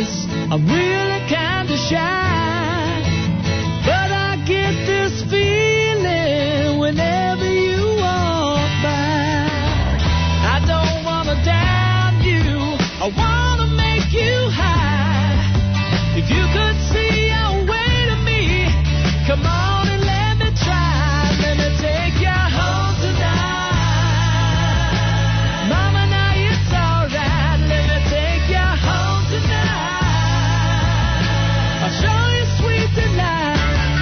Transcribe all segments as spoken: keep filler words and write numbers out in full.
face, I'm really kinda shy, but I get this feeling whenever you walk by. I don't wanna down you, I wanna make you high. If you could see your way to me, come on and let me try. Let me take you home tonight. Mama, now it's alright. Let me take you home tonight. I'll show you sweet delight.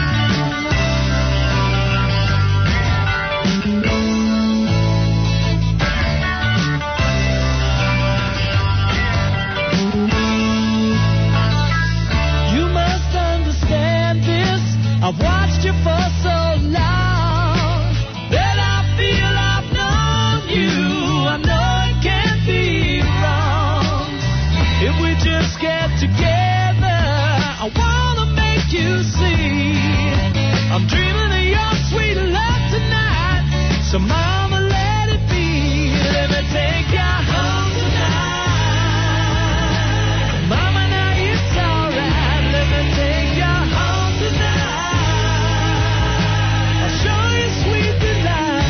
You must understand this. I've watched you for so long that I feel I've known you. I know it can't be wrong. If we just get together, I wanna make you see I'm dreaming of your sweet love tonight. So mama, let it be. Let me take you home tonight. Mama, now it's alright. Let me take you home tonight. I'll show you sweet delight.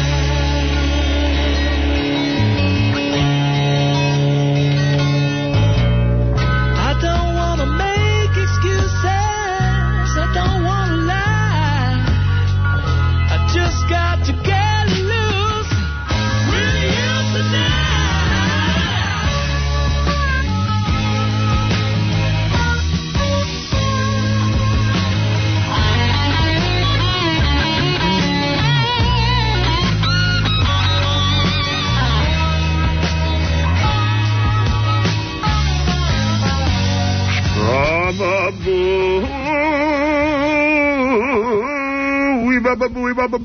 I don't wanna make excuses. I don't wanna lie. I just got to get loose with you tonight. Baba booey, baba booey, baba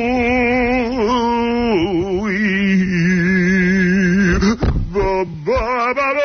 booey, baba baba,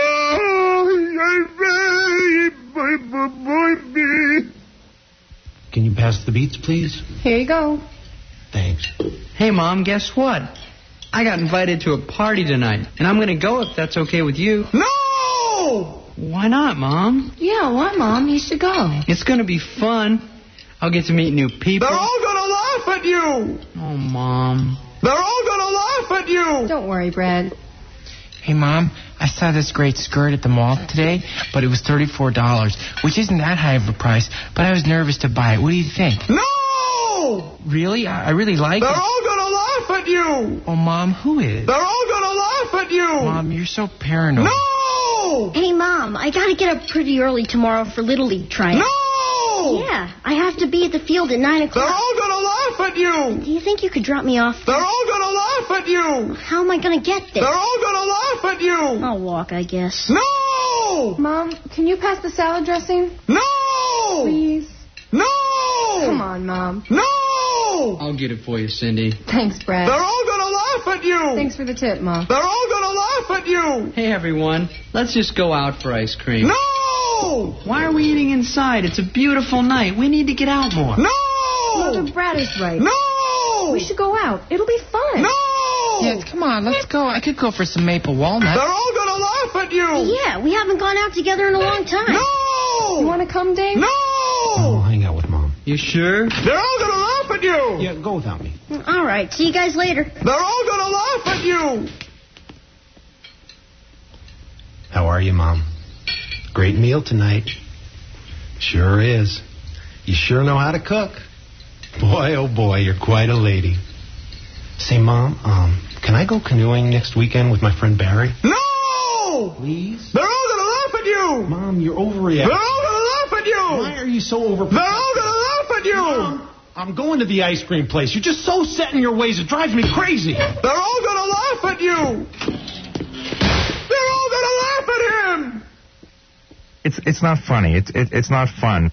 Can you pass the beats, please? Here you go. Thanks. Hey, Mom, guess what? I got invited to a party tonight, and I'm going to go if that's okay with you. No! Why not, Mom? Yeah, why, Mom? You should go. It's going to be fun. I'll get to meet new people. They're all gonna laugh at you. Oh, Mom. They're all gonna laugh at you. Don't worry, Brad. Hey, Mom, I saw this great skirt at the mall today, but it was thirty-four dollars, which isn't that high of a price, but I was nervous to buy it. What do you think? No! Really? I, I really like They're it. all gonna laugh at you. Oh, Mom, who is? They're all gonna laugh at you. Mom, you're so paranoid. No! Hey, Mom, I gotta get up pretty early tomorrow for Little League tryouts. No! Yeah, I have to be at the field at nine o'clock. They're all gonna laugh at you. Do you think you could drop me off? They're all gonna laugh at you. How am I gonna get there? They're all gonna laugh at you. I'll walk, I guess. No! Mom, can you pass the salad dressing? No! Please? No! Come on, Mom. No! I'll get it for you, Cindy. Thanks, Brad. They're all gonna laugh at you. Thanks for the tip, Mom. They're all gonna laugh at you. Hey, everyone. Let's just go out for ice cream. No! Why are we eating inside? It's a beautiful night. We need to get out more. No! Mother, Brad is right. No! We should go out. It'll be fun. No! Yes, come on, let's go. I could go for some maple walnuts. They're all gonna laugh at you. Yeah, we haven't gone out together in a long time. No! You want to come, Dave? No! I'll hang out with Mom. You sure? They're all gonna laugh at you. Yeah, go without me. All right, see you guys later. They're all gonna laugh at you. How are you, Mom? Great meal tonight. Sure is. You sure know how to cook. Boy, oh boy, you're quite a lady. Say, Mom, um, can I go canoeing next weekend with my friend Barry? No! Please? They're all gonna laugh at you. Mom, you're overreacting. They're all gonna laugh at you. Why are you so over? They're all gonna laugh at you. Mom, I'm going to the ice cream place. You're just so set in your ways, it drives me crazy. They're all gonna laugh at you. They're all gonna laugh at him. It's it's not funny. It's it, it's not fun.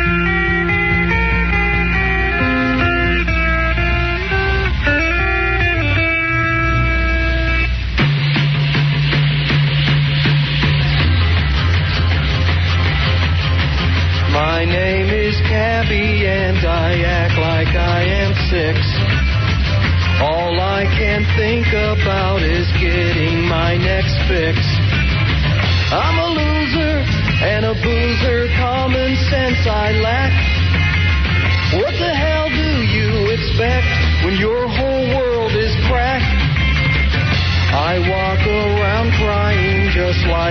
My name is Cabby and I act like I am six. All I can think about is getting my next fix. I'm a loser and a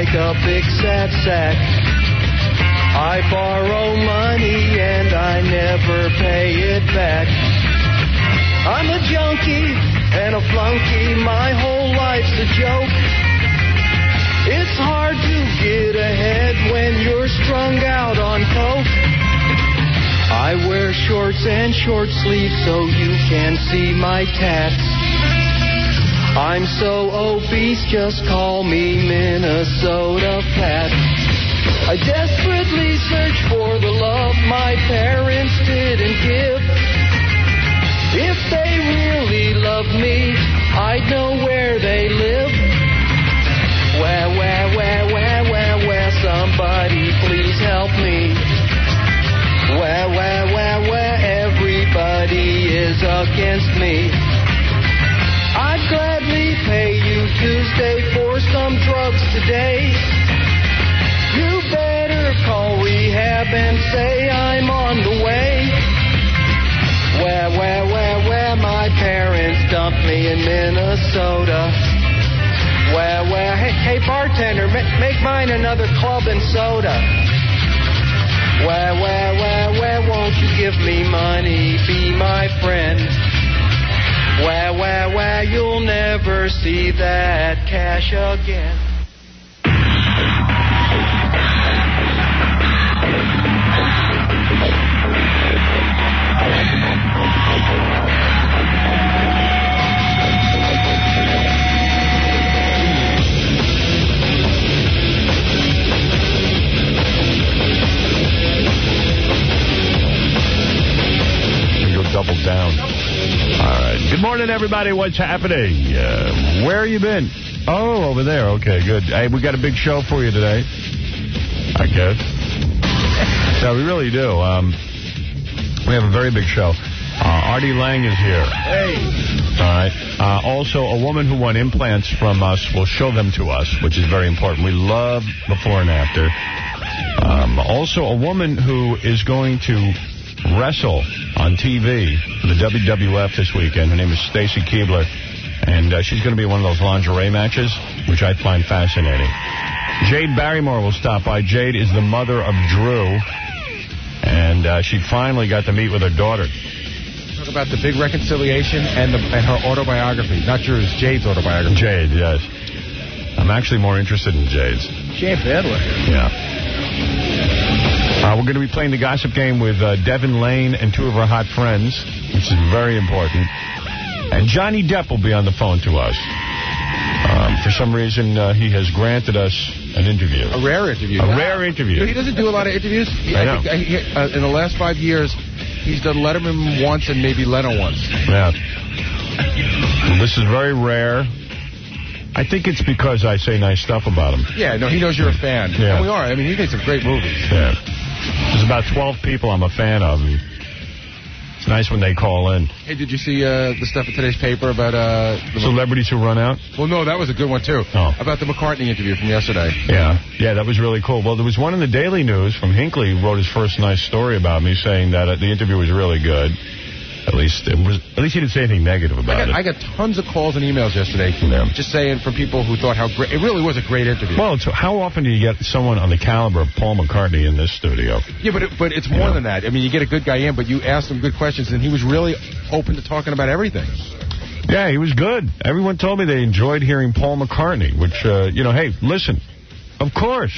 a big sad sack. I borrow money and I never pay it back. I'm a junkie and a flunky, my whole life's a joke. It's hard to get ahead when you're strung out on coke. I wear shorts and short sleeves so you can see my tats. I'm so obese, just call me Minnesota Pat. I desperately search for the love my parents didn't give. If they really loved me, I'd know where they live. Where, where, where, where, where, where, somebody please help me. Where, where, where, where, everybody is against me. I'd gladly pay you Tuesday for some drugs today. You better call rehab and say I'm on the way. Where, where, where, where, my parents dumped me in Minnesota. Where, where, hey, hey bartender, ma- make mine another club and soda. Where, where, where, where, won't you give me money, be my friend? Where, where, where, you'll never see that cash again. Double down. All right. Good morning, everybody. What's happening? Uh, where you been? Oh, over there. Okay, good. Hey, we got a big show for you today. I guess. No, we really do. Um, we have a very big show. Uh, Artie Lang is here. Hey. All right. Uh, also, a woman who won implants from us will show them to us, which is very important. We love before and after. Um, also, a woman who is going to wrestle on T V, the W W F this weekend. Her name is Stacy Keibler, and uh, she's going to be in one of those lingerie matches, which I find fascinating. Jade Barrymore will stop by. Jade is the mother of Drew, and uh, she finally got to meet with her daughter. Talk about the big reconciliation and, the, and her autobiography. Not Drew's, Jade's autobiography. Jade, yes. I'm actually more interested in Jade's. Jade Badler. Yeah. Uh, we're going to be playing the gossip game with uh, Devin Lane and two of her hot friends, which is very important. And Johnny Depp will be on the phone to us. Um, for some reason, uh, he has granted us an interview. A rare interview. A wow. rare interview. You know, he doesn't do a lot of interviews. He, I know. I think, I, he, uh, in the last five years, he's done Letterman once and maybe Leno once. Yeah. Well, this is very rare. I think it's because I say nice stuff about him. Yeah, no, he knows you're a fan. Yeah. And we are. I mean, he made some great movies. Yeah. There's about twelve people I'm a fan of. And it's nice when they call in. Hey, did you see uh, the stuff in today's paper about... Uh, the Celebrities who run out? Well, no, that was a good one, too. Oh. About the McCartney interview from yesterday. Yeah. Yeah, that was really cool. Well, there was one in the Daily News from Hinckley who wrote his first nice story about me, saying that uh, the interview was really good. At least it was. At least he didn't say anything negative about I got, it. I got tons of calls and emails yesterday, yeah. just saying from people who thought how great. It really was a great interview. Well, so how often do you get someone on the caliber of Paul McCartney in this studio? Yeah, but it, but it's more yeah. than that. I mean, you get a good guy in, but you ask him good questions, and he was really open to talking about everything. Yeah, he was good. Everyone told me they enjoyed hearing Paul McCartney, which, uh, you know, hey, listen, of course.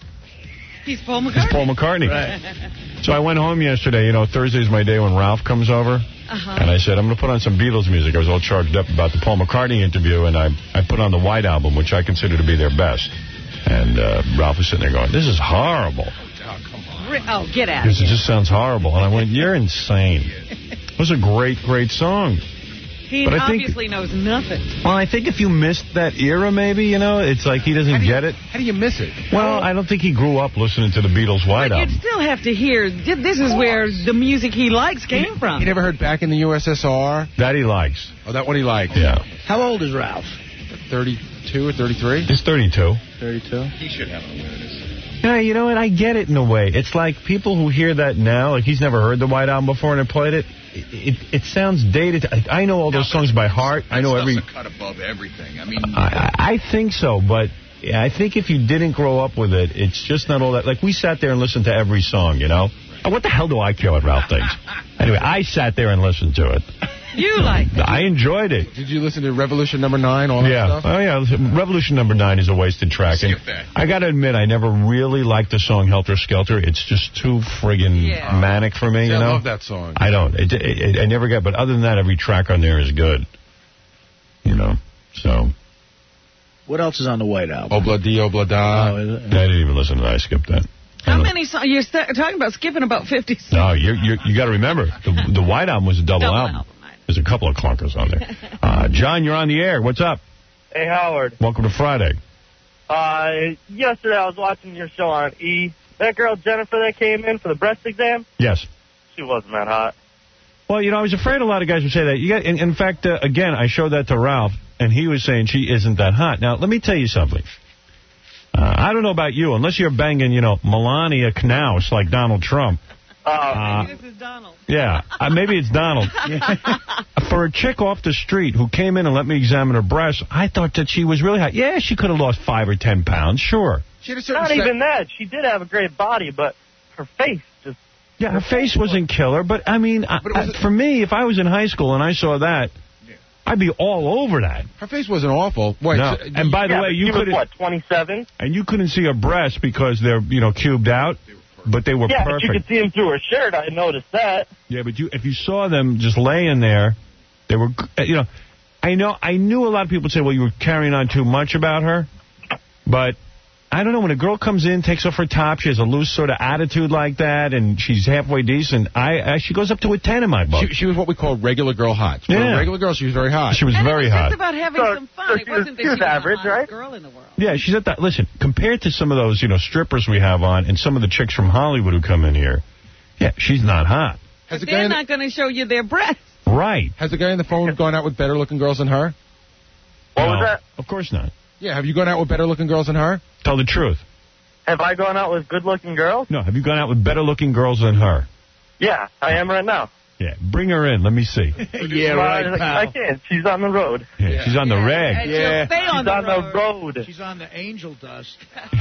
He's Paul McCartney. He's Paul McCartney. Right. So I went home yesterday. You know, Thursday's my day when Ralph comes over. Uh-huh. And I said, I'm going to put on some Beatles music. I was all charged up about the Paul McCartney interview, and I, I put on the White Album, which I consider to be their best. And uh, Ralph was sitting there going, this is horrible. Oh, come on. Oh, get out of Because here. it just sounds horrible. And I went, you're insane. It was a great, great song. He but obviously think, knows nothing. Well, I think if you missed that era, maybe, you know, it's like he doesn't do you, get it. How do you miss it? Well, I don't think he grew up listening to the Beatles' White but Album. You'd still have to hear, this is where the music he likes came he, from. He never heard Back in the U S S R? That he likes. Oh, that one he liked. Yeah. How old is Ralph? thirty-two or thirty-three? He's thirty-two. thirty-two? He should have awareness. Yeah, you know what? I get it in a way. It's like people who hear that now, like he's never heard the White Album before and I played it. It, it, it sounds dated. I, I know all those no, songs by heart. I know every. It's a cut above everything. I mean, I, I think so, but I think if you didn't grow up with it, it's just not all that. Like, we sat there and listened to every song, you know? What the hell do I care what Ralph thinks? Anyway, I sat there and listened to it. You like it. I enjoyed it. Did you listen to Revolution Number Nine? All that yeah. stuff? Oh, yeah. Revolution Number Nine is a wasted track. And I got to admit, I never really liked the song Helter Skelter. It's just too friggin' yeah. manic for me, See, you know? I love that song. I don't. It, it, it, I never get, but other than that, every track on there is good. You know, so. What else is on the White Album? Obla Di, Obla Da. Oh, is it? I didn't even listen to that. I skipped that. How many songs? You're st- talking about skipping about fifty songs. No, you're, you're, you got to remember, the, the White Album was a double, Double album. album. There's a couple of clunkers on there. Uh, John, you're on the air. What's up? Hey, Howard. Welcome to Friday. Uh, yesterday I was watching your show on E. That girl, Jennifer, that came in for the breast exam, Yes. she wasn't that hot. Well, you know, I was afraid a lot of guys would say that. You got, in, in fact, uh, again, I showed that to Ralph, and he was saying she isn't that hot. Now, let me tell you something. Uh, I don't know about you, unless you're banging, you know, Melania Knauss like Donald Trump. Uh, Maybe this is Donald. Yeah, uh, maybe it's Donald. For a chick off the street who came in and let me examine her breasts, I thought that she was really hot. Yeah, she could have lost five or ten pounds, sure. She had a certain Not set- even that. She did have a great body, but her face just... Yeah, her face wasn't killer, but, I mean, I, But it was- I, for me, if I was in high school and I saw that, I'd be all over that. Her face wasn't awful. Wait, No. so- And by the yeah, way, but you she was, couldn't... what, twenty-seven? And you couldn't see her breasts because they're, you know, cubed out, but they were Yeah, perfect. but you could see him through her shirt. I noticed that. Yeah, but you if you saw them just laying there, they were, you know, I know, I knew a lot of people would say, well, you were carrying on too much about her, but I don't know, when a girl comes in, takes off her top, she has a loose sort of attitude like that, and she's halfway decent, I, I she goes up to a ten in my book. She, she was what we call regular girl hot. For Yeah. a regular girl, she was very hot. She was And very it was hot. just about having So- some fun. so It she was- wasn't that she was she was average, the hottest right? girl in the world. Yeah, she's at that. Listen, compared to some of those, you know, strippers we have on and some of the chicks from Hollywood who come in here, yeah, she's not hot. Has the But guy they're in the- not going to show you their breasts. Right. Has the guy on the phone gone out with better looking girls than her? What No, was that? Of course not. Yeah, have you gone out with better looking girls than her? Tell the truth. Have I gone out with good-looking girls? No, have you gone out with better-looking girls than her? Yeah, I am right now. Yeah, bring her in. Let me see. Yeah, Well, right, I, pal. I can't. She's on the road. Yeah, she's on the rag. And Yeah. she'll stay on She's the on road. the road. She's on the angel dust.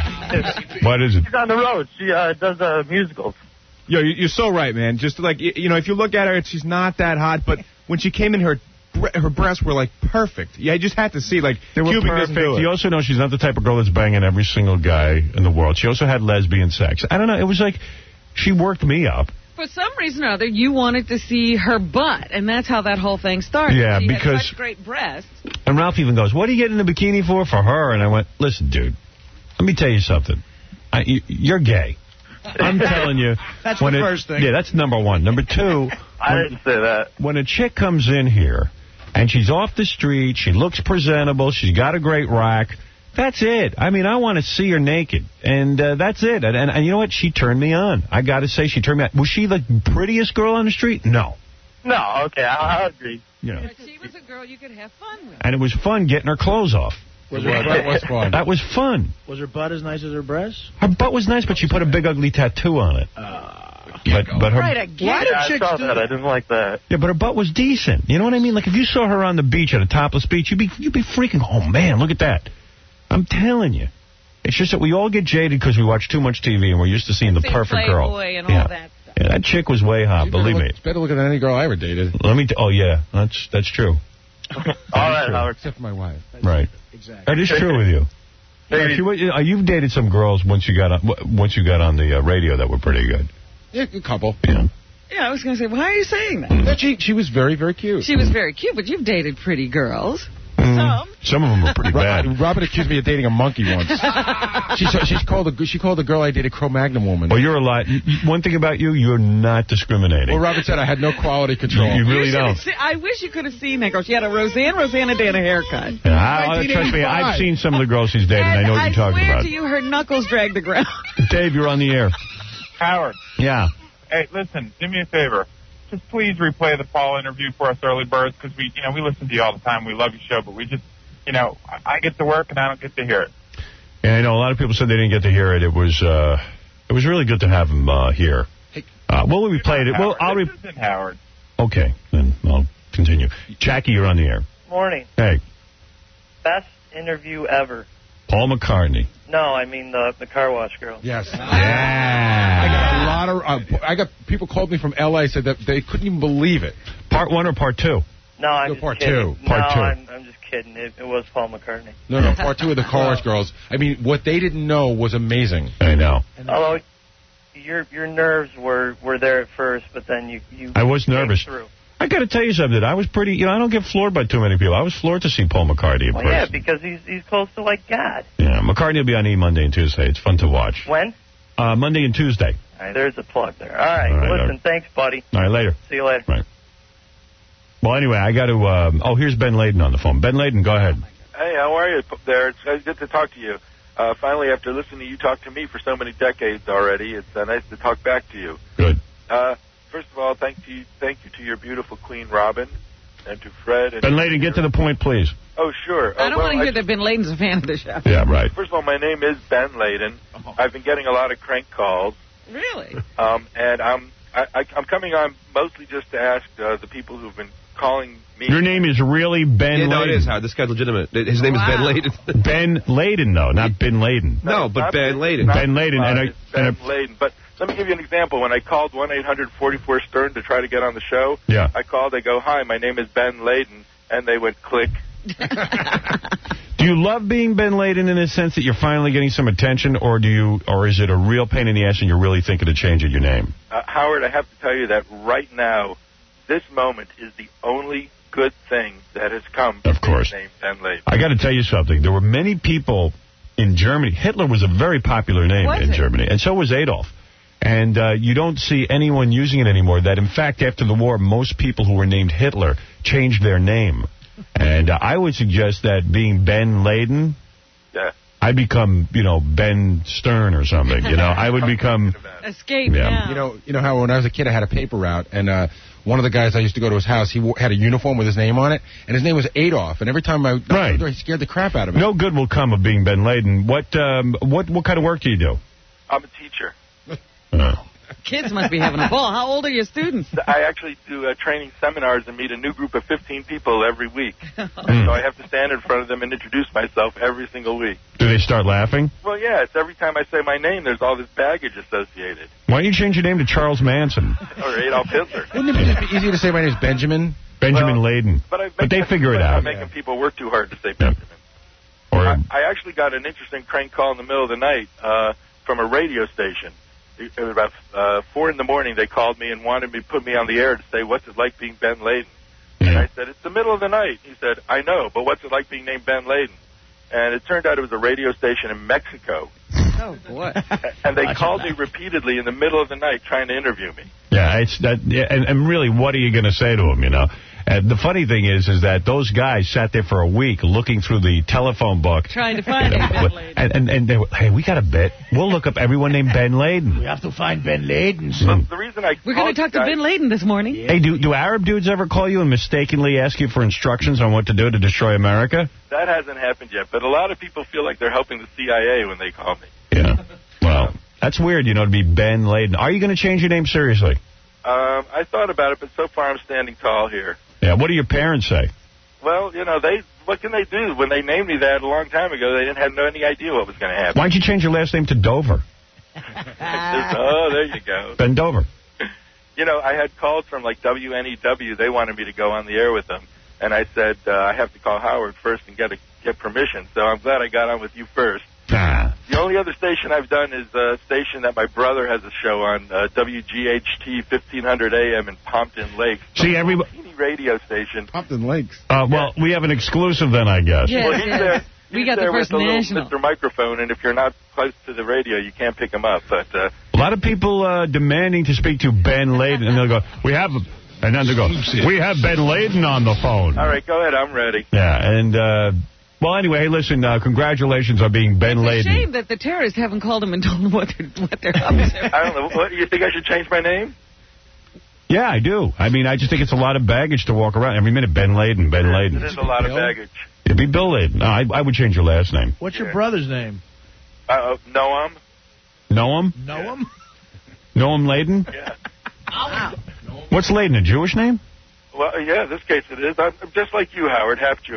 What is it? She's on the road. She uh, does uh, musicals. Yo, you- you're so right, man. Just like, y- you know, if you look at her, she's not that hot, but when she came in, her bre- her breasts were, like, perfect. Yeah, I just had to see, like, They were Cubic perfect. doesn't do it. You also know she's not the type of girl that's banging every single guy in the world. She also had lesbian sex. I don't know. It was like she worked me up. For some reason or other, you wanted to see her butt, and that's how that whole thing started. Yeah, she because- had such great breasts. And Ralph even goes, what are you getting the bikini for? For her. And I went, listen, dude, let me tell you something. I, you, you're gay. I'm telling you. That's when the it- first thing. Yeah, that's number one. Number two, I when, didn't say that. when a chick comes in here and she's off the street, she looks presentable, she's got a great rack, that's it. I mean, I want to see her naked, and uh, that's it. And, and, and you know what? She turned me on. I got to say, she turned me on. Was she the prettiest girl on the street? No. No, okay, I, I agree. You know, But she was a girl you could have fun with. and it was fun getting her clothes off. Was Well, her, that was fun. That was fun. was her butt as nice as her breasts? Her butt was nice, but she put a big ugly tattoo on it. but but her Right again. Why do Yeah, I chicks saw do that. that? I didn't like that. yeah, but her butt was decent. You know what I mean? Like if you saw her on the beach at a topless beach, you'd be you'd be freaking. Oh man, look at that! I'm telling you. It's just that we all get jaded because we watch too much T V and we're used to seeing the See perfect girl. Playboy and all yeah. that stuff. Yeah, that chick was way hot. She better Believe look- me. It's better looking than any girl I ever dated. Let me. T- oh yeah, that's that's true. All right, true. Howard. Except for my wife. Right. Exactly. That is true with you. Maybe. Actually, what- uh, you've dated some girls once you got on w- once you got on the uh, radio that were pretty good. Yeah, a couple. Yeah. Yeah, I was going to say, why are you saying that? Yeah, she, she was very, very cute. She was very cute, but you've dated pretty girls. Mm. Some. Some of them were pretty bad. Robin, Robin accused me of dating a monkey once. she she called a she called the girl I dated Cro-Magnon woman. Well, you're a lot. y- y- One thing about you, you're not discriminating. Well, Robin said I had no quality control. You really You should don't. have seen- I wish you could have seen that girl. She had a Roseanne Rosanna Dan haircut. Yeah, I, trust me, I've seen some of the girls he's dated, and I know what you're talking I swear about. to you, her knuckles dragged the ground. Dave, you're on the air. Howard, Yeah. hey, listen, do me a favor. Just please replay the Paul interview for us early birds, because we, you know, we listen to you all the time. We love your show, but we just, you know, I I get to work and I don't get to hear it. And I know a lot of people said they didn't get to hear it. It was uh, it was really good to have him uh, here. Uh, well, we played it. Well, I'll re- This isn't Howard. Okay, then I'll continue. Jackie, you're on the air. Morning. Hey. Best interview ever. Paul McCartney. No, I mean the the car wash girl. Yes. Yeah. I got a lot of. Uh, I got people called me from L A said that they couldn't even believe it. Part one or part two? No, I'm No, just part kidding. two. Part no, two. I'm, I'm just kidding. It, it was Paul McCartney. No, no, part two of the car wash girls. I mean, what they didn't know was amazing. I know. Although your your nerves were, were there at first, but then you you. I was came nervous. Through. I got to tell you something. I was pretty, you know, I don't get floored by too many people. I was floored to see Paul McCartney in Well, person. yeah, because he's he's close to like God. Yeah, McCartney will be on E! Monday and Tuesday. It's fun to watch. When? Uh, Monday and Tuesday. All right, there's a plug there. All right, All right, listen, all right. thanks, buddy. All right, later. See you later. Right. Well, anyway, I got to, um, oh, here's Ben Laden on the phone. Ben Laden, go ahead. Hey, how are you there? It's uh, good to talk to you. Uh, finally, after listening to you talk to me for so many decades already, it's uh, nice to talk back to you. Good. Uh, first of all, thank you, thank you to your beautiful Queen Robin, and to Fred. And Ben Laden, get to the point, please. Oh, sure. I Uh, don't well, want to hear I- that Ben Laden's a fan of the show. Yeah, right. First of all, my name is Ben Laden. I've been getting a lot of crank calls, Really? um, and I'm I, I, I'm coming on mostly just to ask uh, the people who've been calling me. Your name is really Ben Yeah, Laden. no, it is, Howard. This guy's legitimate. His name Wow. is Ben Laden. Ben Laden, though, not Ben Laden. No, but Not Ben Laden. not Ben Laden, and I- it's Ben and I- Laden. But let me give you an example. When I called one eight hundred forty-four Stern to try to get on the show, Yeah. I called. They go, "Hi, my name is Ben Laden," and they went click. Do you love being Ben Laden in the sense that you're finally getting some attention, or do you, or is it a real pain in the ass and you're really thinking of changing your name? Uh, Howard, I have to tell you that right now, this moment is the only good thing that has come Of from course. the name Ben Laden. I got to tell you something. There were many people in Germany. Hitler was a very popular name Was in it? Germany, and so was Adolf. And uh, you don't see anyone using it anymore. That, in fact, after the war, most people who were named Hitler changed their name. And uh, I would suggest that being Ben Laden, Yeah. I become, you know, Ben Stern or something. You know, I would become. Escape Yeah. now. You know, you know how when I was a kid I had a paper route, and uh, one of the guys I used to go to his house, he wore, had a uniform with his name on it, and his name was Adolf. And every time I Right. he scared the crap out of me. No good will come of being Ben Laden. What um, what what kind of work do you do? I'm a teacher. Oh. Kids must be having a ball. How old are your students? I actually do uh, training seminars and meet a new group of fifteen people every week. Hmm. So I have to stand in front of them and introduce myself every single week. Do they start laughing? Well, yeah, it's every time I say my name, there's all this baggage associated. Why don't you change your name to Charles Manson? Or Adolf Hitler. Wouldn't it just be easier to say my name's Benjamin? Benjamin Well, Laden. But, I But they make- figure it I'm out. making people work too hard to say Benjamin. Or I, I actually got an interesting crank call in the middle of the night uh, from a radio station. It it was about uh, four in the morning. They called me and wanted me to put me on the air to say, what's it like being Ben Laden? And I said, it's the middle of the night. He said, I know, but what's it like being named Ben Laden? And it turned out it was a radio station in Mexico. Oh, boy. And they called me repeatedly in the middle of the night trying to interview me. Yeah, it's that. Yeah, and, and really, what are you going to say to him? You know, and the funny thing is, is that those guys sat there for a week looking through the telephone book, Trying to find you know, Ben Laden. and and, and they were, hey, we got a bet. We'll look up everyone named Ben Laden. We have to find Ben Laden. So the reason I We're going to talk to Ben Laden this morning. Hey, do do Arab dudes ever call you and mistakenly ask you for instructions on what to do to destroy America? That hasn't happened yet, but a lot of people feel like they're helping the C I A when they call me. Yeah. Well, that's weird, you know, to be Ben Laden. Are you going to change your name seriously? Um, I thought about it, but so far I'm standing tall here. Yeah. What do your parents say? Well, you know, they what can they do? When they named me that a long time ago, they didn't have no any idea what was going to happen. Why don't you change your last name to Dover? Oh, there you go. Ben Dover. You know, I had calls from like W N E W. They wanted me to go on the air with them, and I said uh, I have to call Howard first and get a, get permission. So I'm glad I got on with you first. Ah. The only other station I've done is a station that my brother has a show on, uh, W G H T fifteen hundred A M in Pompton Lakes. See, everybody. Teeny radio station. Pompton Lakes. Uh, well, we have an exclusive then, I guess. Yes, Well, he's yes. there. We He's got the there first with the little national. Mister Microphone, and if you're not close to the radio, you can't pick him up. But uh, A lot of people uh, demanding to speak to Ben Laden, and they'll go, we have, and then they'll go, we have Ben Laden on the phone. all right, go ahead. I'm ready. Yeah, and, uh, well, anyway, hey, listen, uh, congratulations on being Ben It's a Laden. shame that the terrorists haven't called him and told him what they're, what they're up to. I don't know. What, you think I should change my name? Yeah, I do. I mean, I just think it's a lot of baggage to walk around every minute. Ben Laden, Ben Laden. It is a lot of baggage. It'd be Bill Laden. No, I, I would change your last name. What's your brother's name? Uh, Noam? Noam? Noam? Noam Laden? Yeah. Wow. What's Laden, a Jewish name? Well, yeah, in this case it is. I'm I'm just like you, Howard, half Jewish.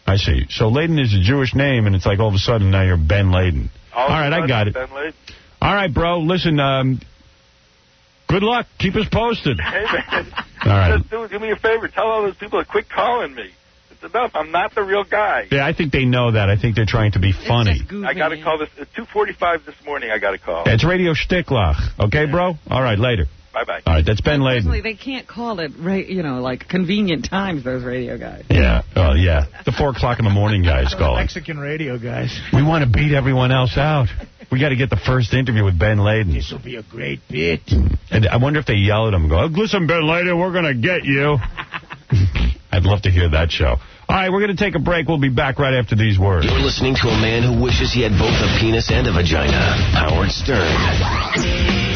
I see. So Layden is a Jewish name, and it's like all of a sudden now you're Ben Layden. All all right, I got it. Ben Layden. All right, bro. Listen, um, good luck. Keep us posted. Hey, man. All right. Just do, do me a favor. Tell all those people to quit calling me. It's enough. I'm not the real guy. Yeah, I think they know that. I think they're trying to be funny. I got to call this at two forty-five this morning. I got to call. It's Radio Shticklach. Okay, bro? All right, later. Bye-bye. All right, that's Ben Layden. Personally, they can't call it, ra- you know, like convenient times, those radio guys. Yeah, oh, yeah. The four o'clock in the morning guys calling. Mexican radio guys. We want to beat everyone else out. We got to get the first interview with Ben Layden. This will be a great bit. And I wonder if they yell at him and go, listen, Ben Layden, we're going to get you. I'd love to hear that show. All right, we're going to take a break. We'll be back right after these words. You're listening to a man who wishes he had both a penis and a vagina. Howard Stern.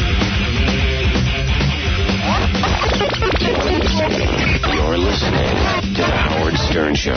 You're listening to The Howard Stern Show.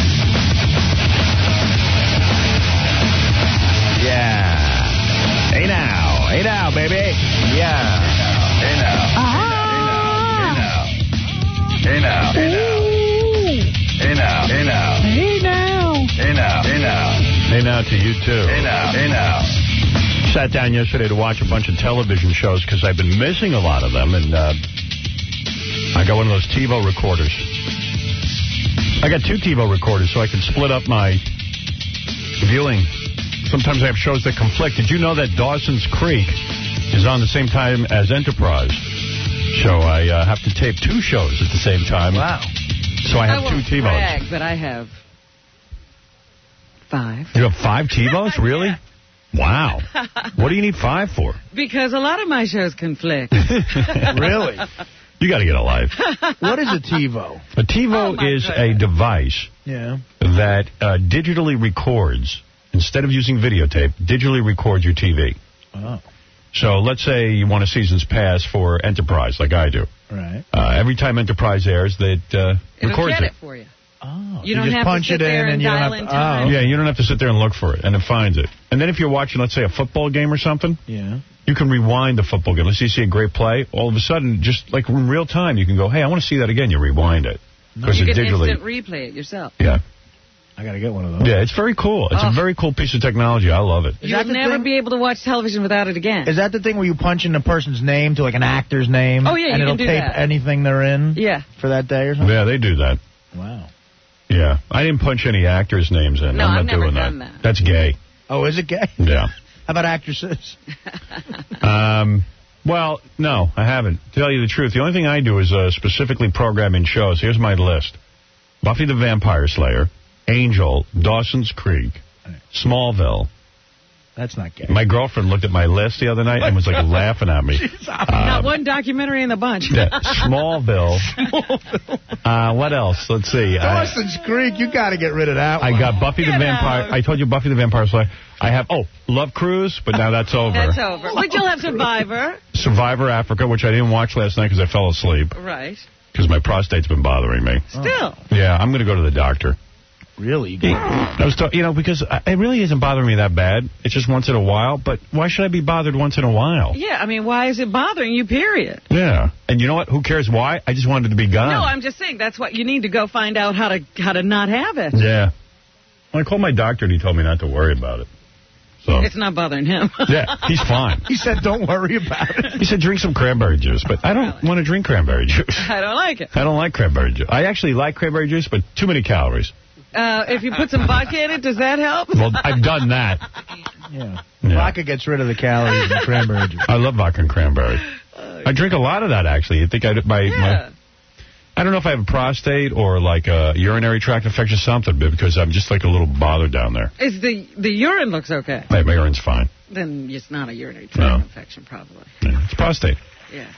Yeah. Hey now. Hey now, baby. Yeah. Hey now. Hey now. Hey now. Hey now. Hey now. Hey now. Hey now. Hey now. Hey now. Hey now to you, too. Hey now. Hey now. Sat down yesterday to watch a bunch of television shows because I've been missing a lot of them, and uh, I got one of those TiVo recorders. I got two TiVo recorders so I can split up my viewing. Sometimes I have shows that conflict. Did you know that Dawson's Creek is on the same time as Enterprise? So I uh, have to tape two shows at the same time. Wow. So I have I two won't TiVos. brag, but I have five. You have five TiVos? Really? Wow. What do you need five for? Because a lot of my shows conflict. Really? You got to get a life. What is a TiVo? A TiVo Oh, is a device Yeah. that uh, digitally records, instead of using videotape, digitally records your T V. Oh. So let's say you want a season's pass for Enterprise, like I do. Right. Uh, every time Enterprise airs, that uh, It'll records get it. it for you. Oh. You don't just have punch to sit it there in and, and you don't dial have in to, time. oh. Yeah, you don't have to sit there and look for it, and it finds it. And then if you're watching, let's say, a football game or something, Yeah. you can rewind the football game. Let's say you see a great play. All of a sudden, just like in real time, you can go, hey, I want to see that again. You rewind it. Because You it can digitally. instant replay it yourself. Yeah. I got to get one of those. Yeah, it's very cool. It's Oh. a very cool piece of technology. I love it. Is You'll that the never thing? be able to watch television without it again. Is that the thing where you punch in a person's name to like an actor's name? Oh, yeah, and you it'll can do tape that. anything they're in? Yeah. For that day or something? Yeah, they do that. Wow. Yeah. I didn't punch any actors' names in. No, I'm not I've never doing done that. that. That's gay. Oh, is it gay? Yeah. How about actresses? Um, well, no, I haven't. To tell you the truth, the only thing I do is uh, specifically programming shows. Here's my list. Buffy the Vampire Slayer, Angel, Dawson's Creek, Smallville. That's not gay. My girlfriend looked at my list the other night and was like laughing at me. Not Um, one documentary in the bunch. yeah, Smallville. Uh, what else? Let's see. I, Dawson's Creek, you got to get rid of that I one. got Buffy the Get Vampire. out. I told you Buffy the Vampire Slayer. I have, oh, Love Cruise, but now that's over. That's over. But you'll have Survivor. Survivor Africa, which I didn't watch last night because I fell asleep Right. because my prostate's been bothering me. Still. Yeah, I'm going to go to the doctor. Really? I was, ta- you know, because I- it really isn't bothering me that bad. It's just once in a while. But why should I be bothered once in a while? Yeah, I mean, why is it bothering you, period? Yeah. And you know what? Who cares why? I just wanted it to be gone. No, I'm just saying that's what you need to go find out how to how to not have it. Yeah. Well, I called my doctor and he told me not to worry about it. So. It's not bothering him. Yeah, he's fine. He said, don't worry about it. He said, drink some cranberry juice, but I don't want to drink cranberry juice. I don't like it. I don't like cranberry juice. I actually like cranberry juice, but too many calories. Uh, if you put some vodka in it, does that help? Well, I've done that. Yeah. Yeah. Vodka gets rid of the calories in cranberry juice. I love vodka and cranberry. I drink a lot of that, actually. I think I my, Yeah. my I don't know if I have a prostate or like a urinary tract infection or something, but because I'm just like a little bothered down there. Is the the urine looks okay? My, my urine's fine. Then it's not a urinary tract No. infection, probably. Yeah, it's prostate. Yeah.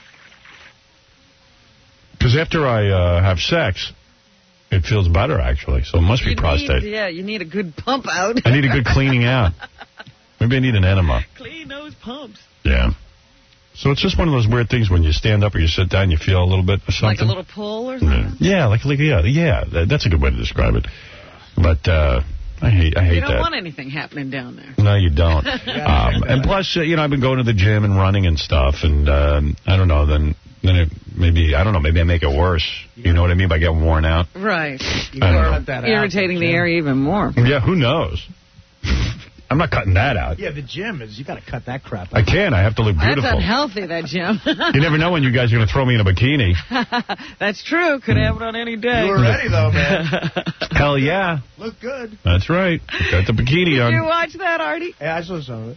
Because after I uh, have sex, it feels better, actually. So it must be You prostate. Need, yeah, you need a good pump out. I need a good cleaning out. Maybe I need an enema. Clean those pumps. Yeah. So it's just one of those weird things when you stand up or you sit down, you feel a little bit or something. Like a little pull or something? Yeah, like, like yeah, yeah. that- That's a good way to describe it. But uh, I hate, I hate You don't that. want anything happening down there. No, you don't. um, and plus, uh, you know, I've been going to the gym and running and stuff, and um, I don't know. Then then it maybe, I don't know, maybe I make it worse. You know what I mean by getting worn out? Right. You I don't know. Irritating the area even more. Yeah, who knows? I'm not cutting that out. Yeah, the gym is, you got to cut that crap out. I can't. I have to look beautiful. That's unhealthy, that gym. You never know when you guys are going to throw me in a bikini. That's true. Could happen on any day. You were ready, though, man. Hell yeah. Look good. That's right. Got the bikini Did on. Did you watch that, Artie? Yeah, I saw some of it.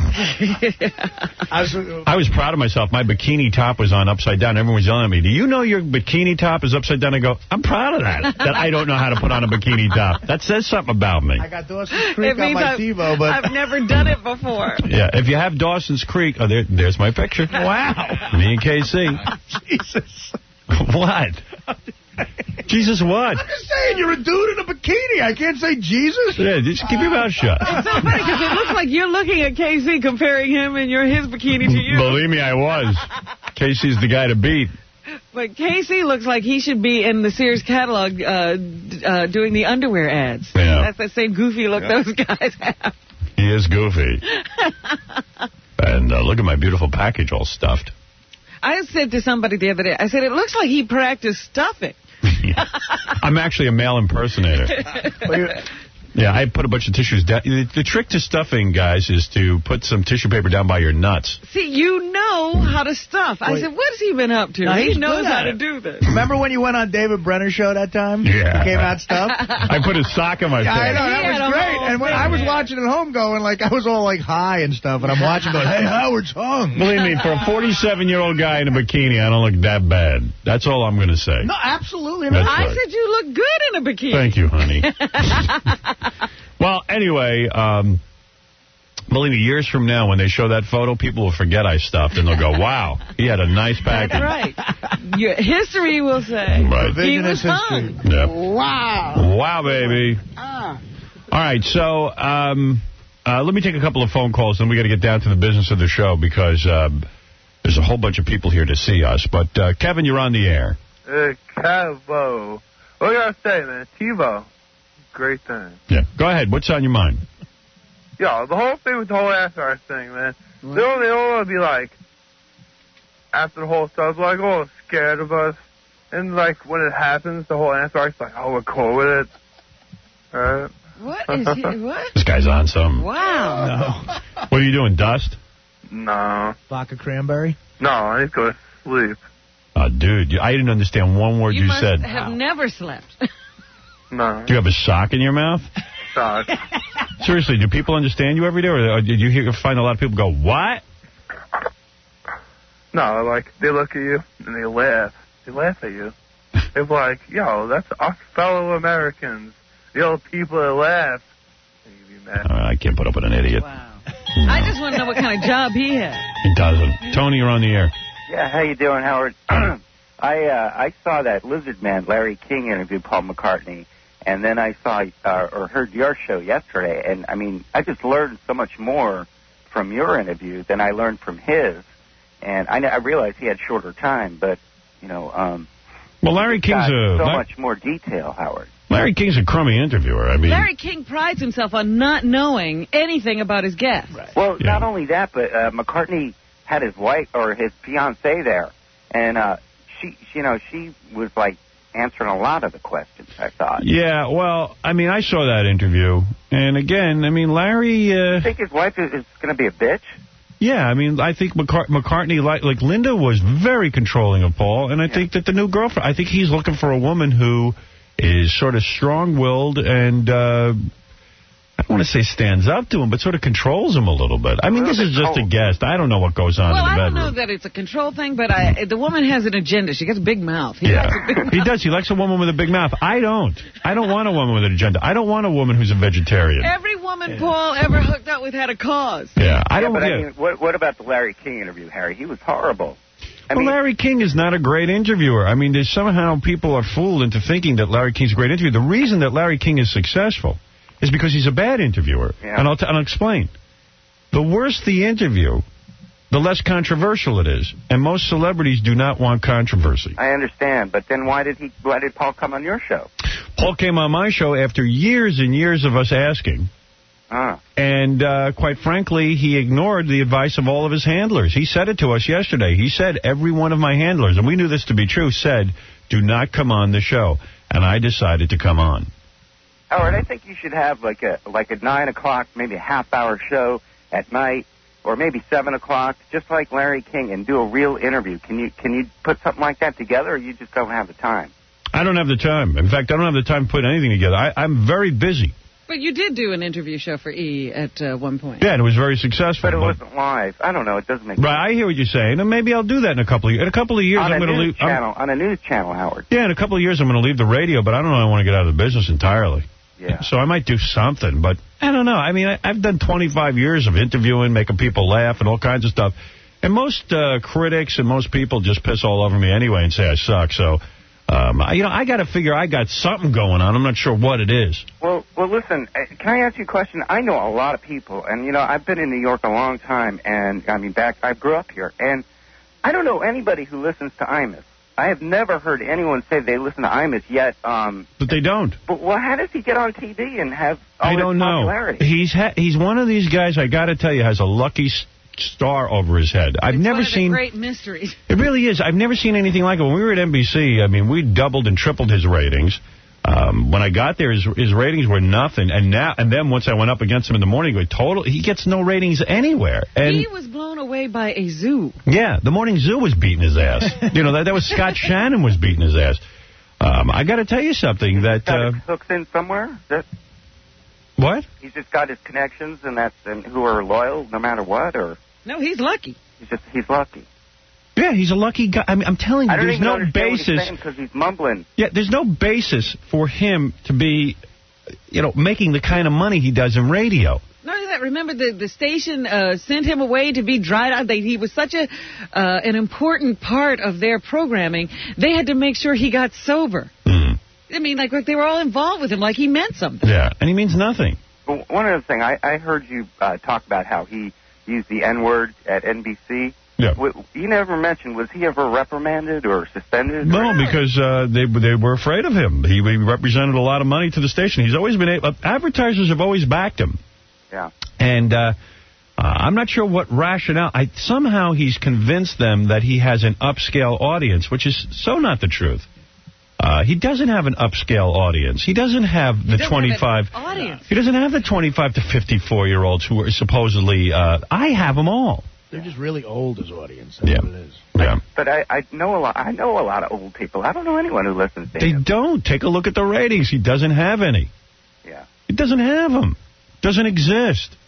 I, was, uh, I was proud of myself. My bikini top was on upside down. Everyone was yelling at me, do you know your bikini top is upside down? I go, I'm proud of that, that I don't know how to put on a bikini top. That says something about me. I got Dawson's Creek on my I've, TiVo, but... I've never done it before. Yeah, if you have Dawson's Creek, oh, there, there's my picture. Wow. Me and K C. Jesus. What? Jesus what? I'm just saying, you're a dude in a bikini. I can't say Jesus. Yeah, just keep your mouth shut. It's so funny because it looks like you're looking at K C comparing him and your his bikini to you. Believe me, I was. K C's the guy to beat. But K C looks like he should be in the Sears catalog uh, uh, doing the underwear ads. Yeah. That's the same goofy look yeah. those guys have. He is goofy. And uh, look at my beautiful package all stuffed. I said to somebody the other day, I said, it looks like he practiced stuffing. I'm actually a male impersonator. Yeah, I put a bunch of tissues down. The, the trick to stuffing, guys, is to put some tissue paper down by your nuts. See, you know how to stuff. I Wait. said, what has he been up to? No, he knows how it. to do this. Remember when you went on David Brenner's show that time? Yeah. You came out stuffed? I put a sock in my yeah, face. I know, that he was great. And when I was man. watching at home going, like, I was all, like, high and stuff, and I'm watching going, hey, Howard's hung. Believe me, for a forty-seven-year-old guy in a bikini, I don't look that bad. That's all I'm going to say. No, absolutely not. I right. said you look good in a bikini. Thank you, honey. Well, anyway, um, believe me, years from now, when they show that photo, people will forget I stuffed, and they'll go, wow, he had a nice package. That's right. Your history will say right. he was hung. Yep. Wow. Wow, baby. Ah. All right, so um, uh, let me take a couple of phone calls, and we got to get down to the business of the show, because uh, there's a whole bunch of people here to see us. But, uh, Kevin, you're on the air. Uh, Kevo. What do I say, man? TiVo. Great thing. Yeah. Go ahead. What's on your mind? Yeah, the whole thing with the whole ass arse thing, man. What? They don't, they don't want to be like, after the whole stuff, like, oh, scared of us. And, like, when it happens, the whole ass arse, like, oh, we're cool with it. All right? What is he? What? This guy's on something. Wow. No. What are you doing, Dust? No. Vodka cranberry? No, I need to go to sleep. Oh, dude, I didn't understand one word you, you must said. have wow. never slept. No. Do you have a sock in your mouth? Sock. Seriously, do people understand you every day, or did you hear, find a lot of people go, what? No, like, they look at you, and they laugh. They laugh at you. They're like, yo, that's our fellow Americans. The old people that laugh. Uh, I can't put up with an idiot. Wow. No. I just want to know what kind of job he had. He doesn't. Tony, you're on the air. Yeah, how you doing, Howard? I uh, I saw that Lizard Man, Larry King, interview Paul McCartney, and then I saw uh, or heard your show yesterday, and I mean, I just learned so much more from your interview than I learned from his, and I, I realized he had shorter time, but you know, um, well, Larry King's a so La- much more detail, Howard. Larry King's a crummy interviewer. I mean, Larry King prides himself on not knowing anything about his guests. Right. Well, yeah. not only that, but uh, McCartney had his wife or his fiancée there, and uh, she, you know, she was like answering a lot of the questions, I thought. Yeah, well, I mean, I saw that interview, and again, I mean, Larry... Uh, you think his wife is, is going to be a bitch? Yeah, I mean, I think McCart- McCartney, like, like Linda was very controlling of Paul, and I yeah. think that the new girlfriend, I think he's looking for a woman who is sort of strong-willed and... Uh, I don't want to say stands up to him, but sort of controls him a little bit. I mean, this is just a guest. I don't know what goes on well, in the bedroom. bedroom. Well, I don't know that it's a control thing, but I, the woman has an agenda. She gets a big mouth. He yeah, likes a big mouth. He does. He likes a woman with a big mouth. I don't. I don't want a woman with an agenda. I don't want a woman who's a vegetarian. Every woman yeah. Paul ever hooked up with had a cause. Yeah, I yeah, don't but get I mean, what, what about the Larry King interview, Harry? He was horrible. I well, mean, Larry King is not a great interviewer. I mean, there's somehow people are fooled into thinking that Larry King's a great interviewer. The reason that Larry King is successful is because he's a bad interviewer. Yeah. And I'll, t- I'll explain. The worse the interview, the less controversial it is. And most celebrities do not want controversy. I understand, but then why did he? Why did Paul come on your show? Paul came on my show after years and years of us asking. Ah. And uh, quite frankly, he ignored the advice of all of his handlers. He said it to us yesterday. He said every one of my handlers, and we knew this to be true, said, do not come on the show. And I decided to come on. Howard, I think you should have like a like a nine o'clock, maybe a half-hour show at night, or maybe seven o'clock, just like Larry King, and do a real interview. Can you can you put something like that together, or you just don't have the time? I don't have the time. In fact, I don't have the time to put anything together. I, I'm very busy. But you did do an interview show for E! At uh, one point. Yeah, and it was very successful. But it wasn't live. I don't know. It doesn't make sense. Right, I hear what you're saying, and maybe I'll do that in a couple of years. In a couple of years, on I'm a going to news leave. Channel, I'm, on a news channel, Howard. yeah, in a couple of years, I'm going to leave the radio, but I don't know. I want to get out of the business entirely. Yeah. So I might do something, but I don't know. I mean, I, I've done twenty-five years of interviewing, making people laugh, and all kinds of stuff. And most uh, critics and most people just piss all over me anyway and say I suck. So, um, I, you know, I got to figure I got something going on. I'm not sure what it is. Well, well, listen, uh, can I ask you a question? I know a lot of people, and, you know, I've been in New York a long time, and, I mean, back, I grew up here, and I don't know anybody who listens to Imus. I have never heard anyone say they listen to Imus yet. Um, but they don't. But, well, how does he get on T V and have all I don't this know. popularity? He's ha he's one of these guys, I got to tell you, has a lucky s star over his head. I've it's never one of seen... the great mysteries. It really is. I've never seen anything like it. When we were at N B C, I mean, we doubled and tripled his ratings. Um, when I got there, his, his ratings were nothing. And now, and then once I went up against him in the morning, he, total, he gets no ratings anywhere. And he was blown away by a zoo. Yeah, the Morning Zoo was beating his ass. you know, that, that was Scott Shannon was beating his ass. Um, I got to tell you something. that got uh, his hooks in somewhere? That, what? He's just got his connections, and that's and who are loyal no matter what, or no, he's lucky. He's just he's lucky. Yeah, he's a lucky guy. I mean, I'm telling you, I don't there's even no understand basis. what he's saying because he's mumbling. Yeah, there's no basis for him to be, you know, making the kind of money he does in radio. Not only that, remember the the station uh, sent him away to be dried out. They, he was such a uh, an important part of their programming. They had to make sure he got sober. Mm. I mean, like, like they were all involved with him, like he meant something. Yeah, and he means nothing. Well, one other thing, I, I heard you uh, talk about how he used the N-word at N B C. Yeah. You never mentioned, was he ever reprimanded or suspended? No, or? because uh, they they were afraid of him. He, he represented a lot of money to the station. He's always been able, advertisers have always backed him. Yeah. And uh, uh, I'm not sure what rationale. I, somehow he's convinced them that he has an upscale audience, which is so not the truth. Uh, he doesn't have an upscale audience. He doesn't have the twenty-five. Have an audience. He doesn't have the twenty-five to fifty-four year olds who are supposedly. Uh, I have them all. They're just really old as audience. That's yeah. what it is. Yeah. But I, I know a lot. I know a lot of old people. I don't know anyone who listens to they him. They don't. Take a look at the ratings. He doesn't have any. Yeah. He doesn't have them. Doesn't exist.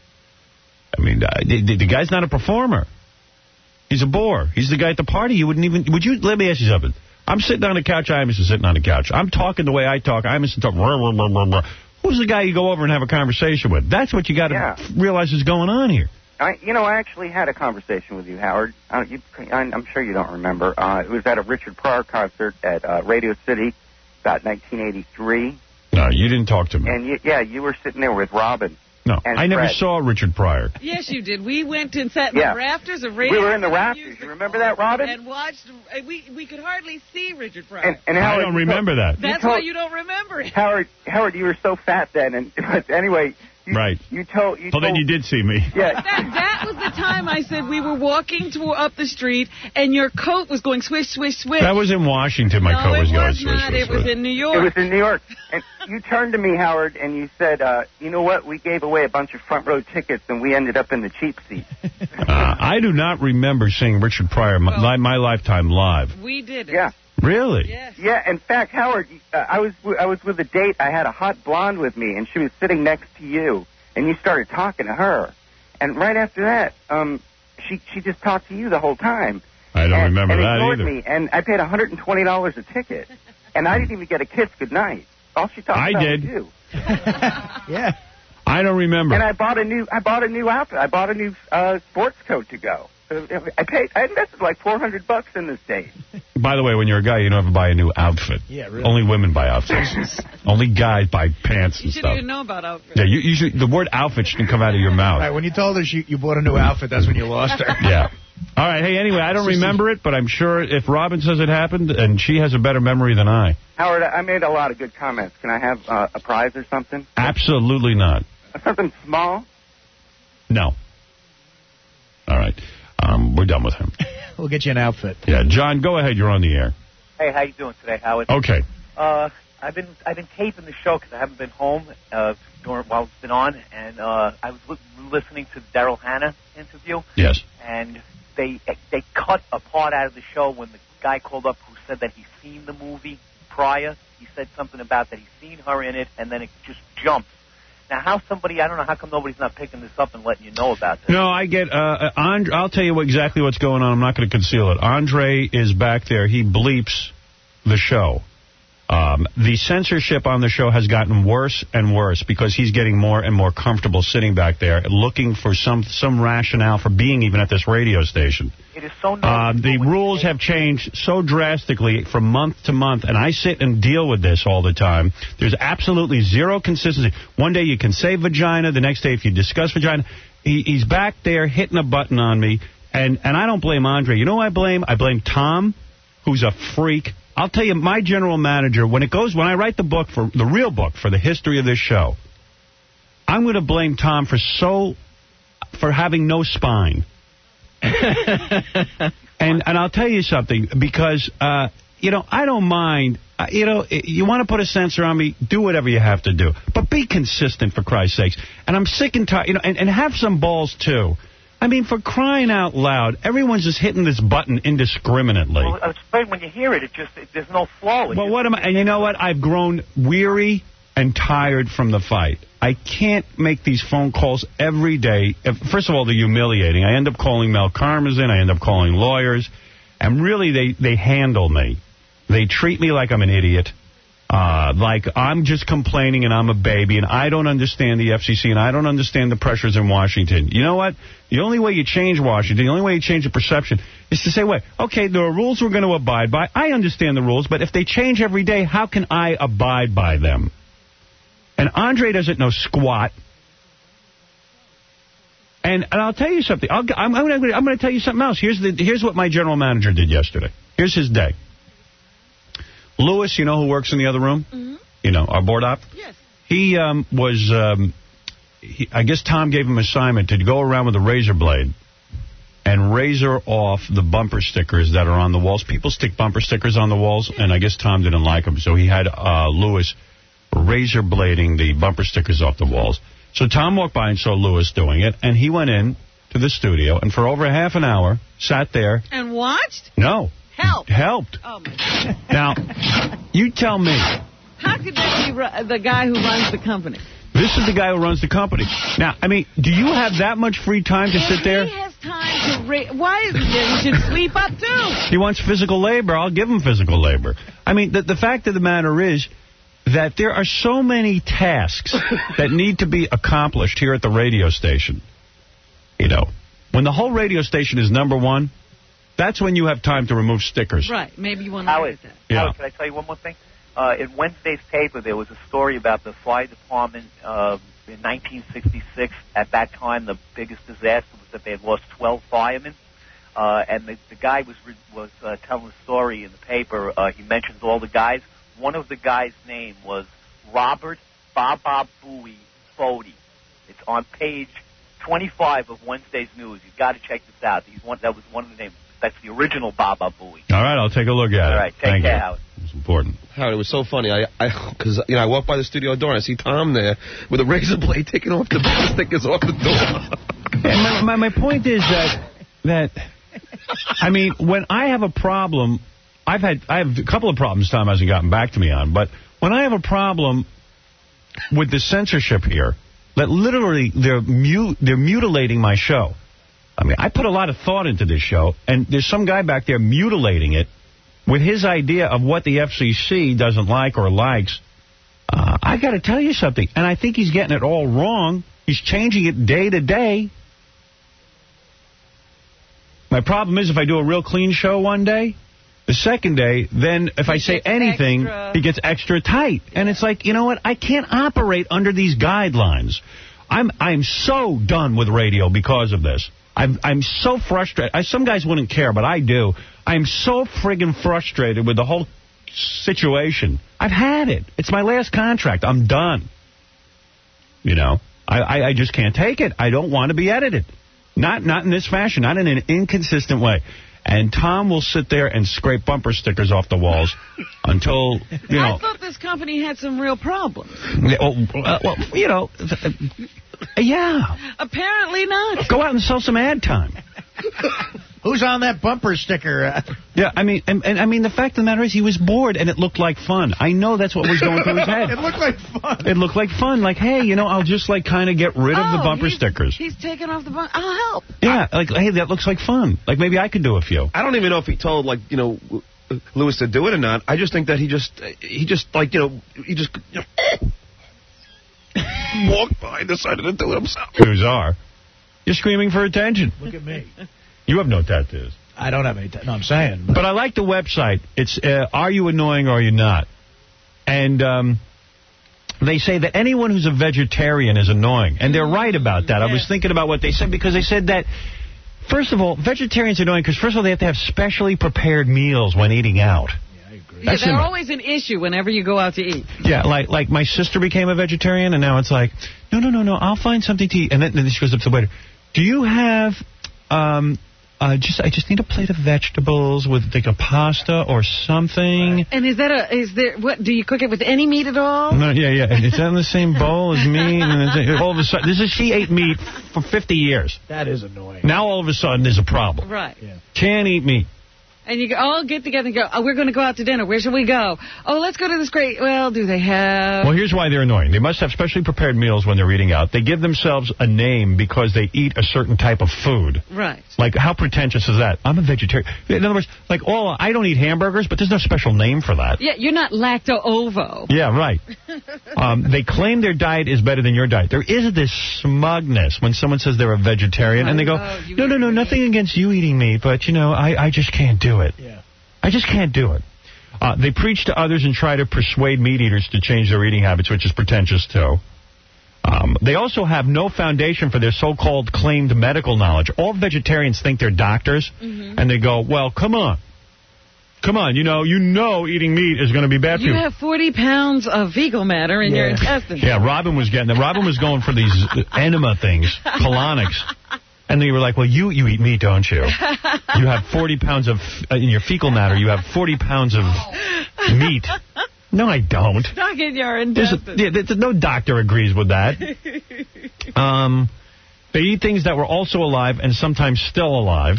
I mean, uh, the, the guy's not a performer. He's a bore. He's the guy at the party. You wouldn't even. Would you? Let me ask you something. I'm sitting on the couch. Imus is sitting on the couch. I'm talking the way I talk. Imus is talking. Rah, rah, rah, rah. Who's the guy you go over and have a conversation with? That's what you got to yeah. realize is going on here. I, you know, I actually had a conversation with you, Howard. Uh, you, I'm sure you don't remember. Uh, it was at a Richard Pryor concert at uh, Radio City, about nineteen eighty-three. No, you didn't talk to me. And you, yeah, you were sitting there with Robin. No, and I never Fred. saw Richard Pryor. Yes, you did. We went and sat in yeah. the rafters of Radio. We were in the rafters. You remember that, Robin? And watched. We we could hardly see Richard Pryor. And, and Howard, I don't remember that. That's told, why you don't remember it. Howard, Howard, you were so fat then. And but anyway. You, right. You told. You well, told, then you did see me. Yeah. That, that was the time I said we were walking to, up the street, and your coat was going swish, swish, swish. That was in Washington. My no, coat was it going was swish, not. swish, It was swish. in New York. It was in New York. And you turned to me, Howard, and you said, uh, you know what? We gave away a bunch of front row tickets, and we ended up in the cheap seat. uh, I do not remember seeing Richard Pryor my, well, my lifetime live. We did it. Yeah. Really? Yes. Yeah. In fact, Howard, uh, I was I was with a date. I had a hot blonde with me, and she was sitting next to you. And you started talking to her. And right after that, um, she she just talked to you the whole time. I don't and, remember and that ignored either. Me, and I paid one hundred twenty dollars a ticket. And I didn't even get a kiss goodnight. All she talked I about did. was you. Yeah. I don't remember. And I bought a new I bought a new outfit. I bought a new uh, sports coat to go. I paid. I invested like four hundred bucks in this date. By the way, when you're a guy, you don't ever buy a new outfit. Yeah, really. Only women buy outfits. Only guys buy pants you and stuff. You stuff. shouldn't even know about outfits. Yeah, you, you should, the word outfit shouldn't come out of your mouth. Right, when you told her she, you bought a new outfit, that's when you lost her. Yeah. All right. Hey, anyway, I don't remember it, but I'm sure if Robin says it happened, and she has a better memory than I. Howard, I made a lot of good comments. Can I have uh, a prize or something? Absolutely not. Something small? No. All right. Um, we're done with him. We'll get you an outfit. Yeah, John, go ahead. You're on the air. Hey, how you doing today, Howard? Okay. Uh, I've been I've been taping the show because I haven't been home uh, during while it's been on, and uh, I was li- listening to the Daryl Hannah interview. Yes. And they they cut a part out of the show when the guy called up who said that he's seen the movie prior. He said something about that he's seen her in it, and then it just jumps. Now, how somebody, I don't know, how come nobody's not picking this up and letting you know about this? No, I get, uh, Andre, I'll tell you what, exactly what's going on. I'm not going to conceal it. Andre is back there. He bleeps the show. Um, the censorship on the show has gotten worse and worse because he's getting more and more comfortable sitting back there looking for some some rationale for being even at this radio station. It is so uh, the rules have changed so drastically from month to month, and I sit and deal with this all the time. There's absolutely zero consistency. One day you can say vagina, the next day if you discuss vagina, he, he's back there hitting a button on me, and, and I don't blame Andre. You know who I blame? I blame Tom, who's a freak. I'll tell you, my general manager, when it goes, when I write the book, for the real book, for the history of this show, I'm going to blame Tom for so, for having no spine. and and I'll tell you something, because, uh, you know, I don't mind, uh, you know, you want to put a censor on me, do whatever you have to do. But be consistent, for Christ's sakes. And I'm sick and tired, you know, and, and have some balls, too. I mean, for crying out loud, everyone's just hitting this button indiscriminately. Well, I was afraid when you hear it, it just it, there's no flow. It Well, just, what am I? And you know what? I've grown weary and tired from the fight. I can't make these phone calls every day. First of all, they're humiliating. I end up calling Mel Karmazin. I end up calling lawyers. And really, they, they handle me. They treat me like I'm an idiot. Uh, like I'm just complaining and I'm a baby and I don't understand the F C C and I don't understand the pressures in Washington. You know what? The only way you change Washington, the only way you change the perception is to say, wait, okay, there are rules we're going to abide by. I understand the rules, but if they change every day, how can I abide by them? And Andre doesn't know squat. And, and I'll tell you something. I'll, I'm, I'm going I'm to tell you something else. Here's, the, here's what my general manager did yesterday. Here's his day. Lewis, you know who works in the other room? Mm-hmm. You know, our board op? Yes. He um, was, um, he, I guess Tom gave him an assignment to go around with a razor blade and razor off the bumper stickers that are on the walls. People stick bumper stickers on the walls, and I guess Tom didn't like them, so he had uh, Lewis razor blading the bumper stickers off the walls. So Tom walked by and saw Lewis doing it, and he went in to the studio, and for over half an hour, sat there. And watched? No. Helped. Helped. Oh, my God. Now, you tell me. How could that be ru- the guy who runs the company? This is the guy who runs the company. Now, I mean, do you have that much free time to if sit there? He has time to... Ra- Why is it that he should sleep up, too? He wants physical labor. I'll give him physical labor. I mean, the, the fact of the matter is that there are so many tasks that need to be accomplished here at the radio station. You know, when the whole radio station is number one, that's when you have time to remove stickers. Right. Maybe you want to Howard, that. Yeah. Howard, can I tell you one more thing? Uh, in Wednesday's paper, there was a story about the fire department uh, in nineteen sixty-six. At that time, the biggest disaster was that they had lost twelve firemen. Uh, and the, the guy was was uh, telling the story in the paper. Uh, he mentions all the guys. One of the guys' name was Robert Baba Booey Fody. It's on page twenty-five of Wednesday's news. You've got to check this out. He's one, that was one of the names. That's the original Baba Booey. All right, I'll take a look at All it. right, take Thank care, you. Howard. It's important. Howard, it was so funny. I, I, because you know, I walked by the studio door and I see Tom there with a razor blade taking off the stickers off the door. And my, my my point is that that I mean, when I have a problem, I've had I have a couple of problems Tom hasn't gotten back to me on, but when I have a problem with the censorship here, that literally they're mu they're mutilating my show. I mean, I put a lot of thought into this show, and there's some guy back there mutilating it with his idea of what the F C C doesn't like or likes. Uh, I got to tell you something, and I think he's getting it all wrong. He's changing it day to day. My problem is if I do a real clean show one day, the second day, then if I say anything, extra. he gets extra tight. Yeah. And it's like, you know what? I can't operate under these guidelines. I'm I'm so done with radio because of this. I'm, I'm so frustrated. I, some guys wouldn't care, but I do. I'm so friggin' frustrated with the whole situation. I've had it. It's my last contract. I'm done. You know? I, I, I just can't take it. I don't want to be edited. Not not in this fashion, not in an inconsistent way. And Tom will sit there and scrape bumper stickers off the walls until, you know... I thought this company had some real problems. Yeah, well, uh, well, you know, uh, yeah. Apparently not. Go out and sell some ad time. Who's on that bumper sticker? Yeah, I mean, and, and I mean, the fact of the matter is he was bored and it looked like fun. I know that's what was going through his head. It looked like fun. It looked like fun. Like, hey, you know, I'll just, like, kind of get rid of oh, the bumper he's, stickers. He's taking off the bumper. I'll help. Yeah, like, hey, that looks like fun. Like, maybe I could do a few. I don't even know if he told, like, you know, Lewis to do it or not. I just think that he just, he just, like, you know, he just, you know, walked by and decided to do it himself. Who's are? You're screaming for attention. Look at me. You have no tattoos. I don't have any. T- no, I'm saying. But. but I like the website. It's uh, Are You Annoying or Are You Not? And um, they say that anyone who's a vegetarian is annoying. And they're right about that. Yeah. I was thinking about what they said because they said that, first of all, vegetarians are annoying because, first of all, they have to have specially prepared meals when eating out. Yeah, I agree. Yeah, they're always an issue whenever you go out to eat. Yeah, like like my sister became a vegetarian, and now it's like, no, no, no, no, I'll find something to eat. And then, then she goes up to the waiter. Do you have... Um, Uh, just I just need a plate of vegetables with like a pasta or something. And is that a is there what do you cook it with any meat at all? No, yeah, yeah. And is that in the same bowl as meat? And it's, all of a sudden, this is she ate meat for fifty years. That is annoying. Now all of a sudden there's a problem. Right. Yeah. Can't eat meat. And you all get together and go, oh, we're going to go out to dinner. Where should we go? Oh, let's go to this great... Well, do they have... Well, here's why they're annoying. They must have specially prepared meals when they're eating out. They give themselves a name because they eat a certain type of food. Right. Like, how pretentious is that? I'm a vegetarian. In other words, like, all I don't eat hamburgers, but there's no special name for that. Yeah, you're not lacto-ovo. Yeah, right. um, they claim their diet is better than your diet. There is this smugness when someone says they're a vegetarian, oh, and they go, oh, no, no, no, nothing meat. against you eating meat, but, you know, I, I just can't do it. Yeah. I just can't do it. Uh, they preach to others and try to persuade meat eaters to change their eating habits, which is pretentious, too. Um, they also have no foundation for their so-called claimed medical knowledge. All vegetarians think they're doctors, mm-hmm. and they go, well, come on. Come on, you know, you know eating meat is going to be bad for you. You have forty pounds of fecal matter in yeah. your intestines. Yeah, Robin was getting that. Robin was going for these enema things, colonics. And they were like, well, you, you eat meat, don't you? You have forty pounds of, uh, in your fecal matter, you have forty pounds of meat. No, I don't. Stuck in your intestines. There's, yeah, there's, no doctor agrees with that. Um, they eat things that were also alive and sometimes still alive.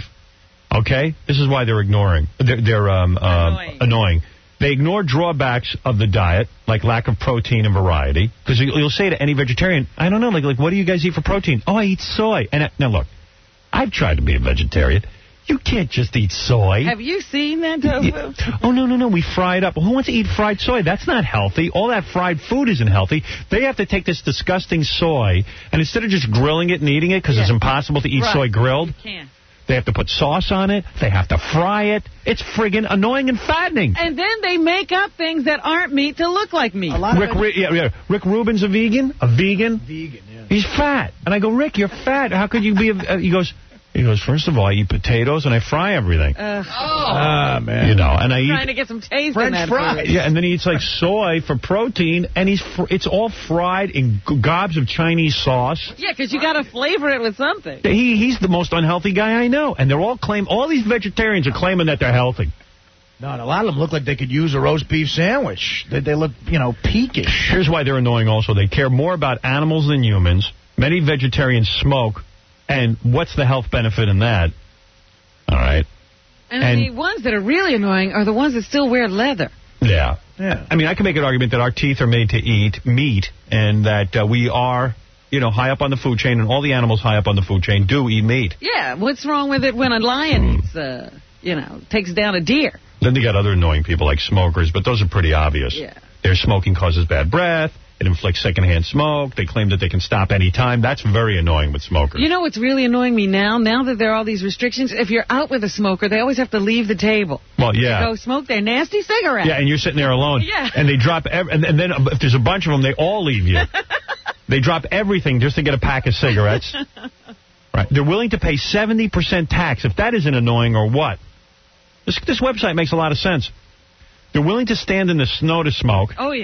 Okay? This is why they're ignoring. They're, they're um, uh, annoying. annoying. They ignore drawbacks of the diet, like lack of protein and variety. Because you'll say to any vegetarian, I don't know, like, like, what do you guys eat for protein? Oh, I eat soy. And I, now, look, I've tried to be a vegetarian. You can't just eat soy. Have you seen that tofu? Oh, no, no, no. We fry it up. Who wants to eat fried soy? That's not healthy. All that fried food isn't healthy. They have to take this disgusting soy, and instead of just grilling it and eating it, because yeah. it's impossible to eat right. soy grilled, you can't. They have to put sauce on it. They have to fry it. It's friggin' annoying and fattening. And then they make up things that aren't meat to look like meat. Rick, Rick, yeah, yeah. Rick Rubin's a vegan. A vegan. Vegan, yeah. He's fat. And I go, Rick, you're fat. How could you be a... Uh, he goes... He goes, first of all, I eat potatoes and I fry everything. Uh, ah, oh, man. You know, and I eat... Trying to get some taste French in that fries. food. Yeah, and then he eats, like, soy for protein, and he's fr it's all fried in gobs of Chinese sauce. Yeah, because you got to flavor it with something. He He's the most unhealthy guy I know, and they're all claim all these vegetarians are claiming that they're healthy. No, and a lot of them look like they could use a roast beef sandwich. They, they look, you know, peakish. Here's why they're annoying also. They care more about animals than humans. Many vegetarians smoke. And what's the health benefit in that? All right. And, and the ones that are really annoying are the ones that still wear leather. Yeah. Yeah. I mean, I can make an argument that our teeth are made to eat meat and that uh, we are, you know, high up on the food chain, and all the animals high up on the food chain do eat meat. Yeah. What's wrong with it when a lion mm. eats, uh, you know, takes down a deer? Then they got other annoying people like smokers, but those are pretty obvious. Yeah. Their smoking causes bad breath. It inflicts secondhand smoke. They claim that they can stop any time. That's very annoying with smokers. You know what's really annoying me now? Now that there are all these restrictions, if you're out with a smoker, they always have to leave the table. Well, yeah. To go smoke their nasty cigarette. Yeah, and you're sitting there alone. Yeah. And they drop, ev and, and then if there's a bunch of them, they all leave you. They drop everything just to get a pack of cigarettes. Right. They're willing to pay seventy percent tax. If that isn't annoying or what? This, this website makes a lot of sense. They're willing to stand in the snow to smoke. Oh, yeah.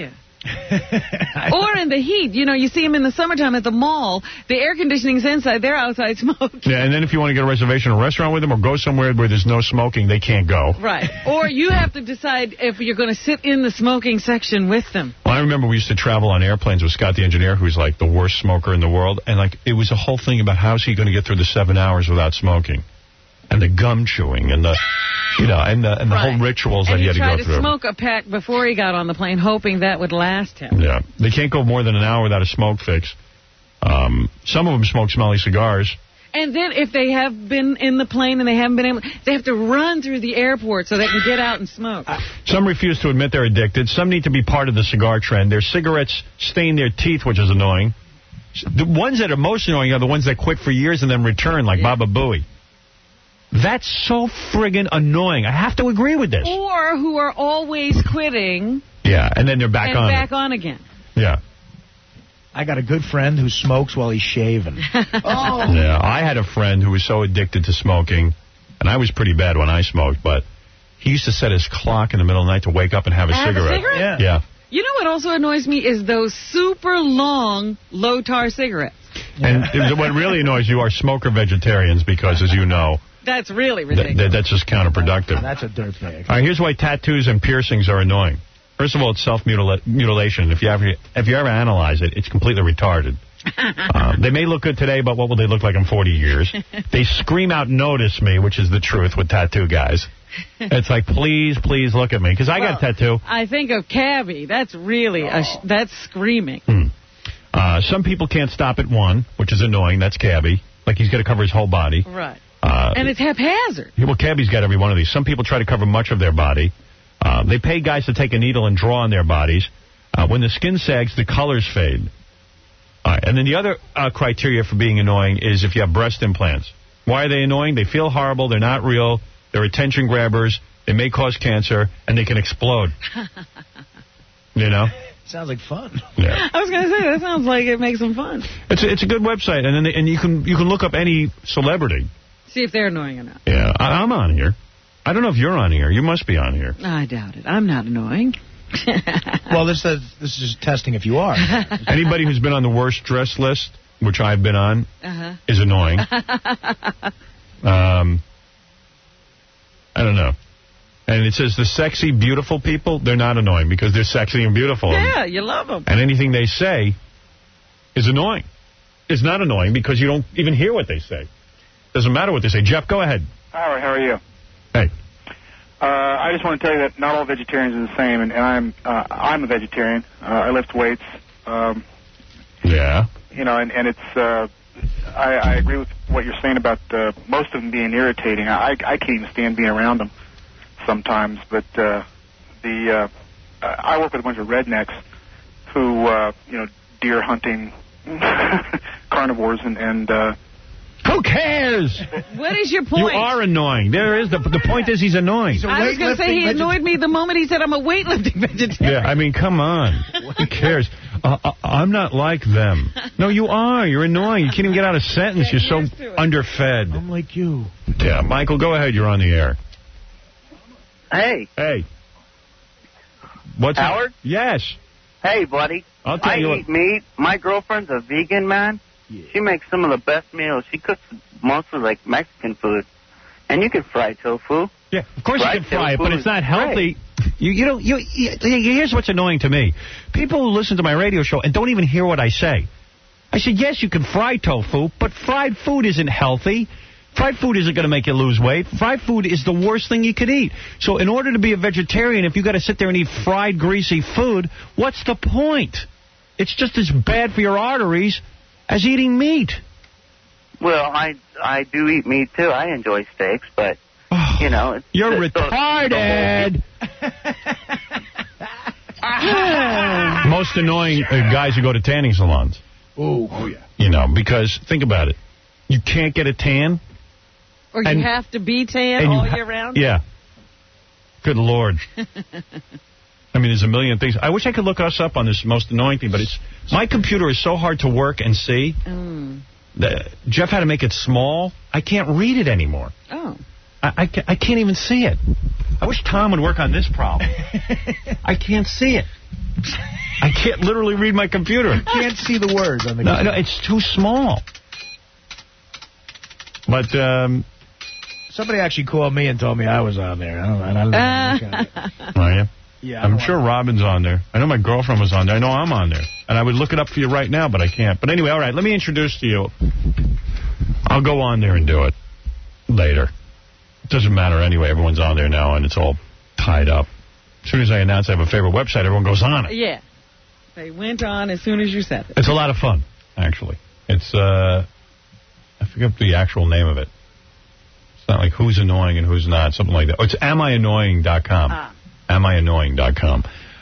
Or in the heat. You know, you see them in the summertime at the mall. The air conditioning's inside. They're outside smoking. Yeah, and then if you want to get a reservation at a restaurant with them or go somewhere where there's no smoking, they can't go. Right. Or you have to decide if you're going to sit in the smoking section with them. Well, I remember we used to travel on airplanes with Scott the engineer, who's like the worst smoker in the world. And like it was a whole thing about how's he going to get through the seven hours without smoking. And the gum chewing and the, you know, and the, and the Right. whole rituals And that he had to go tried to through. smoke a pack before he got on the plane, hoping that would last him. Yeah. They can't go more than an hour without a smoke fix. Um, some of them smoke smelly cigars. And then if they have been in the plane and they haven't been able, they have to run through the airport so they can get out and smoke. Some refuse to admit they're addicted. Some need to be part of the cigar trend. Their cigarettes stain their teeth, which is annoying. The ones that are most annoying are the ones that quit for years and then return, like yeah. Baba Booey. That's so friggin' annoying. I have to agree with this. Or who are always quitting. Yeah, and then they're back and on back it. on again. Yeah. I got a good friend who smokes while he's shaving. oh. Yeah, I had a friend who was so addicted to smoking, and I was pretty bad when I smoked, but he used to set his clock in the middle of the night to wake up and have a have cigarette. A cigarette? Yeah. yeah. You know what also annoys me is those super long low-tar cigarettes. And what really annoys you are smoker vegetarians because, as you know... That's really ridiculous. Th- that's just counterproductive. That's a dirtbag. All right, here's why tattoos and piercings are annoying. First of all, it's self-mutilation. If you ever, if you ever analyze it, it's completely retarded. um, they may look good today, but what will they look like in forty years? They scream out, "Notice me," which is the truth with tattoo guys. It's like, please, please look at me, because I well, got a tattoo. I think of Cabby. That's really, oh. a sh- that's screaming. Hmm. Uh, some people can't stop at one, which is annoying. That's Cabby. Like, he's got to cover his whole body. Right. Uh, and it's haphazard. Well, Cabby's got every one of these. Some people try to cover much of their body. Uh, they pay guys to take a needle and draw on their bodies. Uh, when the skin sags, the colors fade. All right. And then the other uh, criteria for being annoying is if you have breast implants. Why are they annoying? They feel horrible. They're not real. They're attention grabbers. They may cause cancer, and they can explode. You know? Sounds like fun. Yeah. I was going to say, that sounds like it makes them fun. It's a, it's a good website, and then they, and you can you can look up any celebrity. See if they're annoying or not. Yeah, I, I'm on here. I don't know if you're on here. You must be on here. I doubt it. I'm not annoying. Well, this is, this is testing if you are. Anybody who's been on the worst dress list, which I've been on, uh-huh. is annoying. um, I don't know. And it says the sexy, beautiful people, they're not annoying because they're sexy and beautiful. Yeah, you love them. And anything they say is annoying. It's not annoying because you don't even hear what they say. Doesn't matter what they say. Jeff, go ahead. Howard, how are you? Hey. Uh, I just want to tell you that not all vegetarians are the same, and, and I'm uh, I'm a vegetarian. Uh, I lift weights. Um, yeah. You know, and, and it's... Uh, I, I agree with what you're saying about uh, most of them being irritating. I, I can't even stand being around them sometimes, but uh, the uh, I work with a bunch of rednecks who, uh, you know, deer hunting carnivores, and, and uh, who cares? What is your point? You are annoying. There is the the point is he's annoying. He's I was going to say he annoyed me the moment he said I'm a weightlifting vegetarian. Yeah, I mean, come on. Who cares? Uh, uh, I'm not like them. No, you are. You're annoying. You can't even get out a sentence. You're so underfed. I'm like you. Yeah, Michael, go ahead. You're on the air. Hey. Hey. What's Howard? Up? Yes. Hey, buddy. I'll tell I you eat what. meat. My girlfriend's a vegan, man. Yeah. She makes some of the best meals. She cooks mostly like Mexican food. And you can fry tofu. Yeah, of course fried you can fry it, but it's not healthy. Great. You you know you, you here's what's annoying to me. People who listen to my radio show and don't even hear what I say. I said, yes, you can fry tofu, but fried food isn't healthy. Fried food isn't going to make you lose weight. Fried food is the worst thing you could eat. So in order to be a vegetarian, if you got to sit there and eat fried, greasy food, what's the point? It's just as bad for your arteries as eating meat. Well, I I do eat meat, too. I enjoy steaks, but, you know... It's, You're it's retarded! Most annoying uh, guys who go to tanning salons. Ooh. Oh, yeah. You know, because, think about it. You can't get a tan. Or you and, have to be tan all year round? Yeah. Good Lord. I mean, there's a million things. I wish I could look us up on this most annoying thing, but it's my computer is so hard to work and see. Mm. That Jeff had to make it small. I can't read it anymore. Oh. I, I, I can't even see it. I wish Tom would work on this problem. I can't see it. I can't literally read my computer. You can't see the words on the No, computer. no, it's too small. But, um... Somebody actually called me and told me I was on there. I don't, I don't know. Oh, yeah? Yeah, I I'm don't sure Robin's on there. I know my girlfriend was on there. I know I'm on there. And I would look it up for you right now, but I can't. But anyway, all right, let me introduce to you. I'll go on there and do it later. It doesn't matter anyway. Everyone's on there now, and it's all tied up. As soon as I announce I have a favorite website, everyone goes on it. Yeah. They went on as soon as you said it. It's a lot of fun, actually. It's, uh, I forget the actual name of it. It's not like who's annoying and who's not, something like that. Oh, it's am I annoying dot com. Ah. am I annoying dot com.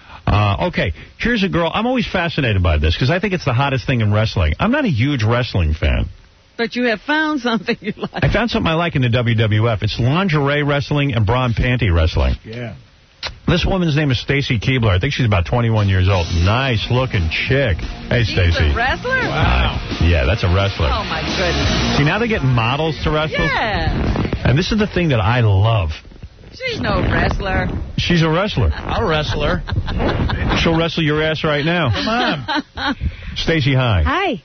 Uh, okay, here's a girl. I'm always fascinated by this because I think it's the hottest thing in wrestling. I'm not a huge wrestling fan. But you have found something you like. I found something I like in the W W F. It's lingerie wrestling and bra and panty wrestling. Yeah. This woman's name is Stacy Keibler. I think she's about twenty-one years old. Nice looking chick. Hey, She's Stacy. a wrestler? Wow. Yeah, that's a wrestler. Oh, my goodness. See, now they're getting models to wrestle. Yeah. And this is the thing that I love. She's no wrestler. She's a wrestler. I'll wrestle her. She'll wrestle your ass right now. Come on. Stacy, hi. Hi.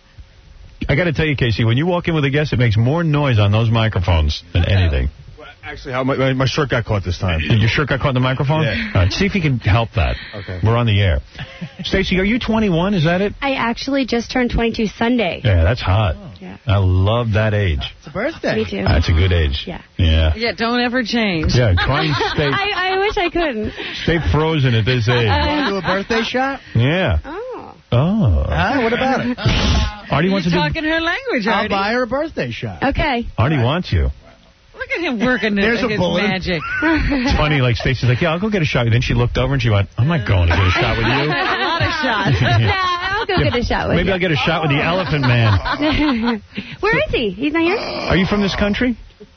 I got to tell you, Casey, when you walk in with a guest, it makes more noise on those microphones than anything. Actually, how my, my shirt got caught this time. Your shirt got caught in the microphone? Yeah. All right, see if you can help that. Okay. We're on the air. Stacy, are you twenty-one? Is that it? I actually just turned twenty-two Sunday. Yeah, that's hot. Oh. Yeah. I love that age. It's a birthday. Me too. That's a good age. Yeah. Yeah. Yeah, don't ever change. Yeah, try and stay, I, I wish I couldn't. stay frozen at this age. You want to do a birthday shot? Yeah. Oh. Oh. Huh? What about it? Artie wants You're to do... talking her language, I'll Artie. buy her a birthday shot. Okay. Artie wants you. Look at him working There's his a bullet. magic. It's funny, like Stacy's like, yeah, I'll go get a shot. Then she looked over and she went, I'm not going to get a shot with you. That's a lot of shots. Nah, I'll go Yeah, get a shot with Maybe you. I'll get a shot with the Elephant Man. Where is he? He's not here? Are you from this country?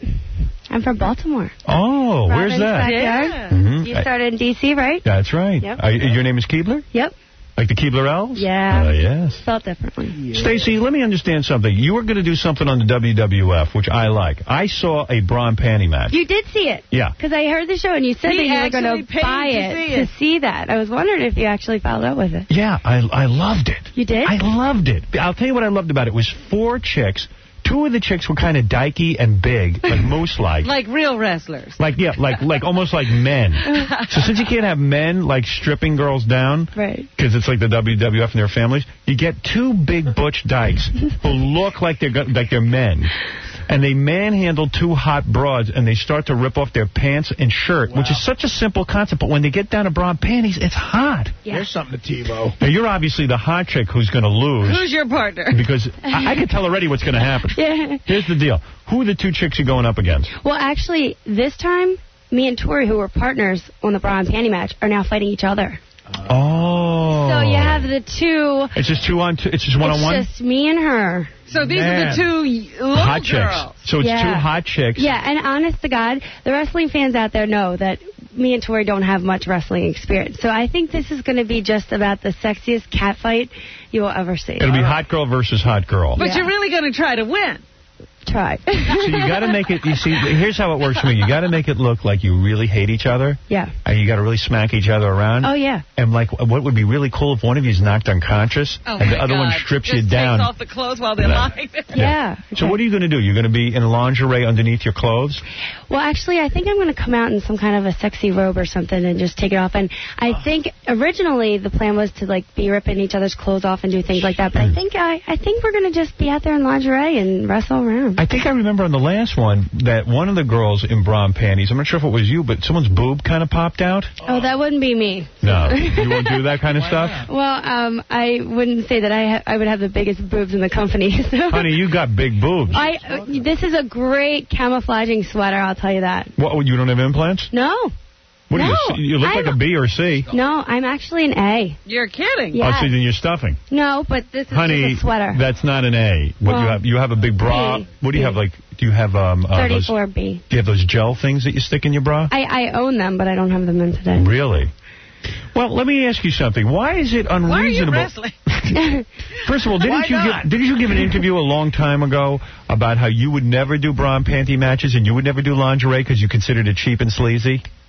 I'm from Baltimore. Oh, where's Robin's that? backyard. Yeah. Mhm. You started in D C, right? That's right. Yep. Are, your name is Keibler? Yep. Like the Keibler Elves? Yeah. Uh, yes. Spelled differently. Stacy, let me understand something. You were going to do something on the W W F, which I like. I saw a bra and panty match. You did see it. Yeah. Because I heard the show and you said He that you were going actually to paid buy to it see to it. see that. I was wondering if you actually followed up with it. Yeah, I I loved it. You did? I loved it. I'll tell you what I loved about it. It was four chicks. Two of the chicks were kind of dykey and big, like moose-like. Like real wrestlers. Like, yeah, like like almost like men. So since you can't have men, like, stripping girls down, Right. because it's like the W W F and their families, you get two big butch dykes who look like they're go- like they're men. And they manhandle two hot broads, and they start to rip off their pants and shirt, Wow. which is such a simple concept. But when they get down to bra and panties, it's hot. Yeah. Here's something to TiVo. Now, you're obviously the hot chick who's going to lose. Who's your partner? Because I, I can tell already what's going to happen. Yeah. Here's the deal. Who are the two chicks you're going up against? Well, actually, this time, me and Tori, who were partners on the bra and panty match, are now fighting each other. Oh. So you have the two. It's just two on two. It's just one on one? It's just me and her. So these Man. are the two little Hot girls. chicks. So it's Yeah. two hot chicks. Yeah, and honest to God, the wrestling fans out there know that me and Tori don't have much wrestling experience. So I think this is going to be just about the sexiest cat fight you will ever see. It'll be hot girl versus hot girl. But Yeah. you're really going to try to win. Try. So you got to make it, you see, here's how it works for me. You got to make it look like you really hate each other. Yeah. And you got to really smack each other around. Oh, yeah. And, like, what would be really cool if one of you is knocked unconscious Oh and my the other God. one strips Just you down. takes off the clothes while they're Yeah. lying there. Yeah. So what are you going to do? You're going to be in lingerie underneath your clothes? Well, actually, I think I'm going to come out in some kind of a sexy robe or something and just take it off. And I think originally the plan was to, like, be ripping each other's clothes off and do things like that. But I think I, I think we're going to just be out there in lingerie and wrestle around. I think I remember on the last one that one of the girls in bra and panties, I'm not sure if it was you, but someone's boob kind of popped out. Oh, that wouldn't be me. No, you won't do that kind of stuff? Well, um, I wouldn't say that I ha- I would have the biggest boobs in the company. So. Honey, you got big boobs. I uh, this is a great camouflaging sweater, I'll tell you that. What, you don't have implants? No. What no, are you? You look I'm, like a B or C. No, I'm actually an A. You're kidding. Yeah. Oh, so then you're stuffing. No, but this is Honey, just a sweater. that's not an A. What Well, you have? You have a big bra. B. What do you B. have? Like, do you have um? Uh, those, thirty-four B. do you have those gel things that you stick in your bra? I, I own them, but I don't have them in today. Really? Well, let me ask you something. Why is it unreasonable? Why are you wrestling? First of all, didn't Why you not? give, didn't you give an interview a long time ago about how you would never do bra and panty matches and you would never do lingerie because you considered it cheap and sleazy?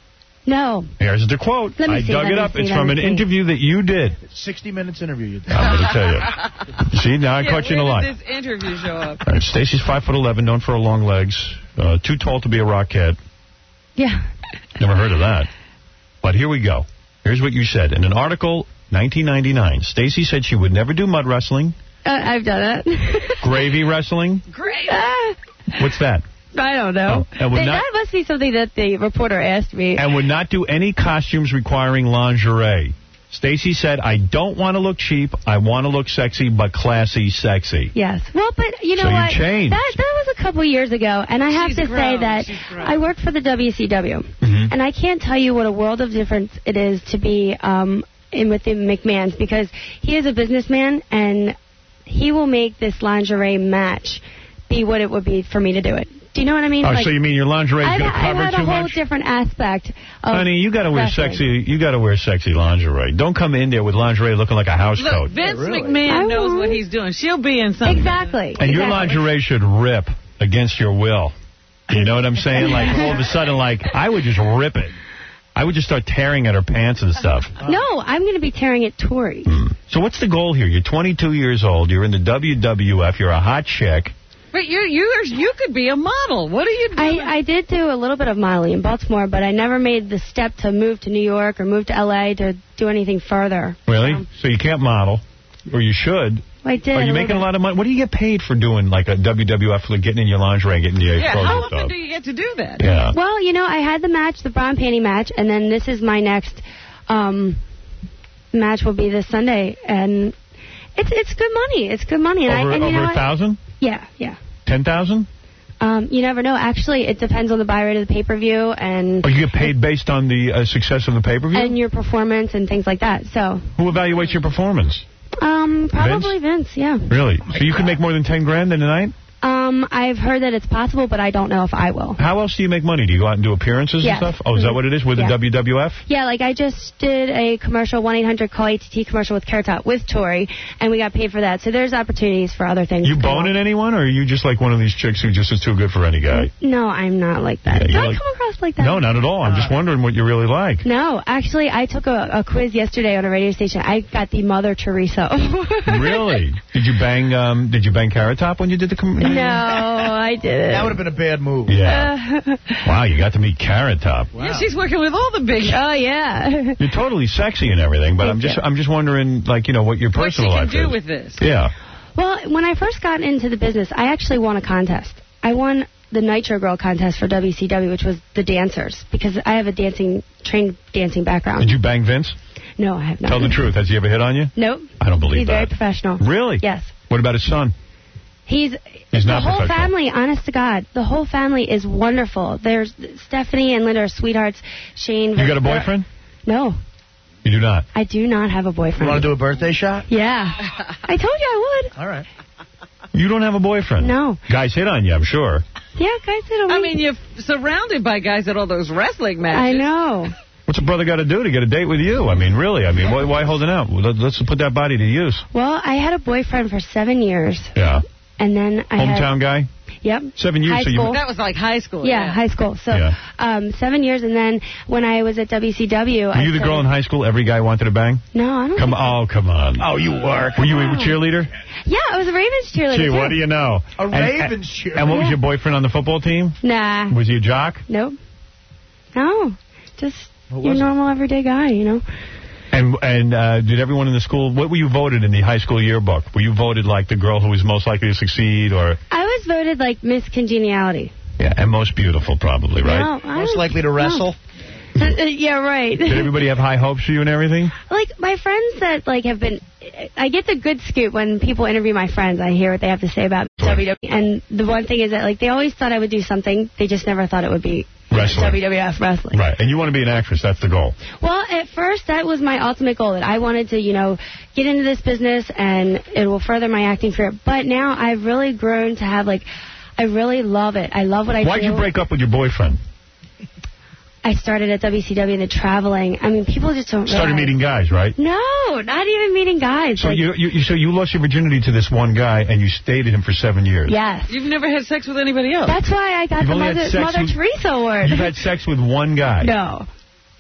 No. Here's the quote. Let me I see, dug let it me up. see, It's let from me an see. interview that you did. sixty minutes interview you did. I'm going to tell you. See, now I yeah, caught you in a where lie. did this interview show up? All right, Stacy's five foot eleven, known for her long legs, uh, too tall to be a rockette. Yeah. Never heard of that. But here we go. Here's what you said. In an article, nineteen ninety-nine, Stacy said she would never do mud wrestling. Uh, I've done it. Gravy wrestling. Great. What's that? I don't know. Oh, and would Th- not- that must be something that the reporter asked me. And would not do any costumes requiring lingerie. Stacy said, I don't want to look cheap. I want to look sexy, but classy sexy. Yes. Well, but you know So you what? changed. That that was a couple years ago, and I have She's to grown. say that She's grown. I worked for the W C W, Mm-hmm. and I can't tell you what a world of difference it is to be um, in with the McMahons, because he is a businessman, and he will make this lingerie match be what it would be for me to do it. Do you know what I mean? Oh, Like, so you mean your lingerie is I've, going to I've cover had too a whole much? different aspect of Honey, you got to wear wrestling. sexy. You got to wear sexy lingerie. Don't come in there with lingerie looking like a house Look, coat. Vince I McMahon knows won't. what he's doing. She'll be in something. Exactly. And your exactly. lingerie should rip against your will. You know what I'm saying? Like all of a sudden, like I would just rip it. I would just start tearing at her pants and stuff. No, I'm going to be tearing at Tori. So what's the goal here? You're twenty-two years old. You're in the W W F. You're a hot chick. But you you you could be a model. What are you doing? I, I did do a little bit of modeling in Baltimore, but I never made the step to move to New York or move to L A to do anything further. Really? So you can't model, or you should. I did. Are you a making a little lot of money? What do you get paid for doing like a W W F, like getting in your lingerie, getting your yeah, clothes how and often stuff? do you get to do that? Yeah. bit. Well, you know, I had the match, the bra and panty match, and then this is my next um, match will be this Sunday, and it's it's good money. It's good money. And Over, I, and you over know a what? thousand? Yeah, yeah. Ten thousand? Um, you never know. Actually, it depends on the buy rate of the pay-per-view and Or you get paid based on the uh, success of the pay-per-view? and your performance and things like that. So, Who evaluates your performance? um, probably Vince. Yeah. Really? So you can make more than ten grand in a night? Um, I've heard that it's possible, but I don't know if I will. How else do you make money? Do you go out and do appearances Yes. and stuff? Oh, is that what it is with Yeah. the W W F? Yeah, like I just did a commercial, one eight hundred call A T T commercial with Carrot Top with Tori, and we got paid for that. So there's opportunities for other things. You boning anyone, or are you just like one of these chicks who just is too good for any guy? No, I'm not like that. Yeah, Do you're I like- come across like that? No, not at all. I'm just wondering what you really like. No, actually, I took a, a quiz yesterday on a radio station. I got the Mother Teresa. Really? Did you bang? Um, did you bang Carrot Top when you did the? Com- No, I didn't. That would have been a bad move. Yeah. Wow, you got to meet Carrot Top. Yeah, she's working with all the big. Oh yeah. You're totally sexy and everything, but I'm just I'm just wondering, like, you know, what your What she personal can life do is. with this? Yeah. Well, when I first got into the business, I actually won a contest. I won the Nitro Girl contest for W C W, which was the dancers, because I have a dancing, trained dancing background. Did you bang Vince? No, I have not. Tell the truth. Has he ever hit on you? Nope. I don't believe He's that. very professional. Really? Yes. What about his son? He's, He's the not whole professional. family, honest to God, the whole family is wonderful. There's Stephanie and Linda are sweethearts. Shane. You got a boyfriend? No, You do not. I do not have a boyfriend. You want to do a birthday shot? Yeah. I told you I would. All right. You don't have a boyfriend? No. Guys hit on you, I'm sure. Yeah, guys, it'll I mean, you're surrounded by guys at all those wrestling matches. I know. What's a brother got to do to get a date with you? I mean, really? I mean, why, why holding out? Let, let's put that body to use. Well, I had a boyfriend for seven years, Yeah. and then I had... Hometown guy? Yep. Seven years, High so you- school. That was like high school. Yeah, Yeah, high school. So, Yeah. um, seven years, and then when I was at W C W, Were I you the girl in started- high school every guy wanted to bang? No, I don't. Come think on, oh, come on. Oh, you were. Were you a cheerleader? Yeah, I was a Ravens cheerleader. Gee, too. what do you know? A And- Ravens and, cheerleader. And what was Yeah. your boyfriend on the football team? Nah. Was he a jock? Nope. No. Just What your was it? normal everyday guy, you know. And and uh, did everyone in the school, what were you voted in the high school yearbook? Were you voted like the girl who was most likely to succeed, or? I was voted like Miss Congeniality. Yeah, and most beautiful probably, right? No, I Most don't- likely to wrestle? no. yeah, right. Did everybody have high hopes for you and everything? Like, my friends that, like, have been... I get the good scoop when people interview my friends. I hear what they have to say about W W F. And the one thing is that, like, they always thought I would do something. They just never thought it would be Wrestling. W W F wrestling. Right, and you want to be an actress, that's the goal. Well, at first, that was my ultimate goal, that I wanted to, you know, get into this business and it will further my acting career. But now I've really grown to have, like, I really love it. I love what I Why'd do. you break up with your boyfriend? I started at W C W and the traveling. I mean, people just don't Started realize. meeting guys, right? No, not even meeting guys. So like, you, you so you lost your virginity to this one guy and you stayed at him for seven years. Yes. You've never had sex with anybody else. That's why I got You've the only had Mother, sex Mother with- Teresa award. You've had sex with one guy. No.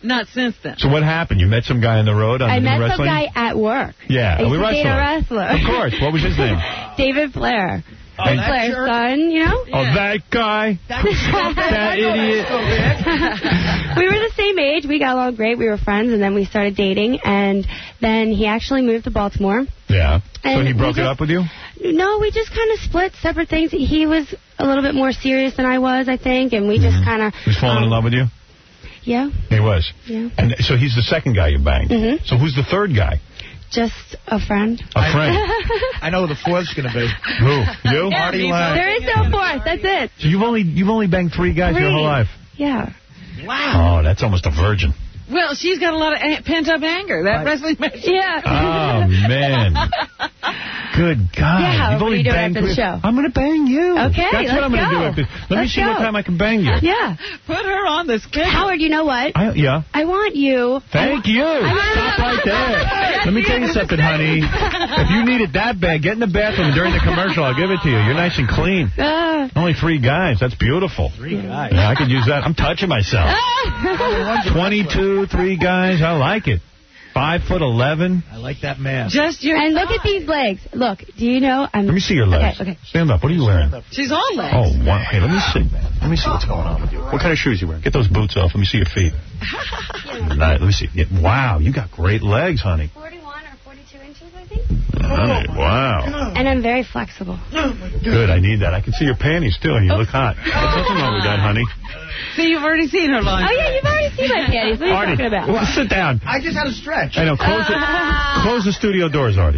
Not since then. So what happened? You met some guy on the road on I the met new wrestling? some guy at work. Yeah, I used we to date wrestler. a wrestler. Of course. What was his name? David Flair. Oh, David that Flair's jerk. son, you know? Oh, that guy. That idiot. We were the same age. We got along great. We were friends, and then we started dating. And then he actually moved to Baltimore. Yeah. So And he we broke it just- up with you? No, we just kind of split separate things. He was a little bit more serious than I was, I think, and we just kind of... He was falling in love with you? Yeah, He was. yeah. And so he's the second guy you banged. Mhm. So who's the third guy? Just a friend. A friend. I know who the fourth's going to be. Who? You? Marty Lang. There is no fourth. That's it. So you've only you've only banged three guys your Three. whole life. Yeah. Oh, that's almost a virgin. Well, she's got a lot of a- pent-up anger. That wrestling match. Yeah. Oh, man. Good God. Yeah, You've what are only you doing banged after the three- show? I'm going to bang you. Okay, That's let's what I'm gonna go. do. After. Let me Let's see what go. time I can bang you. Yeah. Put her on the schedule. Howard, you know what? I, yeah. I want you. Thank you. Stop right there. Let me tell you something, honey. If you need it that bad, get in the bathroom during the commercial. I'll give it to you. You're nice and clean. Uh, Only three guys. That's beautiful. Three guys. Yeah, I could use that. I'm touching myself. twenty-two, three guys. I like it. Five foot eleven. I like that man. Just your and look at these legs. Look, do you know? I'm. Let me see your legs. Okay, okay. Stand up. What are you wearing? She's all legs. Oh, wow. Hey, let me see. Let me see what's going on with you. What kind of shoes you wearing? Get those boots off. Let me see your feet. Nice. Let me see. Yeah, wow, you got great legs, honey. forty-one or forty-two inches, I think. Honey, wow. And I'm very flexible. Good, I need that. I can see your panties, too, and you look hot. There's nothing wrong with that, honey. See, you've already seen her line. Oh, yeah, you've already seen my panties. What are you Artie, talking about? well, sit down. I just had a stretch. I know. Close, the, close the studio doors, Artie.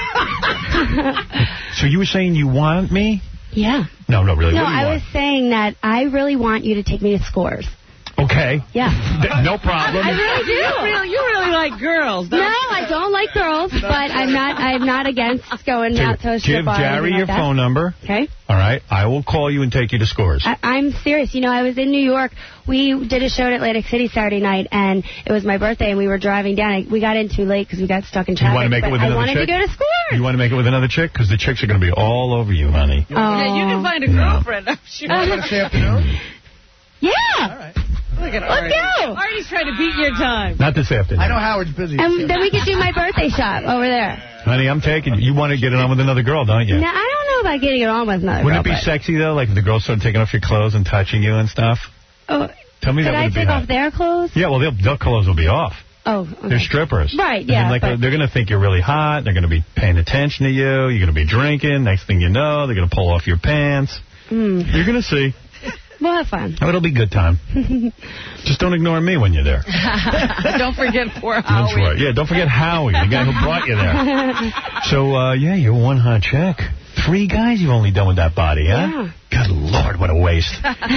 So you were saying you want me? Yeah. No, no, really. No, what do you I want? was saying that I really want you to take me to Scores. Okay. Yeah. Th- no problem. I really do. You really, you really like girls, don't No, you? I don't like girls, but I'm not. I'm not against going out to a strip Give bar or Jerry anything your like that. phone number. Okay. All right. I will call you and take you to Scores. I, I'm serious. You know, I was in New York. We did a show at Atlantic City Saturday night, and it was my birthday, and we were driving down. I, we got in too late because we got stuck in You traffic. want to make it but with I another wanted chick? to go to Scores. You want to make it with another chick? Because the chicks are going to be all over you, honey. Oh. Yeah, you can find a girlfriend, I'm sure. this afternoon? Yeah. All right. Look at Let's Artie. go. Artie's trying to beat your time. Not this afternoon. I know Howard's busy. And then we could do my birthday shot over there. Honey, I'm taking you. You want to get it on with another girl, don't you? Now, I don't know about getting it on with another Wouldn't girl, it be but- sexy, though? Like if the girls started taking off your clothes and touching you and stuff? Oh, Tell me could that I would be take hot. off their clothes? Yeah, well, they'll, their clothes will be off. Oh, okay. They're strippers. Right, And yeah, like but- they're going to think you're really hot. They're going to be paying attention to you. You're going to be drinking. Next thing you know, they're going to pull off your pants. Mm. You're going to see. We'll have fun. Oh, it'll be a good time. Just don't ignore me when you're there. Don't forget poor That's Howie. right. Yeah, don't forget Howie, the guy who brought you there. So, uh, yeah, you're one hot chick. Three guys you've only done with that body, huh? Yeah. Good Lord, what a waste.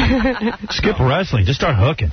Skip wrestling. Just start hooking.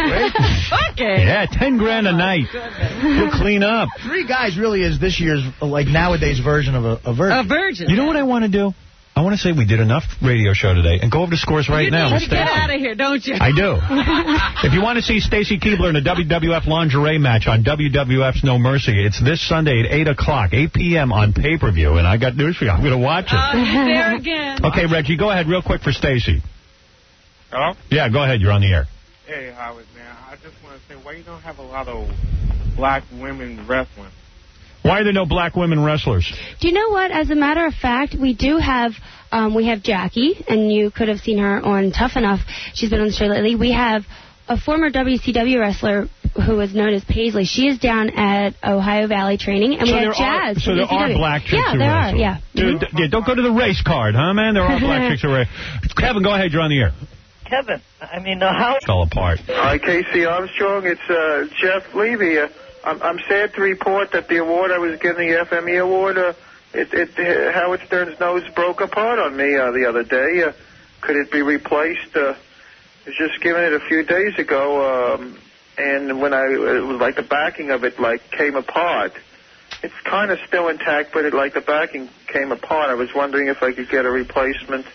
Fuck it. Yeah, ten grand a night. You'll clean up. Three guys really is this year's, uh, like, nowadays version of a, a virgin. A virgin. You know what I want to do? I want to say we did enough radio show today and go over to Scores right you now. need with to get Stacey. out of here, don't you? I do. If you want to see Stacy Keibler in a W W F lingerie match on W W F's No Mercy, it's this Sunday at eight o'clock, eight p.m. on pay-per-view, and I got news for you. I'm going to watch it. Uh, he's there again. Okay, Reggie, go ahead real quick for Stacy. Hello? Yeah, go ahead. You're on the air. Hey, Howard, man. I just want to say, why you don't have a lot of black women wrestling? Why are there no black women wrestlers? Do you know what? As a matter of fact, we do have um, we have Jackie, and you could have seen her on Tough Enough. She's been on the show lately. We have a former W C W wrestler who was known as Paisley. She is down at Ohio Valley training, and so we there have Jazz. Are, so from there W C W. are black chicks Yeah, who there wrestle. are. Yeah. Dude, d- yeah. Don't go to the race card, huh, man? There are black chicks who wrestle. Kevin, go ahead. You're on the air. Kevin, I mean, uh, how... Fell apart. Hi, Casey Armstrong. It's uh, Jeff Levy. Uh, I'm, I'm sad to report that the award I was getting, the F M E award, uh, it, it, uh, Howard Stern's nose broke apart on me uh, the other day. Uh, could it be replaced? Uh, I was just given it a few days ago, um, and when I, it was like the backing of it, like, came apart. It's kind of still intact, but it, like, the backing came apart. I was wondering if I could get a replacement.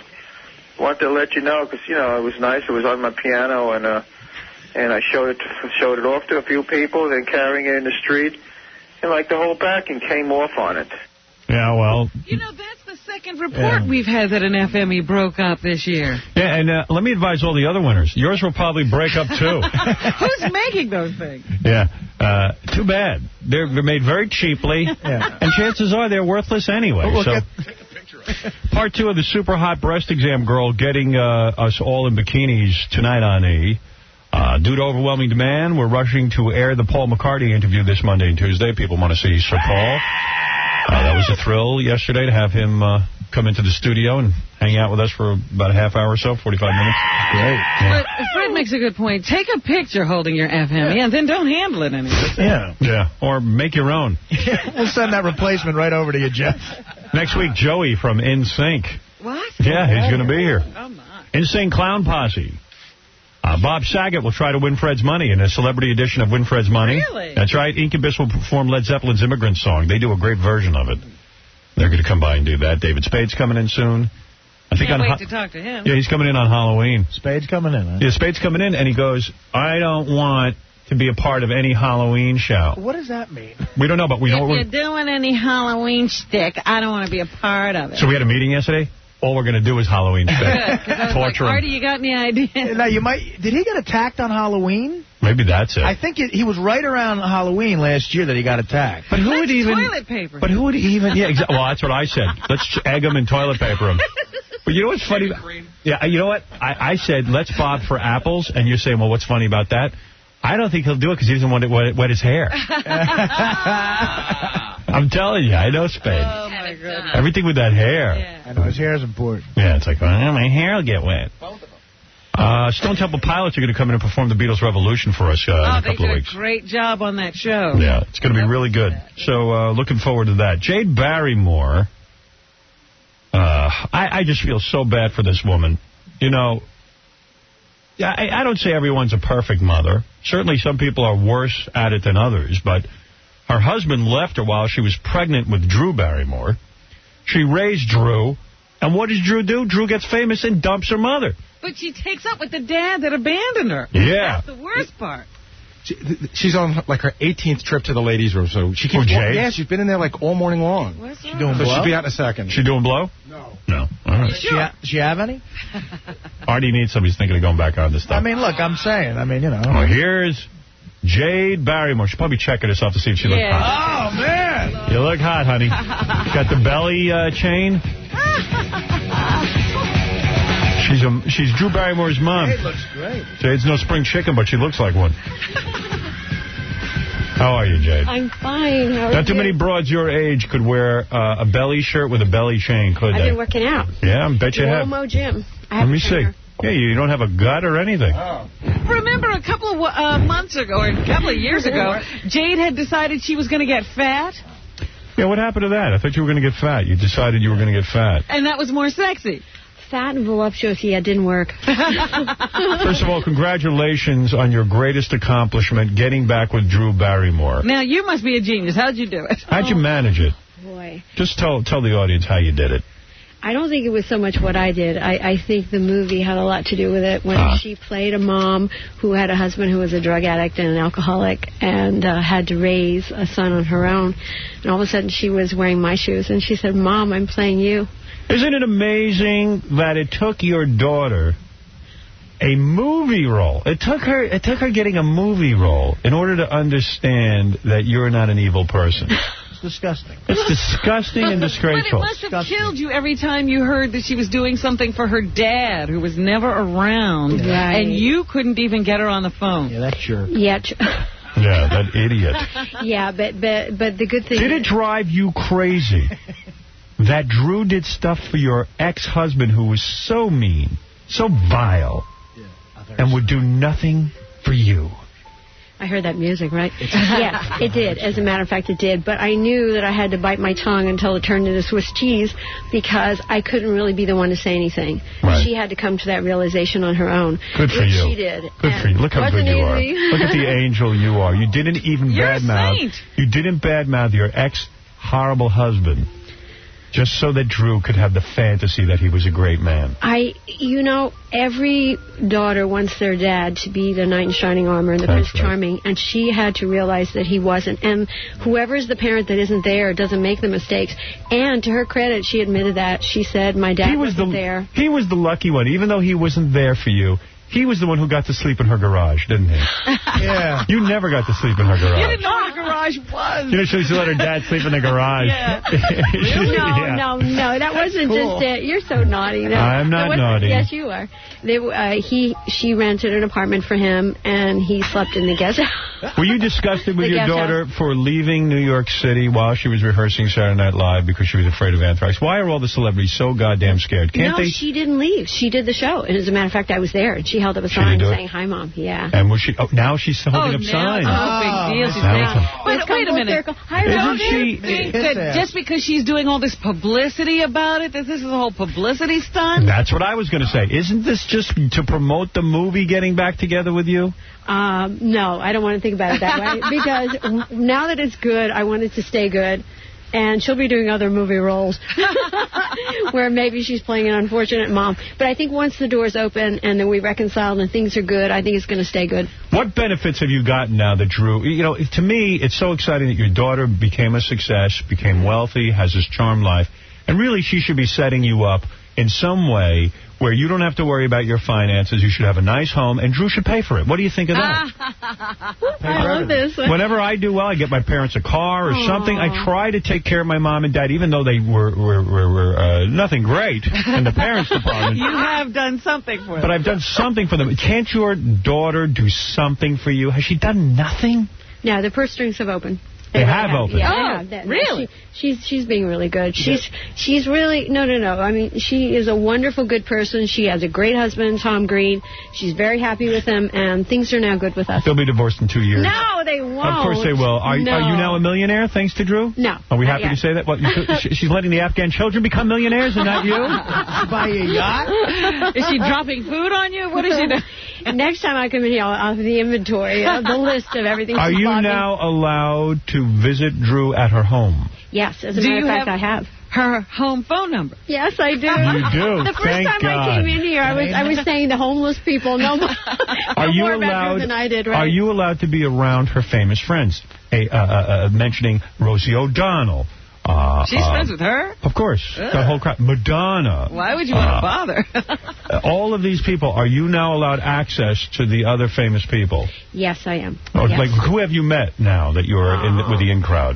Wanted to let you know because, you know, it was nice. It was on my piano, and uh, and I showed it showed it off to a few people, then carrying it in the street, and, like, the whole backing came off on it. Yeah, well. You know, that's the second report we've had that an F M E broke up this year. Yeah, and uh, let me advise all the other winners. Yours will probably break up, too. Who's making those things? Yeah. Uh, too bad. They're, they're made very cheaply, Yeah. and chances are they're worthless anyway. Look so. at- Part two of the super hot breast exam girl getting uh, us all in bikinis tonight on E! Uh, due to overwhelming demand, we're rushing to air the Paul McCartney interview this Monday and Tuesday. People want to see Sir Paul. Uh, that was a thrill yesterday to have him uh, come into the studio and hang out with us for about a half hour or so, forty-five minutes. Great. Yeah. But Fred makes a good point. Take a picture holding your F M E yeah. and then don't handle it anymore. Yeah. Yeah. Or make your own. We'll send that replacement right over to you, Jeff. Next week, Joey from N Sync. What? Yeah, he's going to be here. Oh, my. N Sync Clown Posse. Uh, Bob Saget will try to win Fred's money in a celebrity edition of Win Fred's Money. Really? That's right. Incubus will perform Led Zeppelin's Immigrant Song. They do a great version of it. They're going to come by and do that. David Spade's coming in soon. I think Can't on wait to talk to him. Yeah, he's coming in on Halloween. Spade's coming in, huh? Yeah, Spade's coming in, and he goes, I don't want to be a part of any Halloween show. What does that mean? We don't know, but we know If what you're we're... doing any Halloween shtick, I don't want to be a part of it. So we had a meeting yesterday. All we're going to do is Halloween shtick. Good, 'cause I was Torture like, him. Artie, you got any ideas? Now, you might... Did he get attacked on Halloween? Maybe that's it. I think it, he was right around Halloween last year that he got attacked. But who Let's would even... toilet paper. But who would even... Yeah, exactly. Well, that's what I said. Let's egg him and toilet paper him. But you know what's funny? Yeah, you know what? I, I said, let's bob for apples, and you're saying, well, what's funny about that? I don't think he'll do it because he doesn't want to wet, wet his hair. I'm telling you, I know Spade. Oh, my goodness. Everything with that hair. Yeah. I know, his hair is important. Yeah, it's like, well, my hair will get wet. Uh, Stone Temple Pilots are going to come in and perform the Beatles Revolution for us uh, Oh, in a they couple did of a weeks. great job on that show. Yeah, it's going to be really good. So uh, looking forward to that. Jade Barrymore, uh, I, I just feel so bad for this woman. You know, yeah, I, I don't say everyone's a perfect mother. Certainly some people are worse at it than others, but her husband left her while she was pregnant with Drew Barrymore. She raised Drew, and what does Drew do? Drew gets famous and dumps her mother. But she takes up with the dad that abandoned her. Yeah. That's the worst part. She, she's on, like, her eighteenth trip to the ladies' room, so she keeps... Oh, Jade? Yeah, she's been in there, like, all morning long. What's She doing So blow? she'll be out in a second. She doing blow? No. No. All right. She, ha she have any? Artie needs somebody who's thinking of going back on this stuff. I mean, look, I'm saying. I mean, you know. Well, here's Jade Barrymore. She's probably checking herself to see if she looks Yeah. hot. Oh, man. You look hot, honey. Got the belly uh, chain. She's a, she's Drew Barrymore's mom. Jade looks great. Jade's no spring chicken, but she looks like one. How are you, Jade? I'm fine. How are Not too you? many broads your age could wear uh, a belly shirt with a belly chain, could I've they? been working out. Yeah, I bet you have. Mo Gym. I Let have me a see. trainer. Yeah, you don't have a gut or anything. Remember a couple of uh, months ago, or a couple of years ago, Jade had decided she was going to get fat, Yeah, what happened to that? I thought you were going to get fat. You decided you were going to get fat. and that was more sexy. Fat and voluptuous, yeah, didn't work. First of all, congratulations on your greatest accomplishment, getting back with Drew Barrymore. Now, you must be a genius. How'd you do it? How'd you manage it? Boy. Just tell tell the audience how you did it. I don't think it was so much what I did. I, I think the movie had a lot to do with it. When Ah. she played a mom who had a husband who was a drug addict and an alcoholic and uh, had to raise a son on her own. And all of a sudden she was wearing my shoes. And she said, Mom, I'm playing you. Isn't it amazing that it took your daughter a movie role? It took her it took her getting a movie role in order to understand that you're not an evil person. It's disgusting. It's disgusting and But it disgraceful. must have killed you every time you heard that she was doing something for her dad, who was never around, Right. and you couldn't even get her on the phone. Yeah, that's sure. Yeah, tr- Yeah, that idiot. yeah, but, but, but the good thing Did it drive you crazy that Drew did stuff for your ex-husband who was so mean, so vile, and would do nothing for you? I heard that music, right? Yeah, it did. As a matter of fact, it did. But I knew that I had to bite my tongue until it turned into Swiss cheese because I couldn't really be the one to say anything. Right. She had to come to that realization on her own. Good for which you. She did. Good And for you. Look how wasn't good you are. easy. Look at the angel you are. You didn't even You're a badmouth. saint. You didn't badmouth your ex-horrible husband. Just so that Drew could have the fantasy that he was a great man. I, you know, every daughter wants their dad to be the knight in shining armor and the That's Prince right. Charming, and she had to realize that he wasn't. And whoever's the parent that isn't there doesn't make the mistakes. And to her credit, she admitted that. She said, my dad He was wasn't the there. He was the lucky one, even though he wasn't there for you. He was the one who got to sleep in her garage, didn't he? Yeah. You never got to sleep in her You garage. didn't know what a garage was. You know, she used to let her dad sleep in the garage. Yeah. No, Yeah. no, no, that wasn't cool. just it. You're so naughty. No, I'm not that wasn't- naughty. Yes, you are. They, uh, he, she rented an apartment for him, and he slept in the guest house. Were you disgusted with The your guest daughter for leaving New York City while she was rehearsing Saturday Night Live because she was afraid of anthrax? Why are all the celebrities so goddamn scared? Can't no, they? she didn't leave. She did the show. And as a matter of fact, I was there, and she held up a She sign did do it? saying, hi, Mom. Yeah. And was she? Oh, now she's holding Oh, up now signs. it's no big deal. She's Now saying, it's a- wait, It's wait a come full minute. circle. Hi, Isn't Don't she- you think It's that ass. just because she's doing all this publicity about it, that this is a whole publicity stunt? That's what I was going to say. Isn't this just to promote the movie getting back together with you? Um, no, I don't want to think about it that way. Because w- now that it's good, I want it to stay good. And she'll be doing other movie roles where maybe she's playing an unfortunate mom. But I think once the door's open and then we reconcile and things are good, I think it's going to stay good. What benefits have you gotten now that Drew, you know, to me, it's so exciting that your daughter became a success, became wealthy, has this charmed life, and really she should be setting you up in some way where you don't have to worry about your finances. You should have a nice home, and Drew should pay for it. What do you think of that? I love this. Whenever I do well, I get my parents a car or Aww. something. I try to take care of my mom and dad, even though they were, were, were, were uh, nothing great in the parents' department. You have done something for them. But I've done something for them. Can't your daughter do something for you? Has she done nothing? No, the purse strings have opened. They have opened. Yeah, Oh, they have. That- really? She, she's she's being really good. She's she's really no no no. I mean, she is a wonderful good person. She has a great husband, Tom Green. She's very happy with him, and things are now good with us. They'll be divorced in two years. No, they won't. Of course they will. Are, no. are you now a millionaire thanks to Drew? No. Are we not happy to yet. say that? What, you, she- she's letting the Afghan children become millionaires and not you? Buy a yacht? Is she dropping food on you? What is she doing? Next time I come in here, I'll, I'll have the inventory, uh, the list of everything. Are she's you bought me. now allowed to visit Drew at her home? Yes, as a Do matter of you fact, have- I have. Her home phone number. Yes, I do. You do. The first Thank time God. I came in here, I was I was saying the homeless people know more, Are know you more about allowed? her than I did, right? Are you allowed to be around her famous friends? A, uh, uh, uh, mentioning Rosie O'Donnell. Uh, She's uh, friends with her? Of course. Ugh. The whole crowd. Madonna. Why would you want to Uh, bother? Uh, all of these people, are you now allowed access to the other famous people? Yes, I am. Oh, Yes. Like, who have you met now that you're in the, with the in crowd?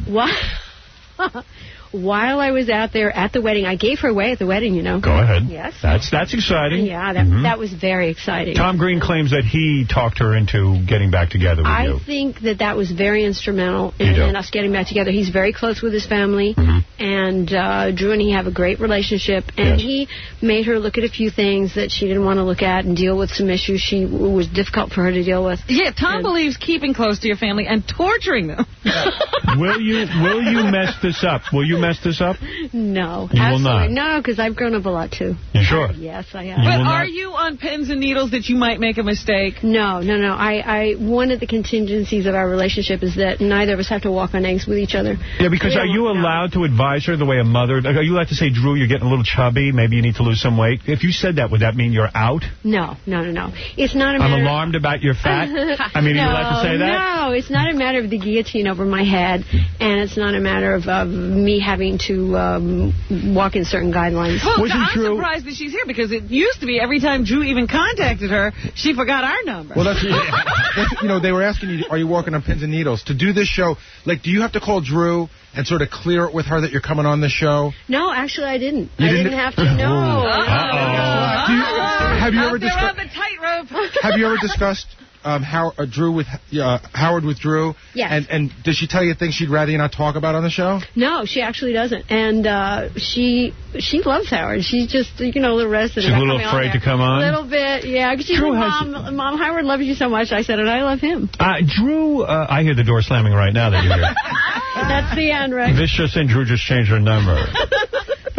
Wha- While I was out there at the wedding, I gave her away at the wedding, you know. Go ahead. Yes. That's that's exciting. Yeah, that, Mhm. that was very exciting. Tom Green claims that he talked her into getting back together with I you. think that that was very instrumental You in, do. in us getting back together. He's very close with his family, Mm-hmm. and uh, Drew and he have a great relationship. And Yes. he made her look at a few things that she didn't want to look at and deal with some issues she it was difficult for her to deal with. Yeah, Tom And- believes keeping close to your family and torturing them. Will you will you mess this up? Will you mess this up? No, You will absolutely not. no, because I've grown up a lot too. You sure? Yes, I have. You But will are not- you on pins and needles that you might make a mistake? No, no, no. I, I, one of the contingencies of our relationship is that neither of us have to walk on eggs with each other. Yeah, because We are don't- you no. allowed to advise her the way a mother... Are you allowed to say, Drew, you're getting a little chubby, maybe you need to lose some weight? If you said that, would that mean you're out? No, no, no, no. It's not a I'm matter. alarmed about your fat? I mean, are you allowed to say that? No, it's not a matter of the guillotine over my head, and it's not a matter of uh, me having to um, walk in certain guidelines. Well, I'm surprised that she's here because it used to be every time Drew even contacted her, she forgot our number. Well, that's, that's you know, they were asking you, are you walking on pins and needles? To do this show, like, do you have to call Drew and sort of clear it with her that you're coming on the show? No, actually, I didn't. You I didn't? didn't have to. No. Uh-oh. Do you, have you Out ever there discussed? on the tightrope. Have you ever discussed um, How, uh, Drew with uh, Howard with Drew? Yes. And and does she tell you things she'd rather you not talk about on the show? No, she actually doesn't, and uh, she she loves Howard. She's just you know the rest of She's a little afraid to come on? A little bit, yeah. 'Cause she Drew said, has- Mom, Mom, Howard loves you so much. I said, and I love him. Uh, Drew, uh, I hear the door slamming right now that you're here. That's the end, right? This just in, Drew just changed her number.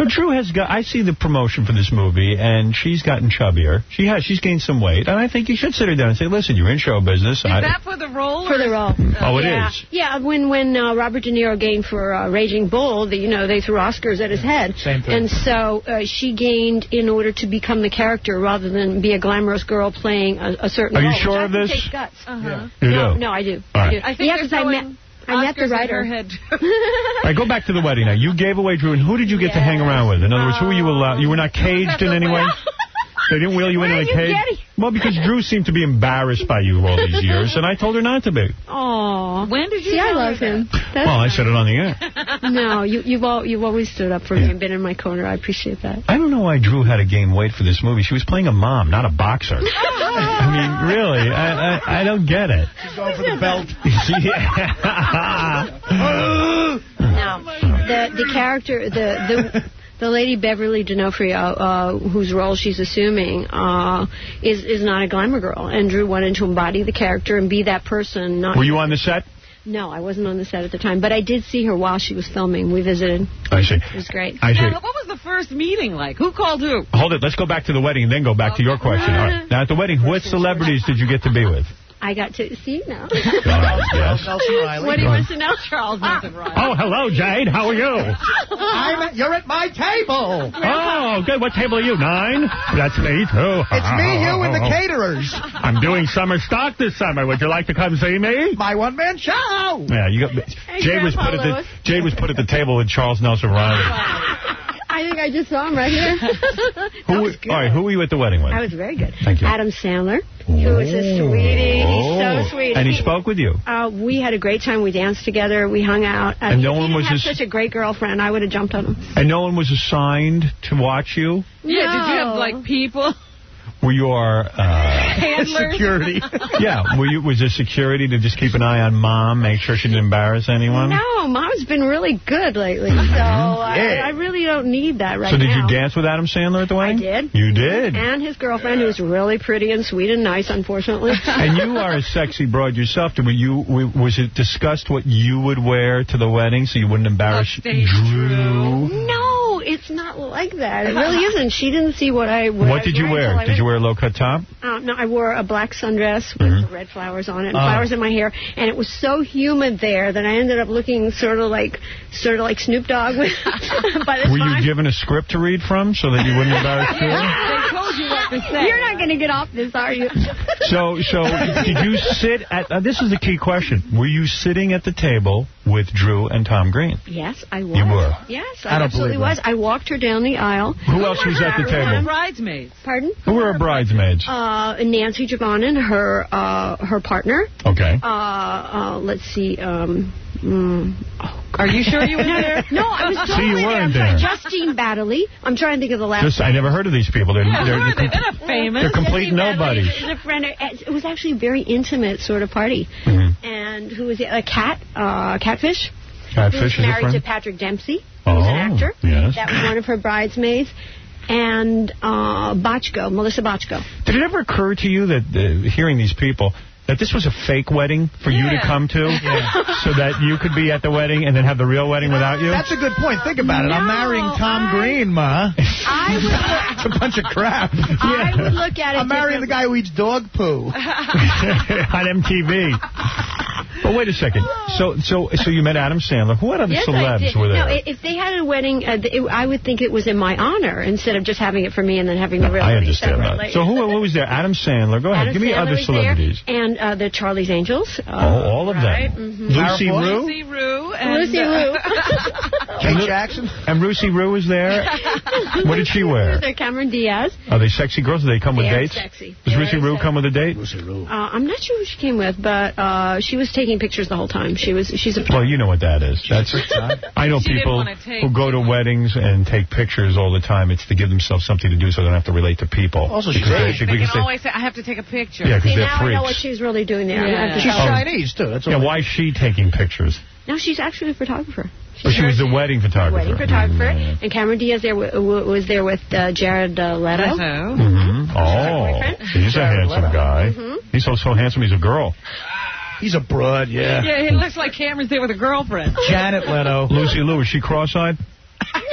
So Drew has got, I see the promotion for this movie, and she's gotten chubbier. She has, she's gained some weight, and I think you should sit her down and say, listen, you're in show business. Is I, that for the role? For the role. Oh, it yeah. is? Yeah, when when uh, Robert De Niro gained for uh, Raging Bull, the, you know, they threw Oscars at his head. Same thing. And so uh, she gained in order to become the character rather than be a glamorous girl playing a, a certain Are you role. sure which of I think this? takes guts. Uh-huh. You no, do? no, I do. All I right. do. I think yeah, they're because I met, throwing I met the Oscars at writer. her head. All right, go back to the wedding now. You gave away Drew, and who did you get to hang around with? In other words, who were you allowed? You were not caged in any way? They didn't wheel you Where into are a you cage? getting- Well, because Drew seemed to be embarrassed by you all these years, and I told her not to be. Aw. When did you See, I tell her love him. That's Well, I said it on the air. No, you, you've all, you've always stood up for me and been in my corner. I appreciate that. I don't know why Drew had to gain weight for this movie. She was playing a mom, not a boxer. I mean, really, I, I, I don't get it. She's going for the belt. No, the the character, the the the lady Beverly D'Onofrio, uh, whose role she's assuming, uh, is is not a glamour girl, and Drew wanted to embody the character and be that person. Not Were you on the set? No, I wasn't on the set at the time, but I did see her while she was filming. We visited. I see. It was great. I see. Now, what was the first meeting like? Who called who? Hold it. Let's go back to the wedding and then go back to your question. All right. Now, at the wedding, what celebrities did you get to be with? I got to see you now. Yes. Nelson Riley. What do you want to know? Charles Nelson Riley. Oh, hello, Jade. How are you? I'm at, you're at my table. Oh, good. What table are you? Nine? That's me, too. It's me, you, and the caterers. I'm doing summer stock this summer. Would you like to come see me? My one-man show. Yeah, you got. Jade was put at the Jade was put at the table with Charles Nelson Riley. I think I just saw him right here. Who? All right, who were you at the wedding with? I was very good. Thank you. Adam Sandler, who was a sweetie. Oh. So sweet. And he spoke with you. Uh, we had a great time. We danced together. We hung out. Uh, And no if one he was didn't have his- such a great girlfriend. I would have jumped on him. And no one was assigned to watch you? Yeah, did you No. have, like, people? Were your uh, Handlers? Security. yeah, were you, was there security to just keep an eye on Mom, make sure she didn't embarrass anyone? No, Mom's been really good lately, so I, I really don't need that right So did now. you dance with Adam Sandler at the wedding? I did. You did? And his girlfriend, who's really pretty and sweet and nice, unfortunately. And you are a sexy broad yourself. Were you, was it discussed what you would wear to the wedding so you wouldn't embarrass Upstage Drew? No, it's not like that. It really isn't. She didn't see what I what What I did was you wearing wear? till I Did you went- wear a low-cut top? Uh, no, I wore a black sundress with Mhm. red flowers on it and Oh. flowers in my hair, and it was so humid there that I ended up looking sort of like sort of like Snoop Dogg. With, by the Were time you given a script to read from so that you wouldn't embarrass Drew? They told you what to say. You're not going to get off this, are you? So, so did you sit at, uh, this is a key question, were you sitting at the table with Drew and Tom Green? Yes, I was. You were? Yes, I I, don't absolutely believe was. I walked her down the aisle. Who else was at the table? Bridesmaids. Pardon? Who were her bridesmaids? Uh, Nancy Javonin, her uh, her partner. Okay. Uh, uh, let's see. Um, mm, oh, Are you sure you were no, there? No, I was See, totally you there. weren't I'm sorry. there. Justine Baddeley. I'm trying to think of the last Just, I never heard of these people. They're, Yeah, they're, who are they? they're, They're not famous. they're complete Justine Baddeley nobodies. is a friend. It was actually a very intimate sort of party. Mm-hmm. And who was it? A cat, uh, Catfish. Catfish who's is a married friend? to Patrick Dempsey, who's Oh, an actor. yes. That was one of her bridesmaids. And uh, Bochco, Melissa Bochco. Did it ever occur to you that, uh, hearing these people, that this was a fake wedding for you to Yeah. come to so that you could be at the wedding and then have the real wedding without you? That's a good point. Think about it. I'm marrying Tom Green, Ma. I would It's a bunch of crap. I would look at it I'm marrying the guy who eats dog poo. On M T V. But wait a second. So so so you met Adam Sandler. Who other Yes, I celebs did. were there? No, if they had a wedding, uh, it, I would think it was in my honor instead of just having it for me and then having the real I wedding understand that. separately. So who, who was there? Adam Sandler. Go ahead. Adam Give me Sandler other was celebrities. There, and uh, the Charlie's Angels. Uh, Oh, all of right? them. Mhm. Lucy Lucy Rue? Rue. And, Lucy uh, Rue. Kate Jackson? And Lucy Rue was there? What did she wear? They're Cameron Diaz. Are they sexy girls? Do they come with Very dates? sexy. Does Very Lucy Rue sexy. come with a date? Uh, I'm not sure who she came with, but uh, she was taking pictures the whole time. She was. She's a. Well, you know what that is. That's I know She didn't people wanna take who go to weddings and take pictures all the time. It's to give themselves something to do so they don't have to relate to people. Also, she's Because they- Asian. They because can they- always say, I have to take a picture. Yeah, 'cause See, they're now I know freaks. what she's really doing there. Yeah. I have to She's tell her. Chinese, too. That's all. Yeah, why is she taking pictures? No, she's actually a photographer. But she was the wedding photographer. Wedding photographer, and Cameron Diaz there w- w- was there with uh, Jared uh, Leto. Mm-hmm. Oh, he's a handsome guy. Mhm. He's so, so handsome he's a girl. He's a broad, yeah. Yeah, it looks like Cameron's there with a girlfriend. Janet Leto. Lucy Liu, is she cross-eyed?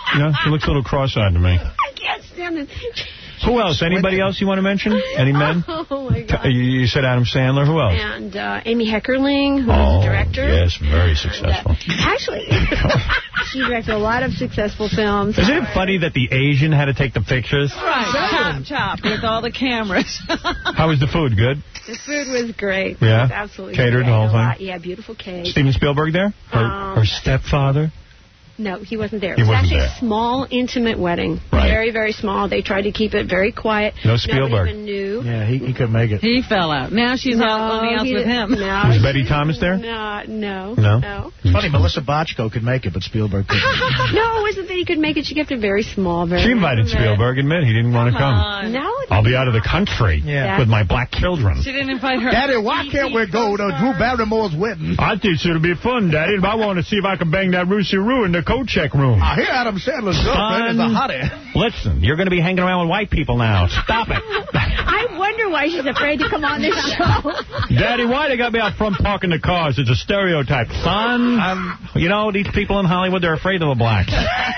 No, she looks a little cross-eyed to me. I can't stand it. Who else? Anybody else you want to mention? Any men? Oh, my God. You, you said Adam Sandler. Who else? And uh, Amy Heckerling, who's oh, a director. Yes, very successful. Actually, she directed a lot of successful films. Isn't it funny that the Asian had to take the pictures? Right, chop, chop, with all the cameras. How was the food? Good? The food was great. Yeah? It was absolutely Catered great. the whole A thing? lot. Yeah, beautiful cake. Steven Spielberg there? Her, Um, her stepfather? No, he wasn't there. He it was wasn't actually there. a small, intimate wedding. Right. Very, very small. They tried to keep it very quiet. No Spielberg. Nobody even knew. Yeah, he, he couldn't make it. He fell out. Now she's No, out on the outs he with him. didn't- No. Was Betty Thomas there? No, no. No? No. It's funny, Melissa Botchko could make it, but Spielberg couldn't. No, it wasn't that he could make it. She kept it very small. Very She invited intimate. Spielberg, admit he didn't want to come. on. No. I'll be out of the country Yeah. with my black children. She didn't invite her. Daddy, why can't we go to Drew Barrymore's wedding? I think it'll be fun, Daddy. I want to see if I can bang that Lucy Rue in the coat check room. I hear Adam Sandler's girlfriend is a hottie. Listen, you're going to be hanging around with white people now. Stop it. I wonder why she's afraid to come on this show. Daddy, why they got me out front parking the cars? It's a stereotype. Son, um, you know, these people in Hollywood, they're afraid of the blacks.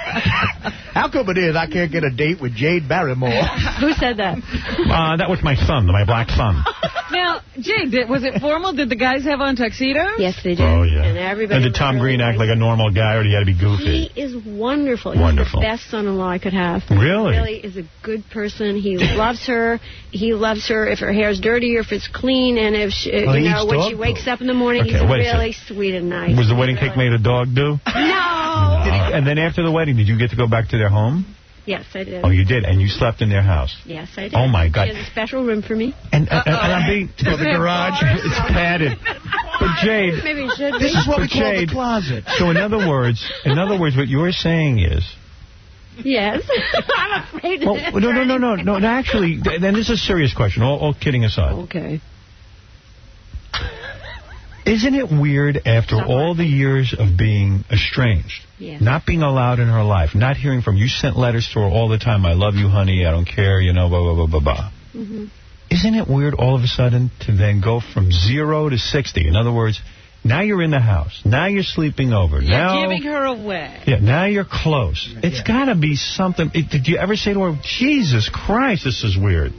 How come it is I can't get a date with Jade Barrymore? Who said that? Uh, that was my son, my black son. Now, Jade, did, was it formal? Did the guys have on tuxedos? Yes, they did. Oh, yeah. And everybody And did was Tom really Green act nice. like a normal guy, or did he have to be goofy? He is wonderful. Wonderful. He's the best son-in-law I could have. Really? He really is a good person. He loves her. He loves her if her hair's dirty or if it's clean. And if she, Well, he you know, eats when dog she wakes food. up in the morning, Okay, he's wait a really sweet and nice. Was the wedding cake made of dog do? No. Did he, and then after the wedding, did you get to go back to their home? Yes, I did. Oh, you did? And you slept in their house? Yes, I did. Oh, my God. She has a special room for me. And, and, and I'm being... To the garage. It's padded. But, Jade... Maybe it should be. This is what we but call Jade, the closet. So, in other words, in other words, what you're saying is... Yes. I'm afraid to Well, no, no, no, no, no, no, actually, th- then this is a serious question, all, all kidding aside. Okay. Isn't it weird after all the years of being estranged, Yeah. not being allowed in her life, not hearing from you, sent letters to her all the time, I love you, honey, I don't care, you know, blah, blah, blah, blah, blah. Mm-hmm. Isn't it weird all of a sudden to then go from zero to sixty? In other words, now you're in the house. Now you're sleeping over. You're now, giving her away. Yeah, now you're close. It's got to be something. It, did you ever say to her, Jesus Christ, this is weird?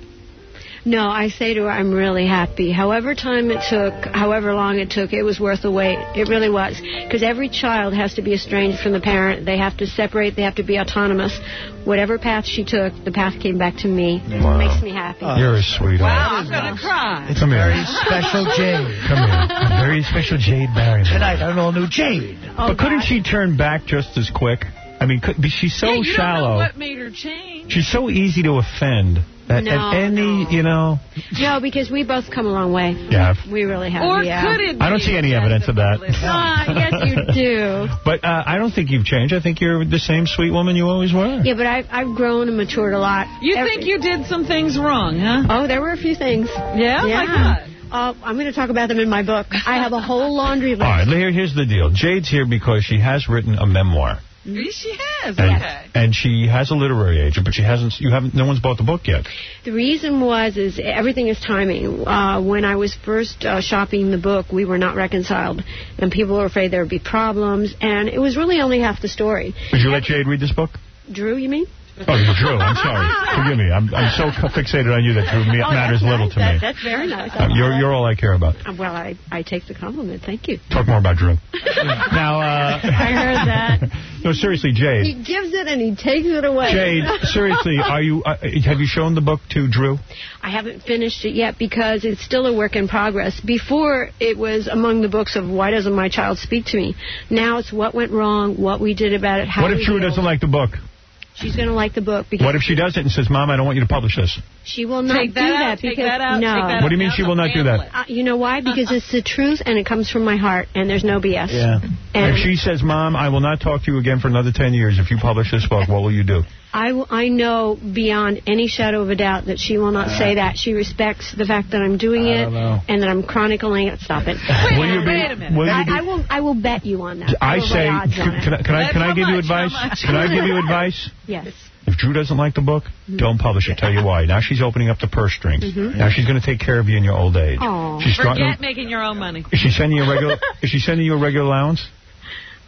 No, I say to her, I'm really happy. However time it took, however long it took, it was worth the wait. It really was. Because every child has to be estranged from the parent. They have to separate. They have to be autonomous. Whatever path she took, the path came back to me. Wow. It makes me happy. You're a sweetheart. Wow, I'm going to cry. It's Come a here. very special Jade. Come here. A very special Jade Barrymore. Tonight, I don't know, Jade. Oh, But couldn't God. she turn back just as quick? I mean, could, she's so yeah, you shallow. don't know what made her change. She's so easy to offend. That No, at any, no. you know... No, because we both come a long way. Yeah. We really have. Or yeah. could it be? I don't see any evidence of that. Ah, yes, you do. But uh, I don't think you've changed. I think you're the same sweet woman you always were. Yeah, but I've, I've grown and matured a lot. You Every- think you did some things wrong, huh? Oh, there were a few things. Yeah? Yeah. Like what? Uh, I'm going to talk about them in my book. I have a whole laundry list. All right, here, here's the deal. Jade's here because she has written a memoir. She has, And, okay. and she has a literary agent, but she hasn't. You haven't. No one's bought the book yet. The reason was is everything is timing. Uh, when I was first uh, shopping the book, we were not reconciled, and people were afraid there would be problems, and it was really only half the story. Would you let Jade read this book? Drew, you mean? Oh, you Drew. I'm sorry. Forgive me. I'm I'm so fixated on you that Drew me- Oh, matters that's little nice. to That- me. That's very nice. Uh, you're you're all I care about. Uh, Well, I, I take the compliment. Thank you. Talk more about Drew. Now, uh, I heard that. No, seriously, Jade. He gives it and he takes it away. Jade, seriously, are you? Uh, have you shown the book to Drew? I haven't finished it yet because it's still a work in progress. Before, it was among the books of why doesn't my child speak to me? Now it's what went wrong, what we did about it, how What if we Drew healed. doesn't like the book? She's going to like the book because What if she does it and says, Mom, I don't want you to publish this? she will not Take do that that out, take because that out, no. take that What do you mean she will not do that? Uh, you know why? Because it's the truth and it comes from my heart and there's no B S. Yeah. And If she says, Mom, I will not talk to you again for another ten years if you publish this book, what will you do? I, w- I know beyond any shadow of a doubt that she will not Uh, say that. She respects the fact that I'm doing I it don't know. and that I'm chronicling it. Stop it. Wait will you be, wait a minute. Will you I, be, I will. I will bet you on that. I will say, lay odds can, on it. can, I- can I, can I How give you much? How advice? much? Can I give you advice? Yes. If Drew doesn't like the book, don't publish it. Tell you why. Now she's opening up the purse strings. Mhm. Now she's going to take care of you in your old age. Aw. She's Forget starting. making your own money. Is she sending you a regular? Is she sending you a regular allowance?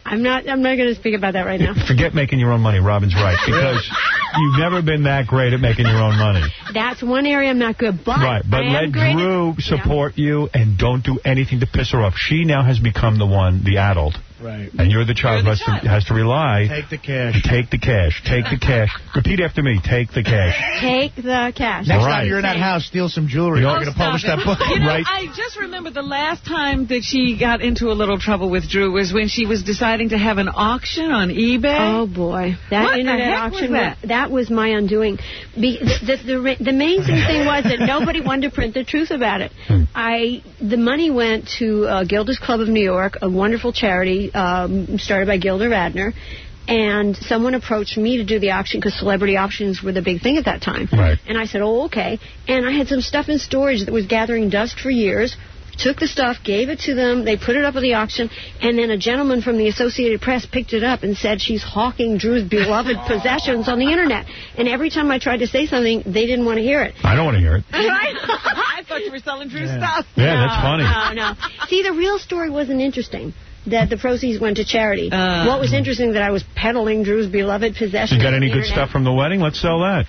I'm not I'm not going to speak about that right now. Forget making your own money. Robin's right. Because you've never been that great at making your own money. That's one area I'm not good, but Right, but I am let great at- Drew support you and don't do anything to piss her off. She now has become the one, the adult. Right. And you're the child who has to, has to rely. Take the cash. Take the cash. Take the cash. Repeat after me. Take the cash. Take the cash. Next Right. time you're in that house, steal some jewelry. You know- You're going to publish that book. You know, Right. I just remember the last time that she got into a little trouble with Drew was when she was deciding to have an auction on eBay. Oh, boy. That What the internet heck auction, was that? was- that was my undoing. Be, the, the, the, the amazing thing was that nobody wanted to print the truth about it. I The money went to uh, Gilda's Club of New York, a wonderful charity um, started by Gilda Radner. And someone approached me to do the auction because celebrity auctions were the big thing at that time. Right. And I said, oh, okay. And I had some stuff in storage that was gathering dust for years. Took the stuff, gave it to them, they put it up at the auction, and then a gentleman from the Associated Press picked it up and said she's hawking Drew's beloved possessions on the Internet. And every time I tried to say something, they didn't want to hear it. I don't want to hear it. I thought you were selling Drew's stuff. Yeah, that's funny. No, no. See, the real story wasn't interesting. That the proceeds went to charity. Uh, what was interesting that I was peddling Drew's beloved possessions. You got on any the good Internet. stuff from the wedding? Let's sell that.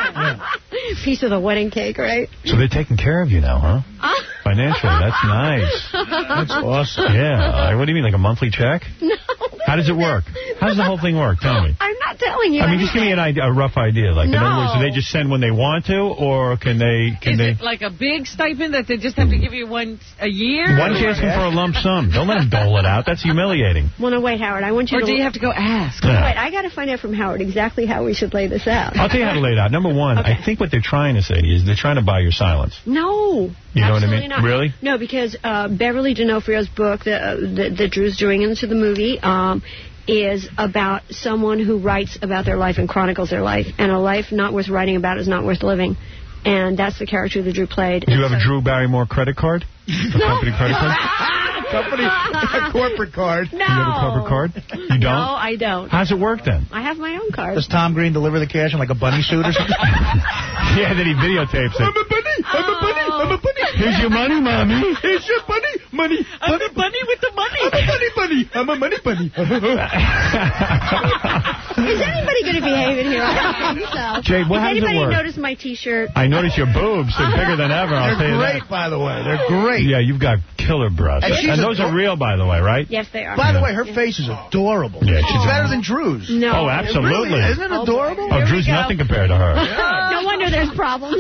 Piece of the wedding cake, right? So they're taking care of you now, huh? Financially, that's nice. That's awesome. Yeah. Uh, what do you mean, like a monthly check? No. How does it work? How does the whole thing work? Tell me. I'm not telling you. I mean, just give me an idea, a rough idea. Like, in No. other words, do they just send when they want to, or can they? Can Is they? it like a big stipend that they just have to give you once a year? Why don't you ask them for a lump sum? Don't let them dole it out. That's humiliating. Well, no, wait, Howard. I want you Or to. do you have to go ask? Yeah. Wait, I got to find out from Howard exactly how we should lay this out. I'll tell you how to lay it out. Number one, Okay. I think what they're trying to say is they're trying to buy your silence. No. You know what I absolutely mean? Not. Really? No, because uh, Beverly D'Onofrio's book that, uh, that, that Drew's doing into the movie um, is about someone who writes about their life and chronicles their life. And a life not worth writing about is not worth living. And that's the character that Drew played. Do you And have a so- Drew Barrymore credit card? A company credit card? Company a corporate card. No. Do you have a corporate card? You don't? No, I don't. How's it work then? I have my own card. Does Tom Green deliver the cash in like a bunny suit or something? Yeah, then he videotapes it. I'm a bunny. I'm a bunny. I'm a bunny. Here's your money, mommy. Here's your bunny. Money. I'm the bunny with the money. I'm a bunny bunny. I'm a money bunny. Is anybody going to behave in here? I don't think so. Jade, what- how Has does it anybody work? noticed my T-shirt? I notice your boobs. They're bigger than ever, I'll tell They're you great, that. by the way. They're great. Yeah, you've got killer breasts. And she's And those a- are real, by the way, right? Yes, they are. By the way, her face is adorable. Yeah, she's she's a- better than Drew's. No. Oh, absolutely. Really? Isn't it Oh, adorable? Oh, Here we Drew's go. nothing compared to her. No wonder there's problems.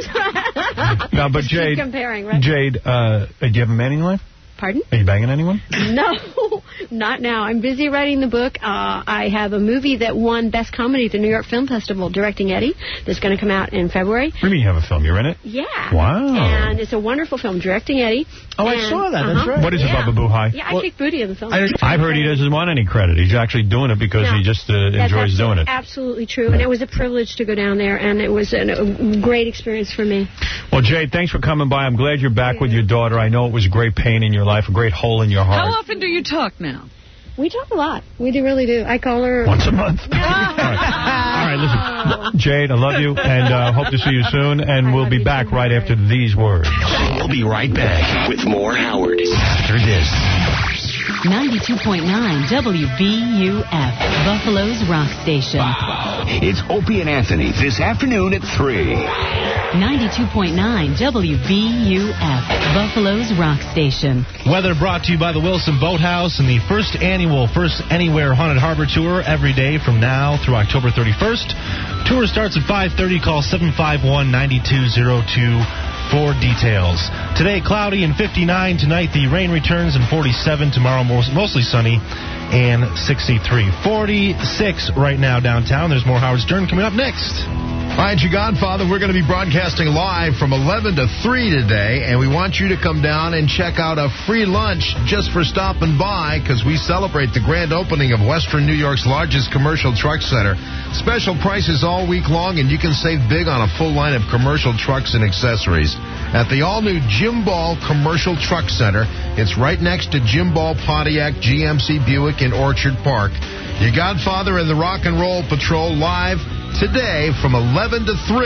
No, but Just keep Jade, comparing, right? Jade, uh, do you have a man in your life? Pardon? Are you banging anyone? No, not now. I'm busy writing the book. Uh, I have a movie that won Best Comedy at the New York Film Festival, Directing Eddie, that's going to come out in February. What do you mean you have a film? You're in it? Yeah. Wow. And it's a wonderful film, Directing Eddie. Oh, I And- saw that. That's uh-huh. right. What is it, Yeah. Bubba Boo High? Yeah, I kick booty in the film. I've heard he doesn't want any credit. He's actually doing it because No. he just uh, That's enjoys doing it. Absolutely true. And it was a privilege to go down there, and it was an, a great experience for me. Well, Jade, thanks for coming by. I'm glad you're back with your daughter. I know it was a great pain in your life, a great hole in your How heart. often do you talk now? We talk a lot. We do really do. I call her... Once a month. All right, listen. Jade, I love you, and uh, hope to see you soon, and we'll be back right after these words. We'll be right back with more Howard after this. ninety-two point nine W B U F, Buffalo's rock station. It's Opie and Anthony this afternoon at three. ninety-two point nine W B U F, Buffalo's rock station. Weather brought to you by the Wilson Boathouse and the first annual First Anywhere Haunted Harbor Tour every day from now through October thirty-first. Tour starts at five thirty. Call seven five one, nine two zero two for details. Today, cloudy and fifty-nine. Tonight, the rain returns and forty-seven. Tomorrow, most, mostly sunny and sixty-three. forty-six right now downtown. There's more Howard Stern coming up next. All right, your Godfather, we're going to be broadcasting live from eleven to three today, and we want you to come down and check out a free lunch just for stopping by, because we celebrate the grand opening of Western New York's largest commercial truck center. Special prices all week long, and you can save big on a full line of commercial trucks and accessories at the all-new Jim Ball Commercial Truck Center. It's right next to Jim Ball Pontiac G M C Buick in Orchard Park. Your Godfather and the Rock and Roll Patrol live today from eleven to three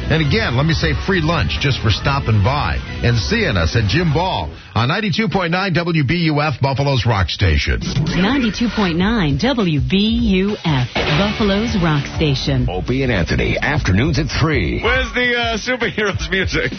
And again, let me say free lunch just for stopping by and seeing us at Jim Ball on ninety-two point nine W B U F, Buffalo's Rock Station. ninety-two point nine W B U F, Buffalo's Rock Station. Opie and Anthony, afternoons at three. Where's the uh, superheroes music?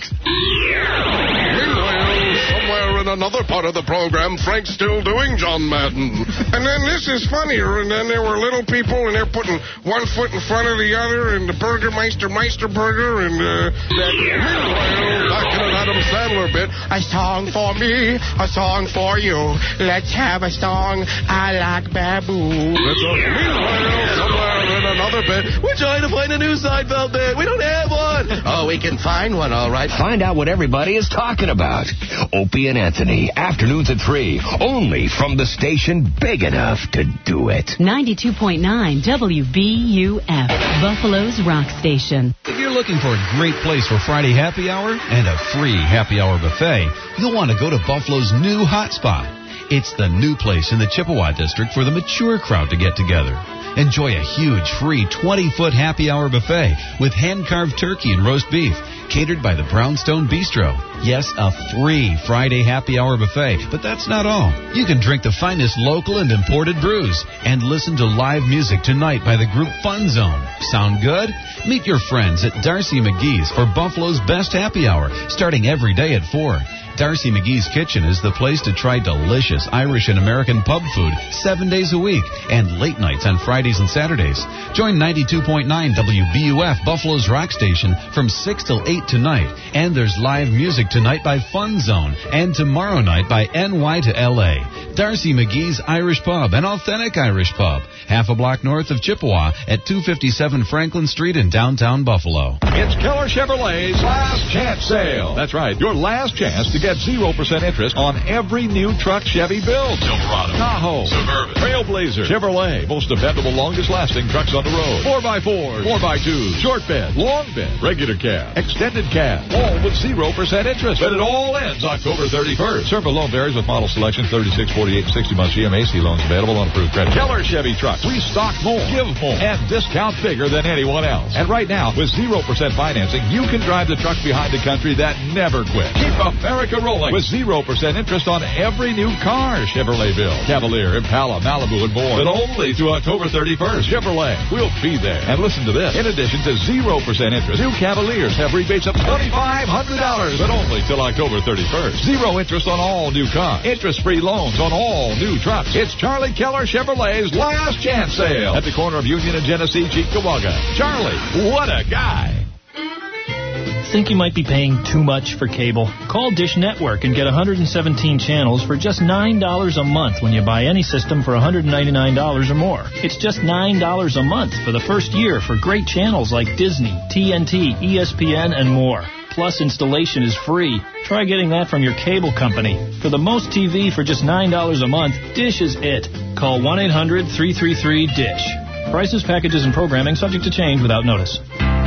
Meanwhile, somewhere in another part of the program, Frank's still doing John Madden. And then this is funnier, and then there were little people, and they're putting one foot in front of the other, and the Burgermeister Meister Burger, and uh, that. Meanwhile, back in an Adam Sandler bit, a song for me, a song for you. Let's have a song. I like Babu. That's all. Meanwhile, somewhere in another bit, we're trying to find a new Seinfeld bit. We don't have one. Oh, we can find one, all right. Find out what everybody is talking about. Opie and Anthony, afternoons at three. Only from the station big enough to do it. ninety-two point nine W B U F, Buffalo's Rock Station. If you're looking for a great place for Friday happy hour and a free happy hour buffet, you'll want to go to Buffalo's new hotspot. It's the new place in the Chippewa district for the mature crowd to get together. Enjoy a huge free twenty-foot happy hour buffet with hand-carved turkey and roast beef, catered by the Brownstone Bistro. Yes, a free Friday happy hour buffet, but that's not all. You can drink the finest local and imported brews and listen to live music tonight by the group Fun Zone. Sound good? Meet your friends at Darcy McGee's for Buffalo's best happy hour, starting every day at four. Darcy McGee's Kitchen is the place to try delicious Irish and American pub food seven days a week and late nights on Fridays and Saturdays. Join ninety-two point nine W B U F, Buffalo's Rock Station, from six till eight tonight. And there's live music tonight by Fun Zone and tomorrow night by N Y to L A. Darcy McGee's Irish Pub, an authentic Irish pub, half a block north of Chippewa at two fifty-seven Franklin Street in downtown Buffalo. It's Keller Chevrolet's last chance sale. That's right, your last chance to get zero percent interest on every new truck Chevy builds. Silverado, Tahoe, Suburban, Trailblazer, Chevrolet, most dependable, longest-lasting trucks on the road. four by fours, four by twos, short bed, long bed, regular cab, extended cab, all with zero percent interest. But it all ends October thirty-first. Serve loan varies with model selection, thirty-six, forty-eight, and sixty months G M A C loans available on approved credit. Keller Chevy trucks. We stock more, give more, and discount bigger than anyone else. And right now, with zero percent financing, you can drive the truck behind the country that never quits. Keep America rolling with zero percent interest on every new car Chevrolet builds. Cavalier, Impala, Malibu, and more. But only through October thirty-first. Chevrolet will be there. And listen to this. In addition to zero percent interest, new Cavaliers have rebates of twenty-five hundred dollars, but only till October thirty-first. Zero interest on all new cars. Interest-free loans on all new trucks. It's Charlie Keller Chevrolet's last chance sale at the corner of Union and Genesee, Cheektowaga. Charlie, what a guy. Think you might be paying too much for cable? Call Dish Network and get one hundred seventeen channels for just nine dollars a month when you buy any system for one hundred ninety-nine dollars or more. It's just nine dollars a month for the first year for great channels like Disney, T N T, E S P N, and more. Plus, installation is free. Try getting that from your cable company. For the most T V for just nine dollars a month, Dish is it. Call one eight hundred three three three DISH. Prices, packages, and programming subject to change without notice.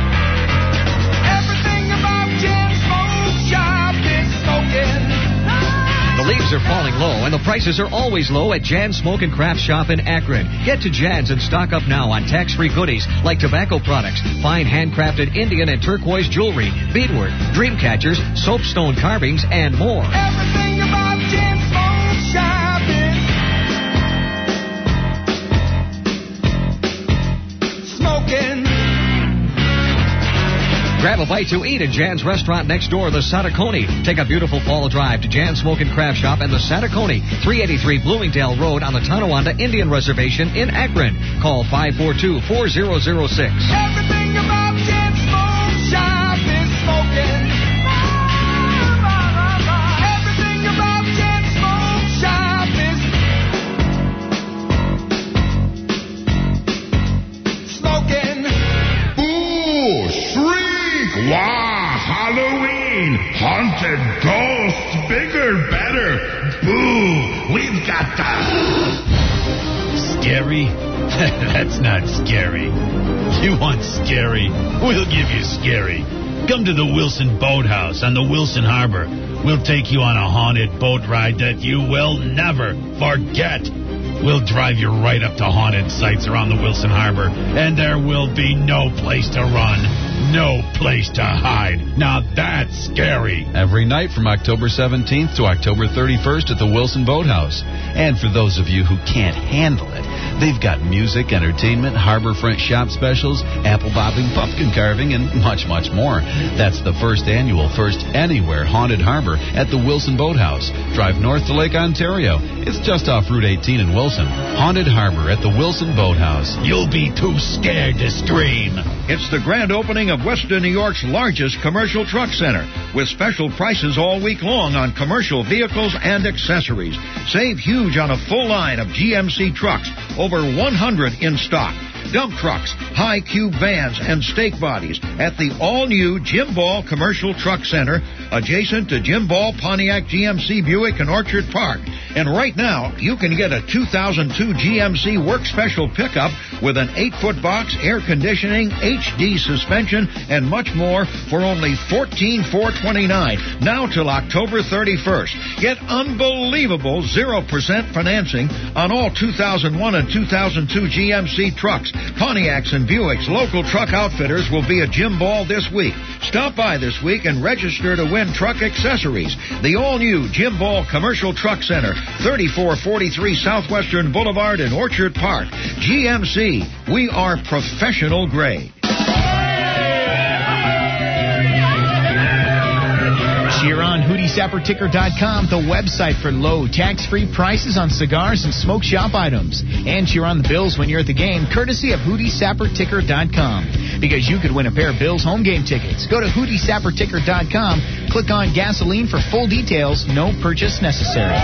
The leaves are falling low, and the prices are always low at Jan's Smoke and Craft Shop in Akron. Get to Jan's and stock up now on tax-free goodies like tobacco products, fine handcrafted Indian and turquoise jewelry, beadwork, dream catchers, soapstone carvings, and more. Everything about Jan's Smoke Shop is smoking. Grab a bite to eat at Jan's restaurant next door, the Sataconi. Take a beautiful fall drive to Jan's Smoke and Craft Shop and the Sataconi, three eighty-three Bloomingdale Road on the Tonawanda Indian Reservation in Akron. Call five four two, four zero zero six. Everything about Jan's Smoke Shop is smoking. Everything about Jan's Smoke Shop is smoking. Ooh, shriek! Wow, Halloween! Haunted ghosts, bigger, better. Boo! We've got the... Scary? That's not scary. You want scary? We'll give you scary. Come to the Wilson Boathouse on the Wilson Harbor. We'll take you on a haunted boat ride that you will never forget. We'll drive you right up to haunted sites around the Wilson Harbor, and there will be no place to run. No place to hide. Now that's scary. Every night from October seventeenth to October thirty-first at the Wilson Boathouse. And for those of you who can't handle it, they've got music, entertainment, harborfront shop specials, apple bobbing, pumpkin carving, and much, much more. That's the first annual First Anywhere Haunted Harbor at the Wilson Boathouse. Drive north to Lake Ontario. It's just off Route eighteen in Wilson. Haunted Harbor at the Wilson Boathouse. You'll be too scared to scream. It's the grand opening of Western New York's largest commercial truck center, with special prices all week long on commercial vehicles and accessories. Save huge on a full line of G M C trucks, over one hundred in stock. Dump trucks, high cube vans, and stake bodies at the all-new Jim Ball Commercial Truck Center, adjacent to Jim Ball Pontiac G M C Buick in Orchard Park. And right now, you can get a two thousand two G M C Work Special pickup with an eight-foot box, air conditioning, H D suspension, and much more for only fourteen thousand four hundred twenty-nine dollars. Now till October thirty-first. Get unbelievable zero percent financing on all two thousand one and two thousand two G M C trucks. Pontiacs and Buicks local truck outfitters will be at Jim Ball this week. Stop by this week and register to win truck accessories. The all-new Jim Ball Commercial Truck Center, thirty-four forty-three Southwestern Boulevard in Orchard Park. G M C, we are professional grade. Cheer on Hootie Sapper Ticker dot com, the website for low tax-free prices on cigars and smoke shop items. And cheer on the Bills when you're at the game, courtesy of Hootie Sapper Ticker dot com. Because you could win a pair of Bills home game tickets. Go to Hootie Sapper Ticker dot com, click on gasoline for full details, no purchase necessary.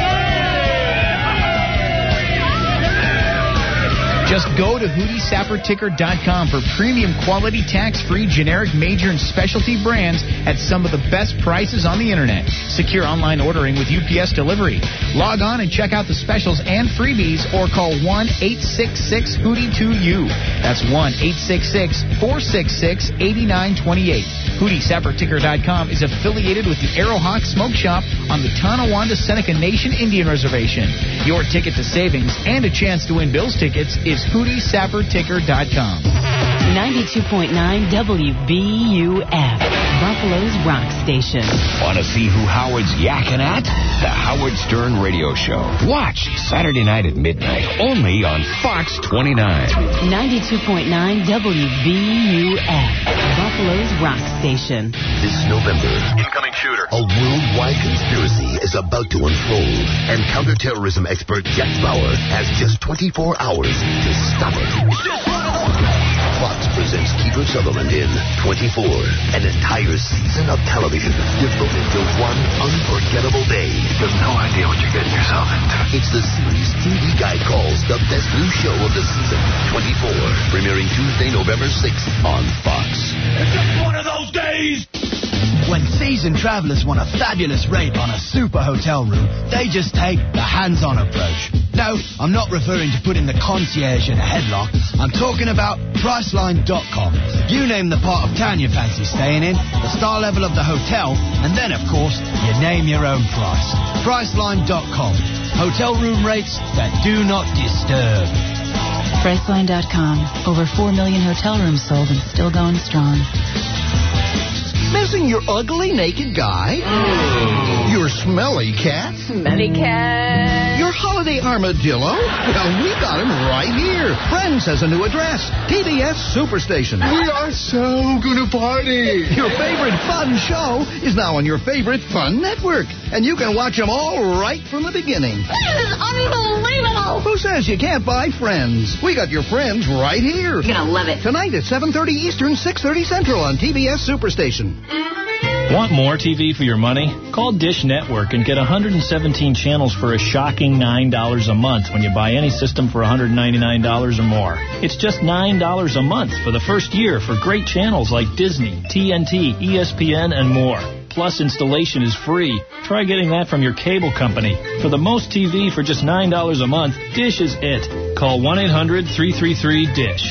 Just go to Hootie Sapper Ticker dot com for premium quality, tax-free, generic, major, and specialty brands at some of the best prices on the Internet. Secure online ordering with U P S delivery. Log on and check out the specials and freebies or call one eight six six Hootie two U. That's one eight six six four six six eight nine two eight. Hootie Sapper Ticker dot com is affiliated with the Arrowhawk Smoke Shop on the Tonawanda Seneca Nation Indian Reservation. Your ticket to savings and a chance to win Bills tickets is Hootie Sapper Ticker dot com. ninety-two point nine W B U F, Buffalo's Rock Station. Want to see who Howard's yakking at? The Howard Stern Radio Show. Watch Saturday night at midnight, only on Fox twenty-nine. ninety-two point nine W B U F, Buffalo's Rock Station. This November, incoming shooter. A worldwide conspiracy is about to unfold, and counterterrorism expert Jack Bauer has just twenty-four hours to stop it. Fox presents Kiefer Sutherland in twenty-four, an entire season of television devoted to one unforgettable day. You have no idea what you're getting yourself into. It's the series T V Guide calls the best new show of the season, twenty-four, premiering Tuesday, November sixth on Fox. It's just one of those days! When seasoned travelers want a fabulous rate on a super hotel room, they just take the hands-on approach. No, I'm not referring to putting the concierge in a headlock. I'm talking about Priceline dot com. You name the part of town you fancy staying in, the star level of the hotel, and then, of course, you name your own price. Priceline dot com. Hotel room rates that do not disturb. Priceline dot com. Over four million hotel rooms sold and still going strong. Missing your ugly naked guy? Your smelly cat? Smelly cat. Your holiday armadillo? Well, we got him right here. Friends has a new address. T B S Superstation. We are so gonna party. Your favorite fun show is now on your favorite fun network. And you can watch them all right from the beginning. This is unbelievable. Who says you can't buy Friends? We got your Friends right here. You're gonna love it. Tonight at seven thirty Eastern, six thirty Central on T B S Superstation. Want more T V for your money? Call Dish Network and get one hundred seventeen channels for a shocking nine dollars a month when you buy any system for one hundred ninety-nine dollars or more. It's just nine dollars a month for the first year for great channels like Disney, T N T, E S P N, and more. Plus, installation is free. Try getting that from your cable company. For the most T V for just nine dollars a month, Dish is it. Call one eight hundred three three three DISH.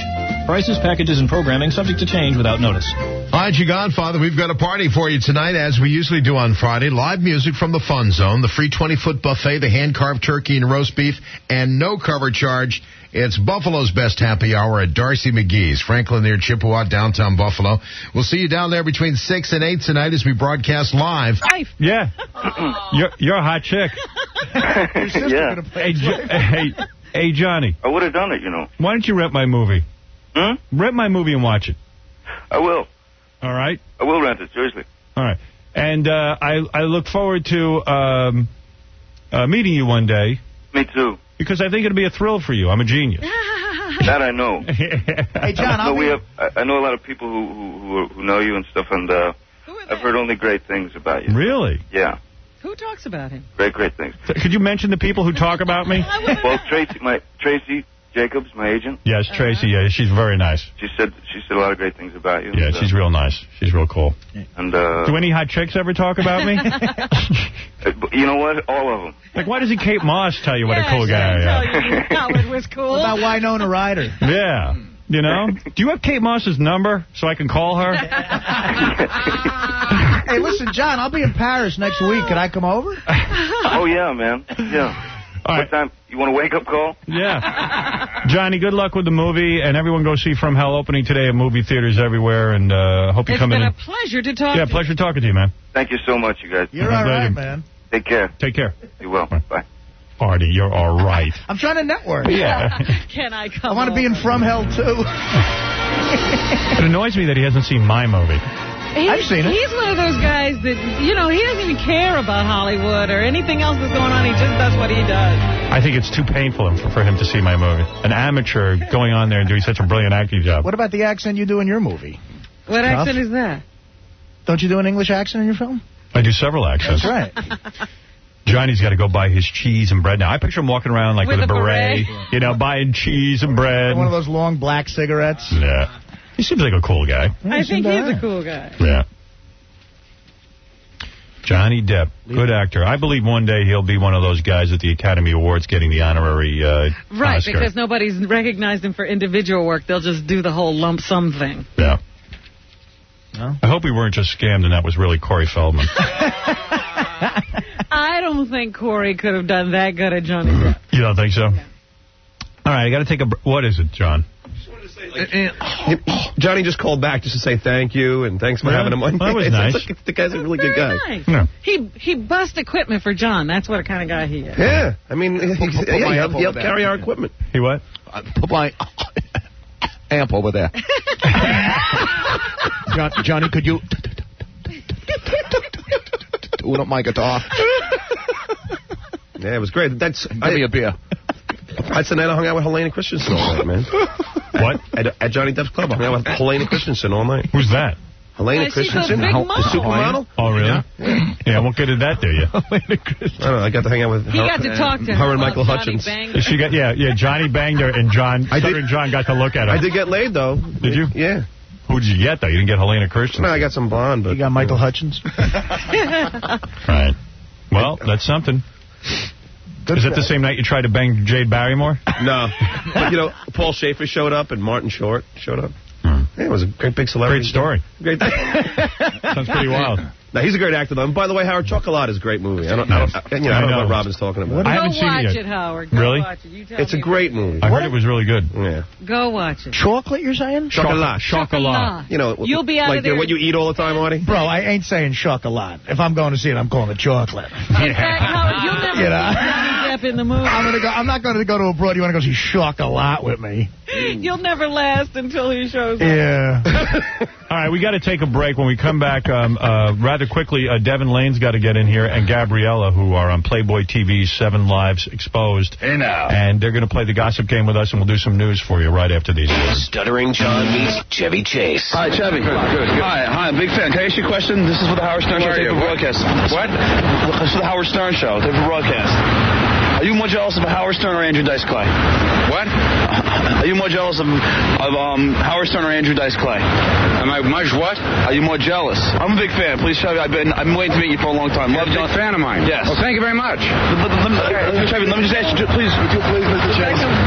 Prices, packages, and programming subject to change without notice. All right, you Godfather, we've got a party for you tonight, as we usually do on Friday. Live music from the Fun Zone, the free twenty-foot buffet, the hand-carved turkey and roast beef, and no cover charge. It's Buffalo's best happy hour at Darcy McGee's, Franklin near Chippewa, downtown Buffalo. We'll see you down there between six and eight tonight as we broadcast live. Yeah. you're, you're a hot chick. Yeah. Hey, jo- hey, hey, Johnny. I would have done it, you know. Why don't you rent my movie? Hmm? Rent my movie and watch it. I will. All right? I will rent it, seriously. All right. And uh, I, I look forward to um, uh, meeting you one day. Me too. Because I think it'll be a thrill for you. I'm a genius. That I know. Hey, John, no, I'll we be... have. I, I know a lot of people who who, who, are, who know you and stuff, and uh, I've heard only great things about you. Really? Yeah. Who talks about him? Great, great things. Could you mention the people who talk about me? Well, Tracy, my Tracy Jacobs, my agent. Yes, Tracy. Yeah, she's very nice. She said she said a lot of great things about you. Yeah, and, uh, she's real nice. She's real cool. And uh, do any hot chicks ever talk about me? You know what? All of them. Like, why doesn't Kate Moss tell you what yeah, a cool she guy I didn't tell you Howard was cool. What about Winona Ryder? Yeah. You know? Do you have Kate Moss's number so I can call her? Hey, listen, John, I'll be in Paris next week. Can I come over? Oh, yeah, man. Yeah. All right. What time? You want a wake-up call? Yeah. Johnny, good luck with the movie, and everyone go see From Hell opening today at movie theaters everywhere, and uh, hope you it's come in. It's been a pleasure to talk Yeah, to pleasure talking to you, man. Thank you so much, you guys. You're all right, man. Take care. Take care. You will. Bye. Artie, you're all right. I'm trying to network. Yeah. Can I come I want to be in From Hell, too. It annoys me that he hasn't seen my movie. He's, I've seen it. He's one of those guys that, you know, he doesn't even care about Hollywood or anything else that's going on. He just does what he does. I think it's too painful for, for him to see my movie. An amateur going on there and doing such a brilliant acting job. What about the accent you do in your movie? What Tough? accent is that? Don't you do an English accent in your film? I do several accents. That's right. Johnny's got to go buy his cheese and bread now. I picture him walking around like with, With a a beret, beret. you know, buying cheese and bread. One of those long black cigarettes. Yeah. He seems like a cool guy. I think he's a cool guy. Yeah. Johnny Depp, good actor. I believe one day he'll be one of those guys at the Academy Awards getting the honorary uh, Right, Oscar. because nobody's recognized him for individual work. They'll just do the whole lump sum thing. Yeah. No? I hope we weren't just scammed and that was really Corey Feldman. I don't think Corey could have done that good at Johnny Depp. You don't think so? Yeah. All right, I got to take a... What is it, John? Johnny just called back just to say thank you and thanks for yeah, having him on. That was nice. Like, the guy's a really good guy. Nice. Yeah. He he bust equipment for John. That's what kind of guy he is. Yeah, I mean, yeah, he helped, he helped carry our equipment. He what? Uh, put my amp over there. John, Johnny, could you tune up my guitar? Yeah, it was great. That's give I, me a beer. That's the night I hung out with Helena Christensen all night, man. What? At, at Johnny Depp's club, I hung out with Helena Christensen all night. Who's that? Helena Well, she's a Christensen, big the model. supermodel. Oh, really? Yeah. Yeah, yeah what good did that do you? Helena Christensen. I don't know. I got to hang out with He her, got to talk to her her and Michael while Hutchins. Johnny banged She got, yeah, yeah, Johnny banged her, and John, I did, and John got to look at her. I did get laid, though. Did you? Yeah. Who did you get, though? You didn't get Helena Christensen. No, I got some blonde, but... You got Michael Hutchins? Right. Well, that's something. Good Is that the same night you tried to bang Jade Barrymore? No. But, you know, Paul Schaefer showed up and Martin Short showed up. Hmm. Yeah, it was a great big celebrity. Great story. Great. Sounds pretty wild. Now, he's a great actor, though. And by the way, Howard Chocolat is a great movie. I don't, I don't, I, you know, I don't know what Robin's talking about. I haven't Go seen watch it it, yet. Howard. Go Really? watch it. You tell It's a me great movie. I heard it was really good. Yeah. Go watch it. Chocolate, you're saying? Chocolat. Chocolat. You know, You'll be out like of there. what you eat all the time, Artie? Bro, I ain't saying chocolate. If I'm going to see it, I'm calling it chocolate. In fact, Howard, you'll never You know? see Johnny Depp in the movie. I'm gonna go. I'm not going to go to abroad. You want to go see chocolate with me? You'll never last until he shows up. Yeah. All right, we got to take a break. When we come back, um, uh, rather quickly, uh, Devin Lane's got to get in here, and Gabriella, who are on Playboy T V's Seven Lives Exposed. Hey, now. And they're going to play the gossip game with us, and we'll do some news for you right after these. Stuttering John meets Chevy Chase. Hi, Chevy. Good, good, good. Hi, hi, I'm a big fan. Can I ask you a question? This is for the Howard Stern Show. Tape broadcast. What? This is for the Howard Stern Show. Tape broadcast. Are you more jealous of Howard Stern or Andrew Dice Clay? What? Are you more jealous of, of um, Howard Stern or Andrew Dice Clay? Am I much what? Are you more jealous? I'm a big fan. Please, Chevy, I've been I've been waiting to meet you for a long time. Love You're a big fan of mine. Yes. Well, thank you very much. Let, let, let, let, Chevy, let me just ask you, please, would you please, Mister Chase? Chevy, can I ask you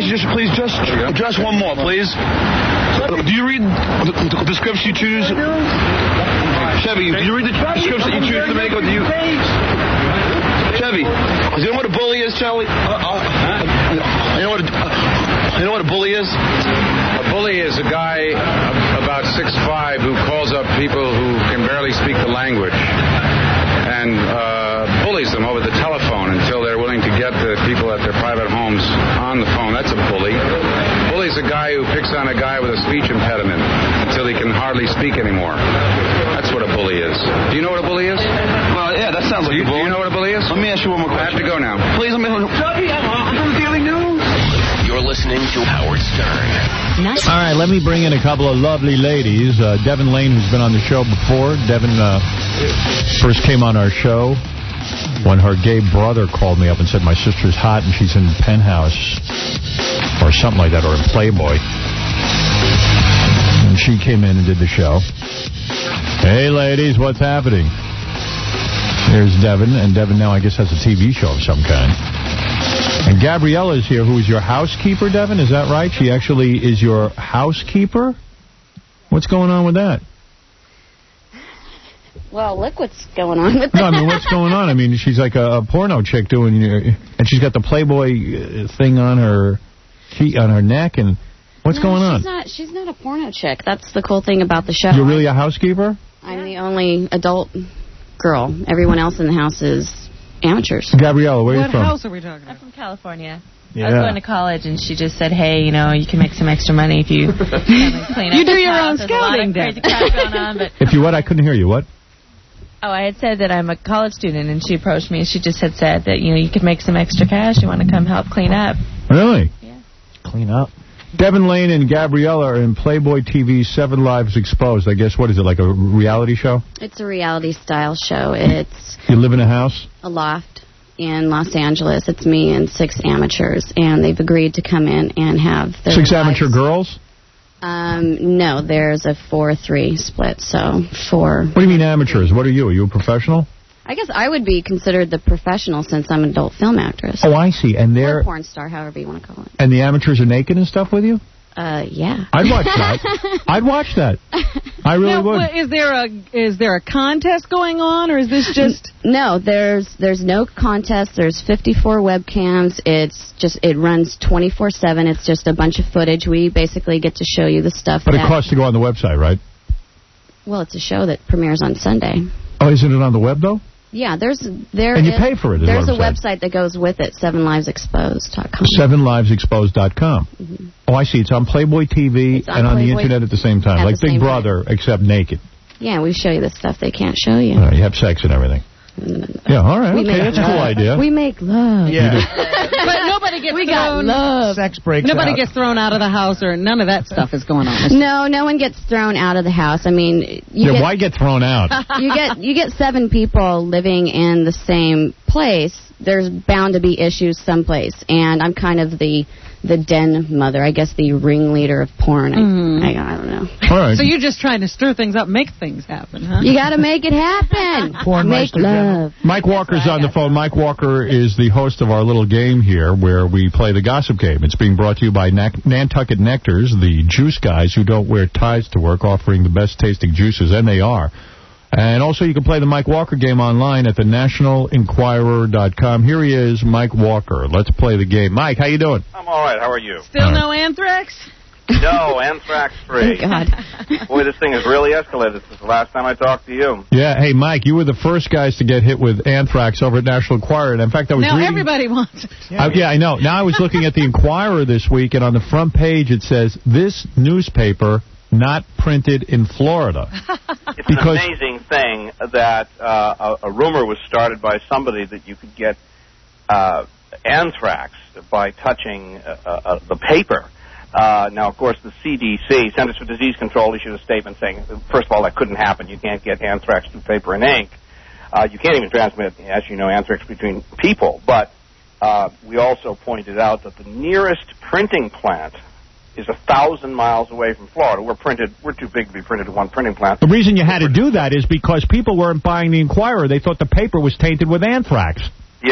just please just address one more, please. Do you read the, the, the scripts you choose? Chevy, do you read the, the scripts that you choose to make, or do you... Chevy, do you know what a bully is, Charlie? Uh, uh, you know what a, uh, you know what a bully is? A bully is a guy about six five who calls up people who can barely speak the language and uh, bullies them over the telephone until they're willing to get the people at their private homes on the phone. That's a bully. Bully's a guy who picks on a guy with a speech impediment until he can hardly speak anymore. That's what a bully is. Do you know what a bully is? Well, yeah, that sounds like do you, a bully. Do you know what a bully is? Let me ask you one more question. I have to go now. Please, let me... Chubby, I'm on the Daily News. You're listening to Howard Stern. All right, let me bring in a couple of lovely ladies. Uh, Devin Lane, who's been on the show before. Devin uh, first came on our show when her gay brother called me up and said my sister's hot and she's in Penthouse or something like that, or in Playboy. And she came in and did the show. Hey, ladies, what's happening? There's Devin, and Devin now, I guess, has a T V show of some kind. And Gabriella is here, who is your housekeeper, Devin? Is that right? She actually is your housekeeper? What's going on with that? Well, look what's going on with that. No, I mean, what's going on? I mean, she's like a, a porno chick doing, and she's got the Playboy thing on her feet, on her neck, and what's no, going on? She's not, she's not a porno chick. That's the cool thing about the show. You're really a housekeeper? I'm the only adult girl. Everyone else in the house is amateurs. Gabriella, where are you from? What house are we talking about? I'm from California. Yeah. I was going to college, and she just said, hey, you know, you can make some extra money if you come and clean up You do this your house. own There's a lot scouting of then. crazy crap going on, but... If you what? I couldn't hear you. What? Oh, I had said that I'm a college student, and she approached me, and she just had said that, you know, you could make some extra cash. You want to come help clean up. Really? Yeah. Clean up. Devin Lane and Gabriella are in Playboy T V's Seven Lives Exposed. I guess, what is it, like a reality show? It's a reality-style show. It's You live in a house? a loft in Los Angeles. It's me and six amateurs, and they've agreed to come in and have their Six lives. amateur girls? Um, no, there's a four three split, so four. What do you mean amateurs? What are you? Are you a professional? I guess I would be considered the professional since I'm an adult film actress. Oh, I see. And Or they're porn star, however you want to call it. and the amateurs are naked and stuff with you? Uh, yeah. I'd watch that. I'd watch that. I really now, would. what, is there a is there a contest going on, or is this just... No, there's there's no contest. There's fifty-four webcams. It's just it runs twenty-four seven. It's just a bunch of footage. We basically get to show you the stuff. But that, it costs to go on the website, right? Well, it's a show that premieres on Sunday. Oh, isn't it on the web, though? Yeah, there's there. And you is- pay for it, is There's what a I'm saying. website that goes with it, seven lives exposed dot com. seven lives exposed dot com. Mm-hmm. Oh, I see. It's on Playboy T V on and on the Playboy Internet at the same time. at Like the Big same Brother, except naked. Yeah, we show you the stuff they can't show you. Uh, you have sex and everything. Yeah, all right. We Okay, make that's a cool love. idea. We make love. But nobody gets We got thrown... love. Sex breaks Nobody out. gets thrown out of the house, or none of that stuff is going on. No, no one gets thrown out of the house. I mean, you yeah, get, why get thrown out? you get you get seven people living in the same place. There's bound to be issues someplace, and I'm kind of the the den mother, I guess the ringleader of porn. Mhm. I, I, I don't know. All right. So you're just trying to stir things up, make things happen, huh? You got to make it happen. Make love. Mike Walker's on the phone. Mike Walker is the host of our little game here where we play the gossip game. It's being brought to you by Nac- Nantucket Nectars, the juice guys who don't wear ties to work, offering the best tasting juices, and they are. And also you can play the Mike Walker game online at the national enquirer dot com. Here he is, Mike Walker. Let's play the game. Mike, how you doing? I'm all right. How are you? Still no anthrax? No, anthrax free. Oh, God. Boy, this thing has really escalated since the last time I talked to you. Yeah, hey, Mike, you were the first guys to get hit with anthrax over at National Enquirer. And in fact, I was Now reading... everybody wants it. Yeah. I, yeah, I know. Now I was looking at the Enquirer this week, and on the front page it says, this newspaper not printed in Florida. It's Because- an amazing thing that uh, a, a rumor was started by somebody that you could get uh, anthrax by touching uh, uh, the paper. Uh, now, of course, the C D C, Centers for Disease Control, issued a statement saying, first of all, that couldn't happen. You can't get anthrax through paper and ink. Uh, you can't even transmit, as you know, anthrax between people. But uh, we also pointed out that the nearest printing plant is a thousand miles away from Florida. We're printed. We're too big to be printed at one printing plant. The reason you had to do that is because people weren't buying the Enquirer. They thought the paper was tainted with anthrax. Yeah,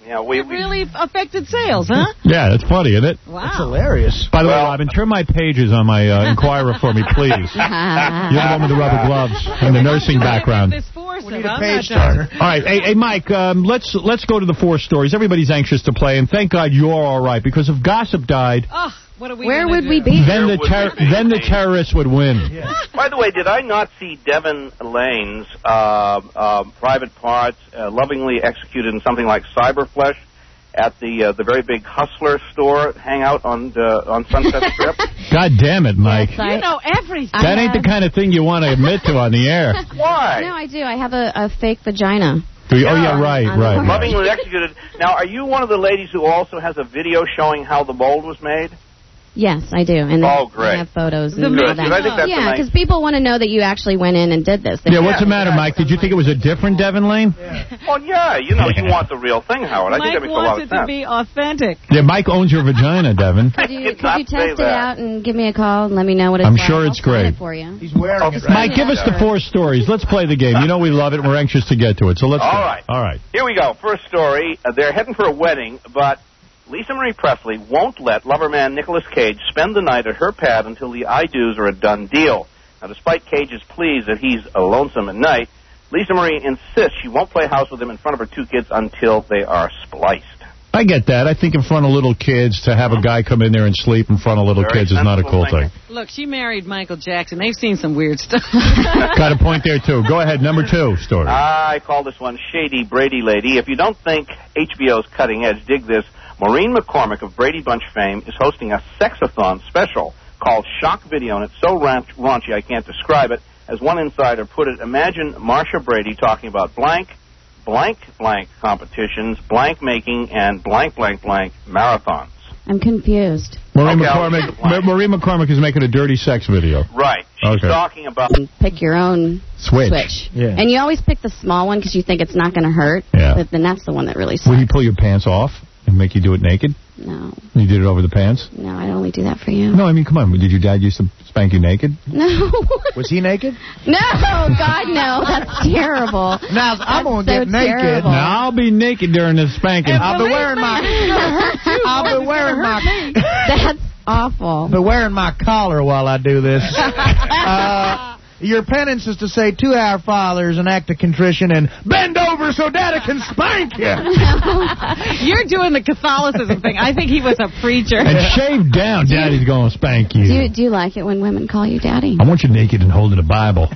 Yeah, we, it really affected sales, huh? Yeah, that's funny, isn't it? Wow. That's hilarious. By the well, way, Robin, turn my pages on my uh, Inquirer for me, please. You're the one with the rubber gloves and the nursing background. This force we need a page turner. All right, hey, hey Mike, um, let's let's go to the four stories. Everybody's anxious to play, and thank God you're all right, because if Gossip died, oh, what are we where would do? we be? Then the ter then the terrorists would win. Yeah. By the way, did I not see Devin Lane's uh, uh, private parts uh, lovingly executed in something like Cyberflesh at the uh, the very big Hustler store hangout on uh, on Sunset Strip? God damn it, Mike! Yes, I, you know everything. That ain't the kind of thing you want to admit to on the air. Why? No, I do. I have a, a fake vagina. Do you? Yeah. Oh yeah, right, right. right. Lovingly executed. Now, are you one of the ladies who also has a video showing how the mold was made? Yes, I do. And oh, great. I have photos. And all that. I think that's yeah, because nice. people want to know that you actually went in and did this. They yeah, what's the matter, Mike? Did you think it was a different Devin Lane? Yeah. Well, yeah, you know, you want the real thing, Howard. I Mike think that makes a lot of sense. wants it to be authentic. Yeah, Mike owns your vagina, Devin. Could you, could you test it out and give me a call and let me know what it's I'm like? sure it's I'll great. It for you. He's wearing oh, it. Right Mike, give us the four stories. Let's play the game. You know we love it, and we're anxious to get to it. So let's All go. right. All right. Here we go. First story. Uh, they're heading for a wedding, but Lisa Marie Presley won't let loverman Nicolas Cage spend the night at her pad until the I-dos are a done deal. Now, despite Cage's pleas that he's uh, lonesome at night, Lisa Marie insists she won't play house with him in front of her two kids until they are spliced. I get that. I think in front of little kids, to have a guy come in there and sleep in front of little Very kids is not a cool thing. Look, she married Michael Jackson. They've seen some weird stuff. Got a point there, too. Go ahead, number two story. I call this one Shady Brady Lady. If you don't think H B O's Cutting Edge, dig this. Maureen McCormick of Brady Bunch fame is hosting a sexathon special called Shock Video, and it's so raunchy I can't describe it. As one insider put it, imagine Marsha Brady talking about blank, blank, blank competitions, blank making, and blank, blank, blank marathons. I'm confused. Maureen, okay, McCormick, Maureen McCormick is making a dirty sex video. Right. She's okay. talking about... Pick your own switch. switch. Yeah. And you always pick the small one because you think it's not going to hurt. Yeah. But then that's the one that really sucks. Would he pull your pants off and make you do it naked? No. You did it over the pants? No, I'd only do that for you. No, I mean, come on. Did your dad used to spank you naked? No. Was he naked? No, God, no. That's terrible. Now, I'm going to so get naked. terrible. Now, I'll be naked during the spanking. I'll be wearing my... I'll be wearing my... That's awful. I'll be wearing my collar while I do this. uh... Your penance is to say two Our Fathers, an act of contrition, and bend over so Daddy can spank you. You're doing the Catholicism thing. I think he was a preacher. And shave down, Daddy's going to spank you. Do, you. do you like it when women call you Daddy? I want you naked and holding a Bible.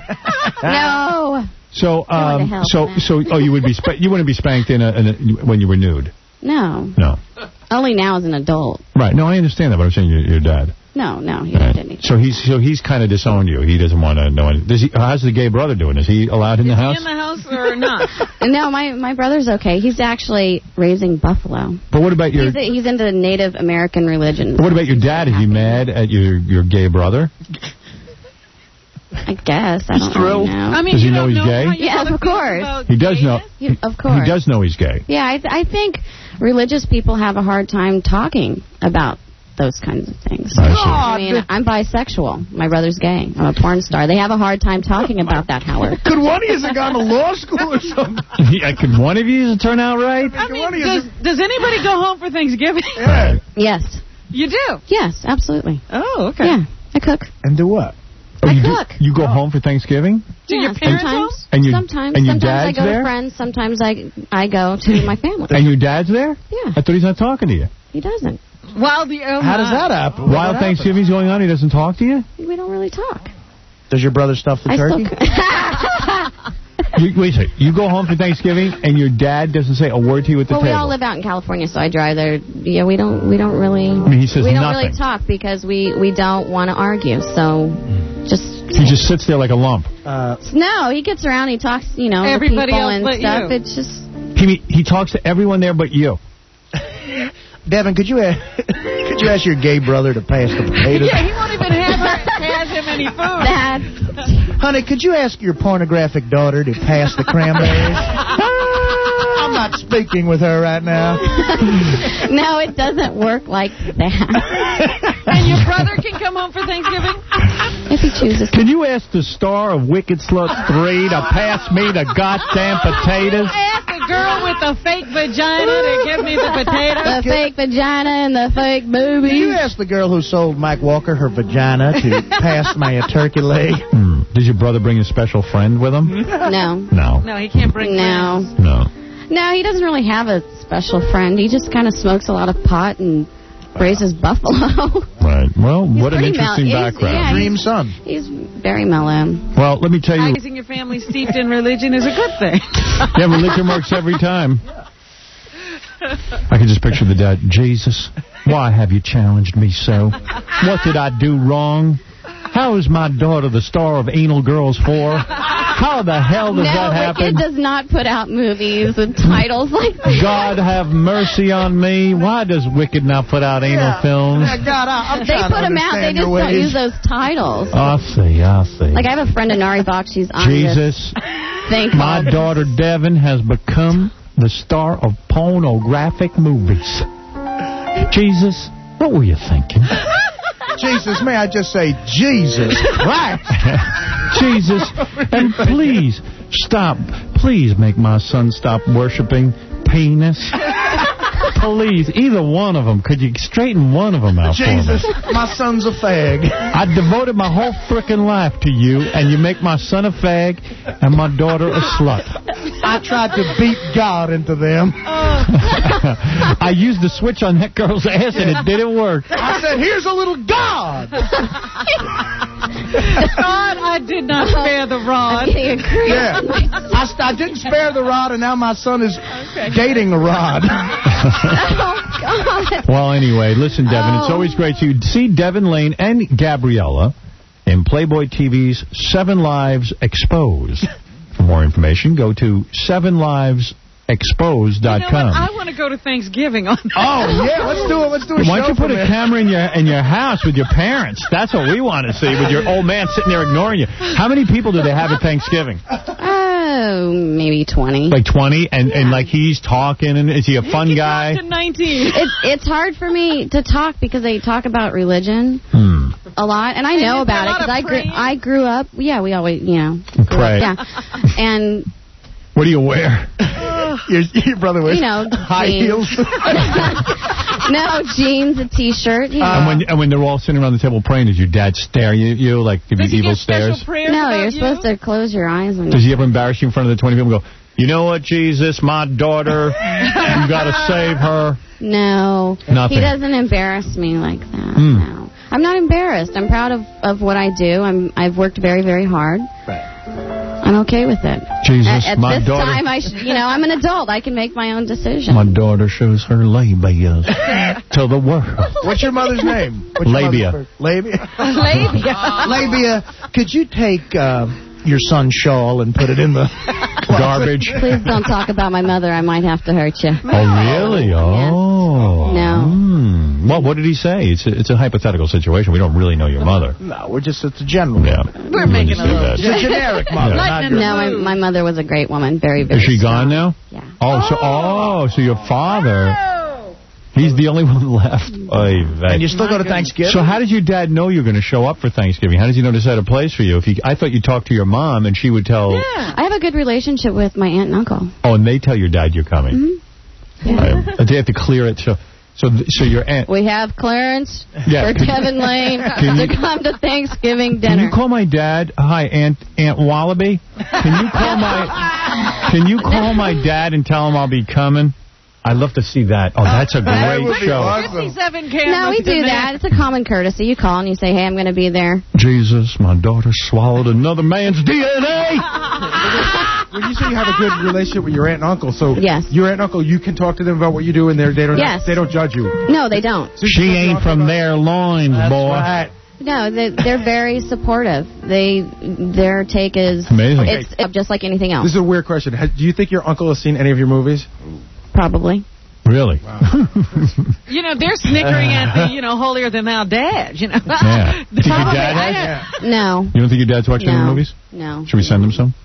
No. So, um, hell, so, man. so, oh, you would be, sp you wouldn't be spanked in a, in a, when you were nude. No. No. Only now as an adult. Right. No, I understand that, but I'm saying your, your dad. No, no, he right. didn't. So he's so he's kind of disowned you. He doesn't want to know. Any, does he? How's the gay brother doing? Is he allowed in Is the house? Is he in the house or not? No, my my brother's okay. He's actually raising buffalo. But what about your? He's, he's into Native American religions. But what about your dad? Is he mad at your your gay brother? I guess. I He's don't thrilled. really know. I mean, does he you know don't he's know gay? Yes, of course. He does know. He, of course. He does know he's gay. Yeah, I, th I think religious people have a hard time talking about those kinds of things. I, see. I mean, I'm bisexual. My brother's gay. I'm a porn star. They have a hard time talking about that, Howard. Could one of you have gone to law school or something? Yeah, could one of you turn out right? I mean, does, does anybody go home for Thanksgiving? Yeah. Yes. You do? Yes, absolutely. Oh, okay. Yeah, I cook. And do what? Oh, I you cook. Do, you go home for Thanksgiving? Do yeah, your parents sometimes. home? And your, sometimes. and your sometimes I dad's go there? to friends. Sometimes I I go to my family. And your dad's there? Yeah. I thought he's not talking to you. He doesn't. While the oh How does that happen? While What Thanksgiving's going on, he doesn't talk to you? We don't really talk. Does your brother stuff the I turkey? Still you, wait a second. You go home for Thanksgiving, and your dad doesn't say a word to you at the well, table? we all live out in California, so I drive there. Yeah, we don't we don't really. I mean, he says we don't nothing. really talk because we we don't want to argue. So just. He just sits there like a lump. Uh, no, he gets around. He talks, you know, Everybody to people else and but stuff. you. It's just. He he talks to everyone there but you. Devin, could you ask, could you ask your gay brother to pass the potatoes? Yeah, he won't even have pass him any food. Dad. Honey, could you ask your pornographic daughter to pass the cranberries? I'm not speaking with her right now. No, it doesn't work like that. And your brother can come home for Thanksgiving? If he chooses. Can you ask the star of Wicked Slut three to pass me the goddamn potatoes? I asked the girl with the fake vagina to give me the potato? The fake vagina and the fake boobies. Did you ask the girl who sold Mike Walker her vagina to pass me a turkey leg? Hmm. Did your brother bring a special friend with him? No. No. No, he can't bring No. friends. No. No, he doesn't really have a special friend. He just kind of smokes a lot of pot and raises buffalo. Right. Well, what an pretty interesting mel- he's- background. yeah, Dream he's- son. He's very mellow. Well, let me tell you. Raising your family steeped in religion is a good thing. Yeah, religion works every time. I can just picture the dad. Jesus, why have you challenged me so? What did I do wrong? How is my daughter the star of Anal Girls four? How the hell does no, that happen? Wicked does not put out movies with titles like that. God have mercy on me. Why does Wicked not put out anal Yeah. films? Yeah, God, I, I'm They trying put to them out. They understand just your don't ways. use those titles. I see, I see. Like, I have a friend, Anari Bach. She's on Jesus, this thing my called... daughter Devin has become the star of pornographic movies. Jesus, what were you thinking? Jesus, may I just say, Jesus Christ. Jesus, and please stop. Please make my son stop worshiping penis. Please, either one of them. Could you straighten one of them out Jesus, for me? my son's a fag. I devoted my whole frickin' life to you, and you make my son a fag and my daughter a slut. I tried to beat God into them. I used the switch on that girl's ass, and it didn't work. I said, here's a little God. God, I did not spare the rod. Yeah. I, st- I didn't spare the rod, and now my son is Okay. dating a rod. Oh, God. Well, anyway, listen, Devin, it's Oh. always great to see Devin Lane and Gabriella in Playboy T V's Seven Lives Exposed. For more information, go to seven lives exposed dot com. You know what? I want to go to Thanksgiving on that. Oh, yeah, let's do it. Let's do a Why show don't you put from a it. camera in your in your house with your parents? That's what we want to see, with your old man sitting there ignoring you. How many people do they have at Thanksgiving? Oh, maybe twenty. Like twenty? And, and like he's talking, and is he a fun guy? To nineteen. It's it's hard for me to talk because they talk about religion Hmm. a lot, and I And know is there about a it lot of because I grew praying? I grew up. Yeah, we always you know grew Pray. up, yeah, and What do you wear? Your, your brother wears you know high jeans. heels. No jeans, a t-shirt. You know. and when and when they're all sitting around the table praying, does your dad stare you, you like give Does you he evil get special stares? prayers no, about you're you? supposed to close your eyes when. Does he ever embarrass you in front of the twenty people and go, you know what, Jesus, my daughter, you got to save her? No, Nothing. he doesn't embarrass me like that. Hmm. No, I'm not embarrassed. I'm proud of, of what I do. I'm I've worked very very hard. I'm okay with it. Jesus, at at my this daughter. time, I sh- you know I'm an adult. I can make my own decision. My daughter shows her labia to the world. What's your mother's name? What's your Labia. mother's first- Labia? Labia. Labia, could you take uh, your son's shawl and put it in the Garbage. Please don't talk about my mother. I might have to hurt you. Oh, really? Oh. No. Hmm. Well, what did he say? It's a, it's a hypothetical situation. We don't really know your mother. No, we're just, it's a general. Yeah. We're making a Understood little that. It's a generic mother. Lighten not it your- No, my, my mother was a great woman. Very, very Is she strong. gone now? Yeah. Oh, so oh, so your father, he's the only one left. Oy vey. And you still go to Thanksgiving? So how did your dad know you were going to show up for Thanksgiving? How did he know to set a place for you? If he, I thought you talked to your mom and she would tell. Yeah. I have a good relationship with my aunt and uncle. Oh, and they tell your dad you're coming. Mm-hmm. Yeah. Right. They have to clear it. So, so, th- so your aunt. We have clearance Yeah, for can- Devin Lane can to you- come to Thanksgiving Can dinner. you call my dad? Hi, Aunt Aunt Wallaby. Can you call my Can you call my dad and tell him I'll be coming? I'd love to see that. Oh, that's a That great would be show. awesome. fifty-seven cameras. No, we do demand- that. It's a common courtesy. You call and you say, hey, I'm going to be there. Jesus, my daughter swallowed another man's D N A. When you say you have a good relationship with your aunt and uncle, so Yes. your aunt and uncle, you can talk to them about what you do, and they're, they don't Yes. they don't judge you. No, they don't. She ain't from their loins, That's boy. right. No, they, they're very supportive. They Their take is Amazing. It's, it's just like anything else. This is a weird question. Has, do you think your uncle has seen any of your movies? Probably. Really? You know, they're snickering at the, you know, holier than thou dad, you know. Yeah. Think your Probably. dad I has? don't- No. You don't think your dad's watched any No. movies? No. Should we send him some?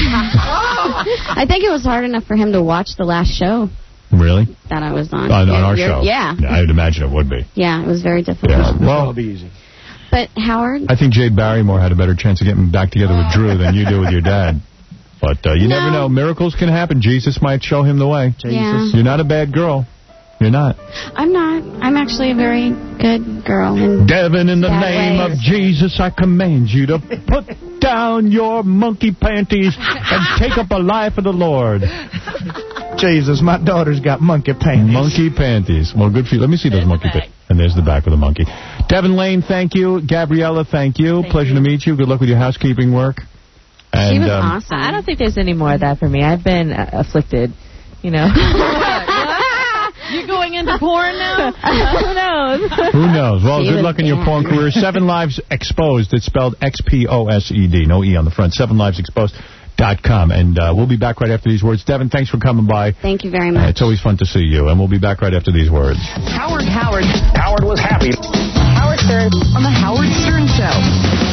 I think it was hard enough for him to watch the last show Really? that I was on. On, on You're- our you're- show? Yeah. I would imagine it would be. Yeah, it was very difficult. Yeah. Well, That'll be easy. But, Howard, I think Jade Barrymore had a better chance of getting back together with Drew than you do with your dad. But uh, you No. never know. Miracles can happen. Jesus might show him the way. Yeah. You're not a bad girl. You're not. I'm not. I'm actually a very good girl. And Devin, in the that name way. of Jesus, I command you to put down your monkey panties and take up a life for the Lord. Jesus, my daughter's got monkey panties. Monkey panties. Well, good for you. Let me see those monkey panties. And there's the back of the monkey. Devin Lane, thank you. Gabriella, thank you. Thank Pleasure you. to meet you. Good luck with your housekeeping work. And, she was um, awesome. I don't think there's any more of that for me. I've been uh, afflicted, you know. You going into porn now? Who knows? Who knows? Well, She good was luck in your bad. porn career. Seven Lives Exposed. It's spelled X P O S E D. No E on the front. seven lives exposed dot com. And uh, we'll be back right after these words. Devin, thanks for coming by. Thank you very Uh, much. it's always fun to see you. And we'll be back right after these words. Howard, Howard. Howard was happy. Howard Stern on the Howard Stern Show.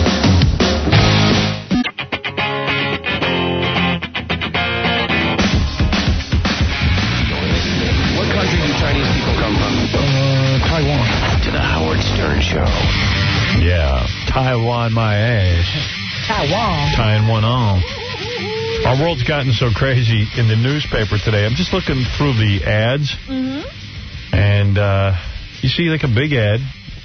What country do Chinese people come from? Uh, Taiwan. To the Howard Stern Show. Yeah. Taiwan, my ass. Taiwan. Tying one on. Our world's gotten so crazy in the newspaper today. I'm just looking through the ads. Mm-hmm. And uh, you see like a big ad.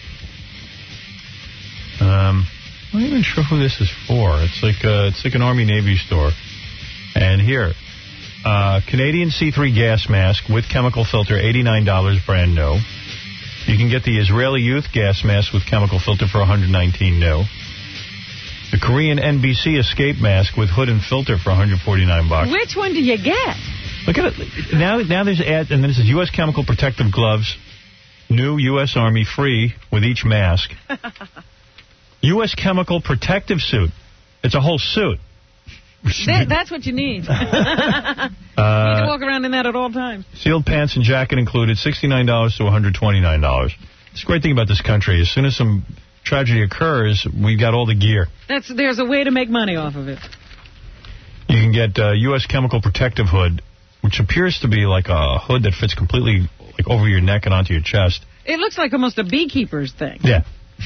Um, I'm not even sure who this is for. It's like uh, it's like an Army-Navy store. And here, uh, Canadian C three gas mask with chemical filter, eighty-nine dollars, brand new. You can get the Israeli Youth gas mask with chemical filter for one hundred nineteen dollars new. The Korean N B C escape mask with hood and filter for one hundred forty-nine bucks. Which one do you get? Look at it. Now, now there's ads, and then it says U S Chemical Protective Gloves, new U S Army free with each mask. U S Chemical Protective Suit. It's a whole suit. That, that's what you need. you need to Uh, walk around in that at all times. sealed pants and jacket included, sixty-nine dollars to one hundred twenty-nine dollars. It's a great thing about this country. As soon as some tragedy occurs, we've got all the gear. That's There's a way to make money off of it. You can get uh, U S Chemical Protective Hood, which appears to be like a hood that fits completely like over your neck and onto your chest. It looks like almost a beekeeper's thing. Yeah.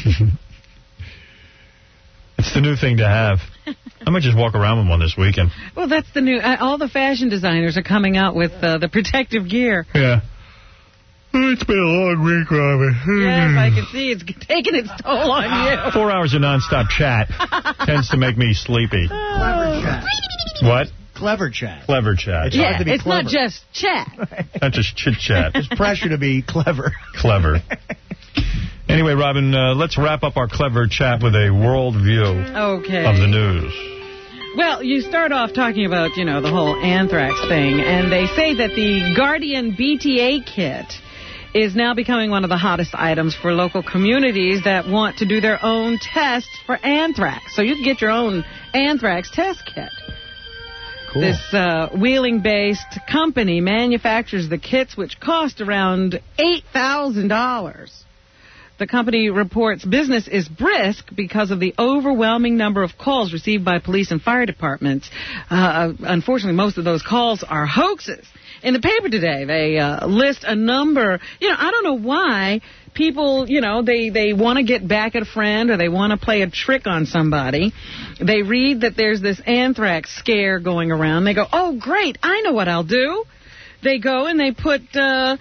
It's the new thing to have. I might just walk around with one this weekend. Well, that's the new... Uh, all the fashion designers are coming out with uh, the protective gear. Yeah. It's been a long week, Robin. Yes, I can see it's taking its toll on you. Four hours of nonstop chat tends to make me sleepy. Clever chat. What? Clever chat. Clever chat. It's Yeah, hard to be it's clever. not just chat. Not just chit-chat. There's pressure to be clever. Clever. Anyway, Robin, uh, let's wrap up our clever chat with a world view Okay. of the news. Well, you start off talking about, you know, the whole anthrax thing, and they say that the Guardian B T A kit is now becoming one of the hottest items for local communities that want to do their own tests for anthrax. So you can get your own anthrax test kit. Cool. This uh, Wheeling-based company manufactures the kits, which cost around eight thousand dollars. The company reports business is brisk because of the overwhelming number of calls received by police and fire departments. Uh, unfortunately, most of those calls are hoaxes. In the paper today, they uh, list a number. You know, I don't know why people, you know, they, they want to get back at a friend or they want to play a trick on somebody. They read that there's this anthrax scare going around. They go, oh, great, I know what I'll do. They go and they put... Uh,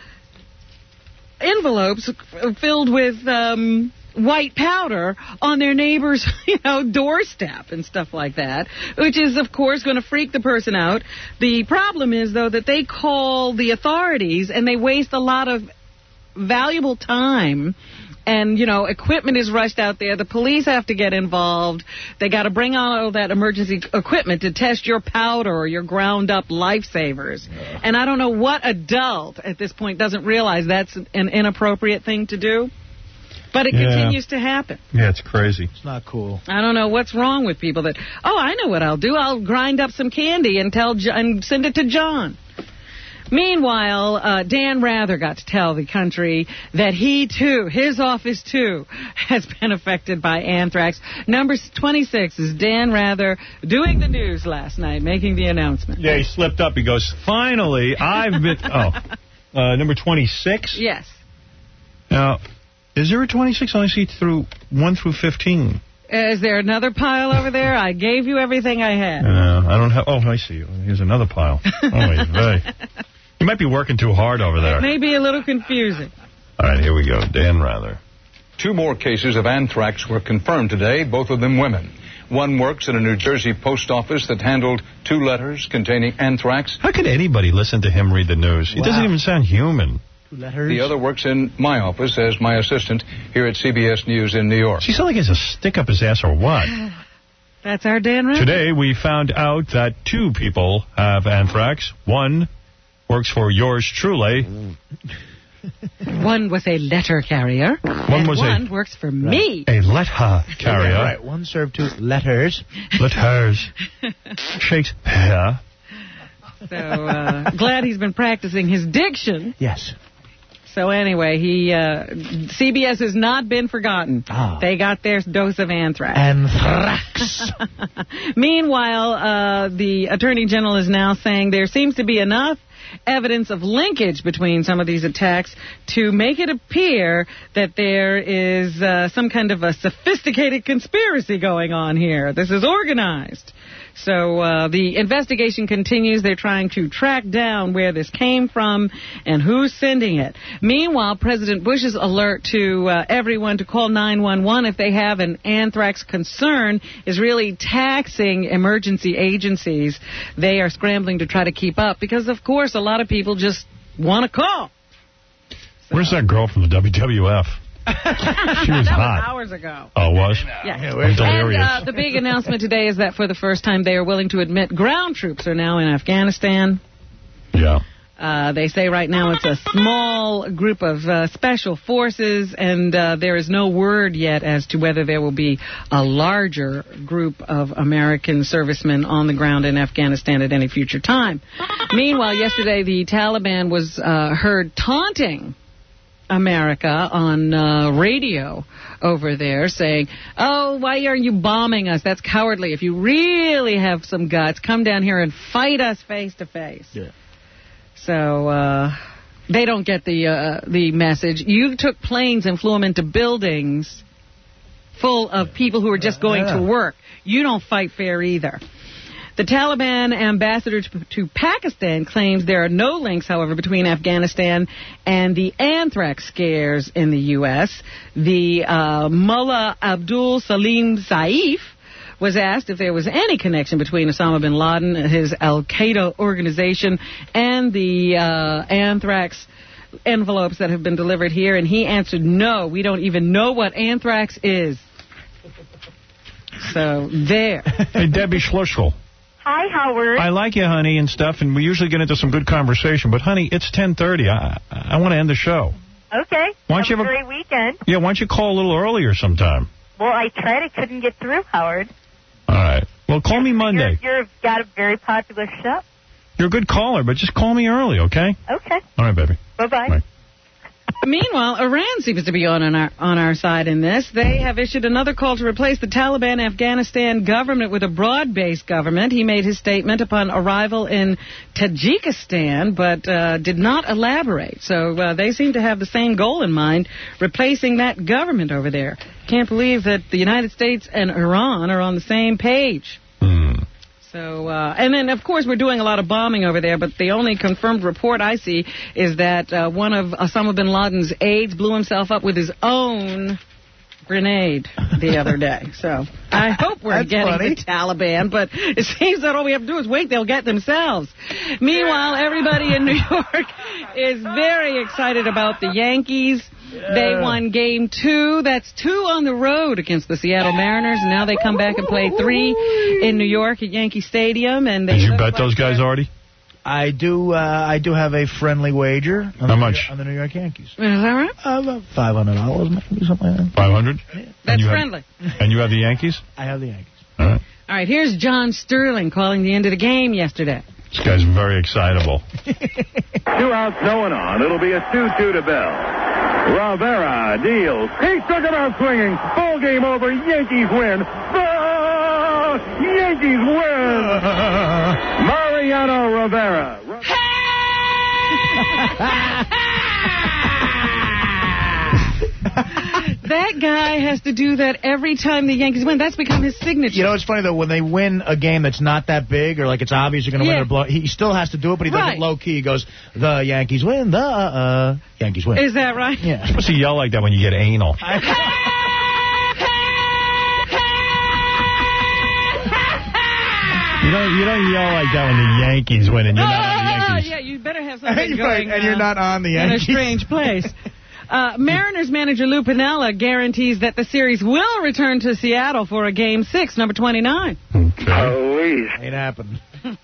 envelopes filled with um, white powder on their neighbor's, you know, doorstep and stuff like that, which is, of course, going to freak the person out. The problem is, though, that they call the authorities and they waste a lot of valuable time. And, you know, equipment is rushed out there. The police have to get involved. They got to bring all that emergency equipment to test your powder or your ground-up lifesavers. Yeah. And I don't know what adult at this point doesn't realize that's an inappropriate thing to do. But it Yeah. continues to happen. Yeah, it's crazy. It's not cool. I don't know what's wrong with people that, oh, I know what I'll do. I'll grind up some candy and tell Jo- and send it to John. Meanwhile, uh, Dan Rather got to tell the country that he, too, his office, too, has been affected by anthrax. Number twenty-six is Dan Rather doing the news last night, making the announcement. Yeah, he slipped up. He goes, finally, I've been... Oh, uh, number twenty-six? Yes. Now, is there a twenty-six? I only see through one through fifteen. Is there another pile over there? I gave you everything I had. Uh, I don't have... Oh, I see you. Here's another pile. Oh, vey. You might be working too hard over there. It may be a little confusing. All right, here we go. Dan Rather. Two more cases of anthrax were confirmed today, both of them women. One works in a New Jersey post office that handled two letters containing anthrax. How could anybody listen to him read the news? He wow. doesn't even sound human. Two letters. The other works in my office as my assistant here at C B S News in New York. Does he sound like he has a stick up his ass or what? That's our Dan Rather. Today we found out that two people have anthrax. One works for yours truly. One was a letter carrier. One was one a, works for me. A letter carrier. Yeah, right. One served two letters. Letters. Shakespeare. So uh, glad he's been practicing his diction. Yes. So anyway, he uh, C B S has not been forgotten. Ah. They got their dose of anthrax. Anthrax. Meanwhile, uh, the Attorney General is now saying there seems to be enough evidence of linkage between some of these attacks to make it appear that there is uh, some kind of a sophisticated conspiracy going on here. This is organized. So uh, the investigation continues. They're trying to track down where this came from and who's sending it. Meanwhile, President Bush's alert to uh, everyone to call nine one one if they have an anthrax concern is really taxing emergency agencies. They are scrambling to try to keep up because, of course, a lot of people just want to call. So. Where's that girl from the W W F? She was that hot. was hours ago. Oh, was? Yeah. I'm delirious. And uh, the big announcement today is that for the first time they are willing to admit ground troops are now in Afghanistan. Yeah. Uh, they say right now it's a small group of uh, special forces, and uh, there is no word yet as to whether there will be a larger group of American servicemen on the ground in Afghanistan at any future time. Meanwhile, yesterday the Taliban was uh, heard taunting America on uh, radio over there, saying, oh, why aren't you bombing us? That's cowardly. If you really have some guts, come down here and fight us face to face. Yeah. So uh, they don't get the uh, the message. You took planes and flew them into buildings full of people who are just going yeah. to work. You don't fight fair either. The Taliban ambassador to, to Pakistan claims there are no links, however, between Afghanistan and the anthrax scares in the U S The uh, Mullah Abdul Salim Saif was asked if there was any connection between Osama bin Laden, his al-Qaeda organization, and the uh, anthrax envelopes that have been delivered here, and he answered, no, we don't even know what anthrax is. So, there. Hey, Debbie Schlussel. Hi, Howard. I like you, honey, and stuff, and we usually get into some good conversation. But, honey, it's ten thirty. I I want to end the show. Okay. Why don't have you have a great weekend. Yeah, why don't you call a little earlier sometime? Well, I tried. I couldn't get through, Howard. All right. Well, call me Monday. You're, you've got a very popular show. You're a good caller, but just call me early, okay? Okay. All right, baby. Bye-bye. Bye. Meanwhile, Iran seems to be on our on our side in this. They have issued another call to replace the Taliban Afghanistan government with a broad-based government. He made his statement upon arrival in Tajikistan, but uh, did not elaborate. So uh, they seem to have the same goal in mind, replacing that government over there. Can't believe that the United States and Iran are on the same page. Mm. So, uh, and then, of course, we're doing a lot of bombing over there, but the only confirmed report I see is that uh, one of Osama bin Laden's aides blew himself up with his own grenade the other day. So I hope we're That's getting funny. the Taliban, but it seems that all we have to do is wait. They'll get themselves. Meanwhile, everybody in New York is very excited about the Yankees. They won game two. That's two on the road against the Seattle Mariners. And now they come back and play three in New York at Yankee Stadium. And they Did you look bet like those guys already? I do. Uh, I do have a friendly wager. On How the, much? On the New York Yankees. Is that right? Uh, about five hundred dollars, maybe something like that. Five hundred. That's friendly. And you have the Yankees? I have the Yankees. All right. All right, here's John Sterling calling the end of the game yesterday. This guy's very excitable. Two outs, no one on. It'll be a two two to Bell. Rivera deals. He took it out swinging. Ball game over. Yankees win. Ah, Yankees win. Mariano Rivera. that guy has to do that every time the Yankees win. That's become his signature. You know, it's funny, though, when they win a game that's not that big or like it's obvious you're going to Yeah. win or blow, he still has to do it, but he does Right. it low-key. He goes, the Yankees win, the uh, Yankees win. Is that right? Yeah. You're supposed to yell like that when you get anal. You don't, you don't yell like that when the Yankees win and you're not on the Yankees. Yeah, you better have something Right, going and you're uh, not on the in a Yankees. strange place. Uh, Mariners manager Lou Piniella guarantees that the series will return to Seattle for a Game six, number twenty-nine. Okay. Ain't happened.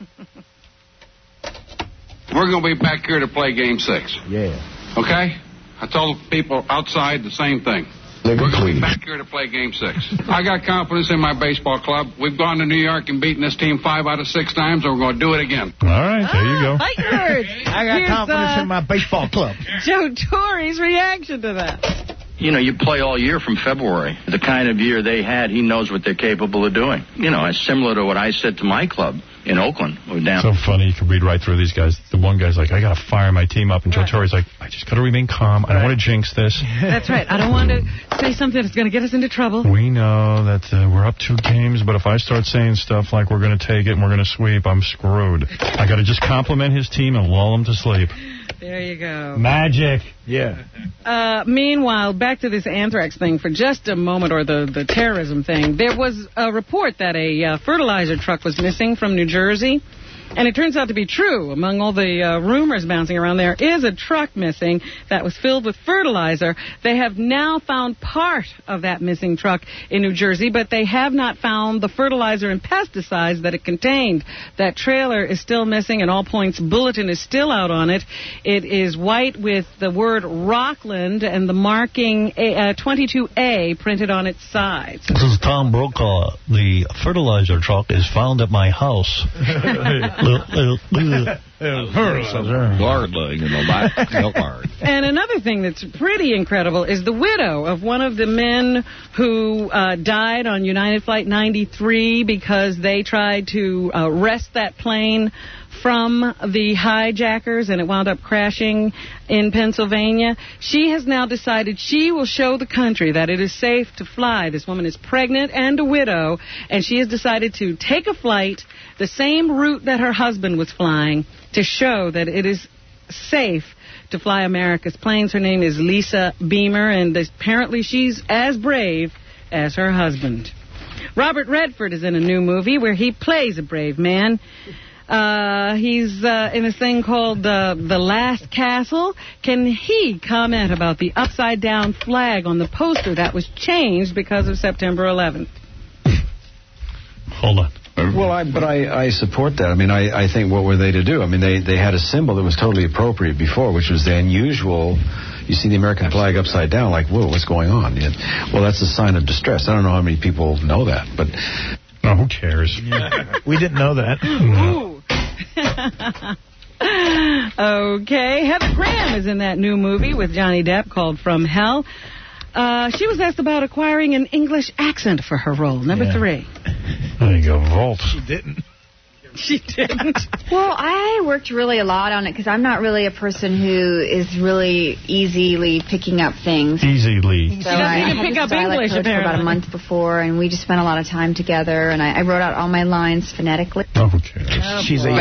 We're going to be back here to play Game six. Yeah. Okay? I told people outside the same thing. We're going to be back here to play Game six. I got confidence in my baseball club. We've gone to New York and beaten this team five out of six times, and we're going to do it again. All right, there you go. Fight words. I got Here's, confidence uh, in my baseball club. Joe Torre's reaction to that. You know, you play all year from February. The kind of year they had, he knows what they're capable of doing. You know, it's similar to what I said to my club in Oakland. We're down. So funny, you can read right through these guys. The one guy's like, I got to fire my team up. And Joe Right. Torre's like, I just got to remain calm. I don't want to jinx this. That's right. I don't want to say something that's going to get us into trouble. We know that uh, we're up two games, but if I start saying stuff like we're going to take it and we're going to sweep, I'm screwed. I got to just compliment his team and lull him to sleep. There you go. Magic. Yeah. Uh, meanwhile, back to this anthrax thing for just a moment, or the, the terrorism thing. There was a report that a uh, fertilizer truck was missing from New Jersey. And it turns out to be true. Among all the uh, rumors bouncing around, there is a truck missing that was filled with fertilizer. They have now found part of that missing truck in New Jersey, but they have not found the fertilizer and pesticides that it contained. That trailer is still missing. An All Points bulletin is still out on it. It is white with the word Rockland and the marking A, uh, twenty-two A printed on its sides. This is Tom Brokaw. The fertilizer truck is found at my house. And another thing that's pretty incredible is the widow of one of the men who uh, died on United Flight ninety-three because they tried to uh, wrest that plane from the hijackers and it wound up crashing in Pennsylvania. She has now decided she will show the country that it is safe to fly. This woman is pregnant and a widow, and she has decided to take a flight the same route that her husband was flying to show that it is safe to fly America's planes. Her name is Lisa Beamer, and apparently she's as brave as her husband. Robert Redford is in a new movie where he plays a brave man. Uh, he's uh, in a thing called uh, The Last Castle. Can he comment about the upside-down flag on the poster that was changed because of September eleventh? Hold on. Well, I, but I, I support that. I mean, I, I think what were they to do? I mean, they, they had a symbol that was totally appropriate before, which was the unusual. You see the American flag upside down, like, whoa, what's going on? Well, that's a sign of distress. I don't know how many people know that, but... Oh, who cares? We didn't know that. Ooh. Okay. Heather Graham is in that new movie with Johnny Depp called From Hell. Uh, she was asked about acquiring an English accent for her role, number Yeah. three. There you go, Volt. She didn't. She didn't. Well, I worked really a lot on it because I'm not really a person who is really easily picking up things. Easily. So doesn't I even had pick this up dialect English, coach for about apparently. a month before, and we just spent a lot of time together, and I, I wrote out all my lines phonetically. Oh, who cares? She's a... Go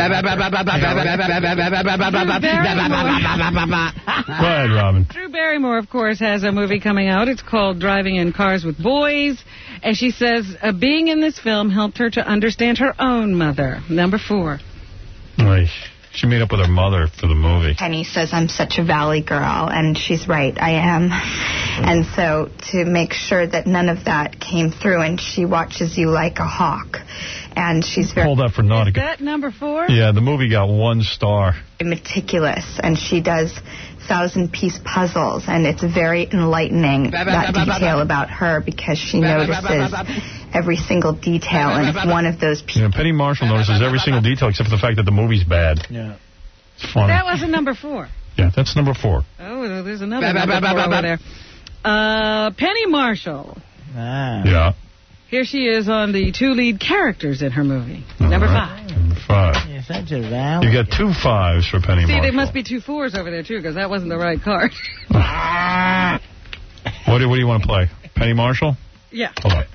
ahead, Robin. Drew Barrymore, of course, has a movie coming out. It's called Driving in Cars with Boys. And she says uh, being in this film helped her to understand her own mother. Number four. Right. She made up with her mother for the movie. Penny says I'm such a valley girl, and she's right, I am. And so to make sure that none of that came through, and she watches you like a hawk. And she's very Hold that for Nautica. Is that number four? Yeah, the movie got one star. meticulous, and she does thousand-piece puzzles, and it's very enlightening, that detail about her, because she notices every single detail, and if one of those You know, Penny Marshall notices every single detail except for the fact that the movie's bad. Yeah. It's funny. That was a number four. Yeah, that's number four. Oh, there's another number four over there. Uh, Penny Marshall. Ah. Yeah. Here she is on the two lead characters in her movie. Number five. Number five. Yes, that's a valley. You got two fives for Penny See, Marshall. there must be two fours over there, too, because that wasn't the right card. What do, what do you want to play? Penny Marshall? Yeah. Hold on.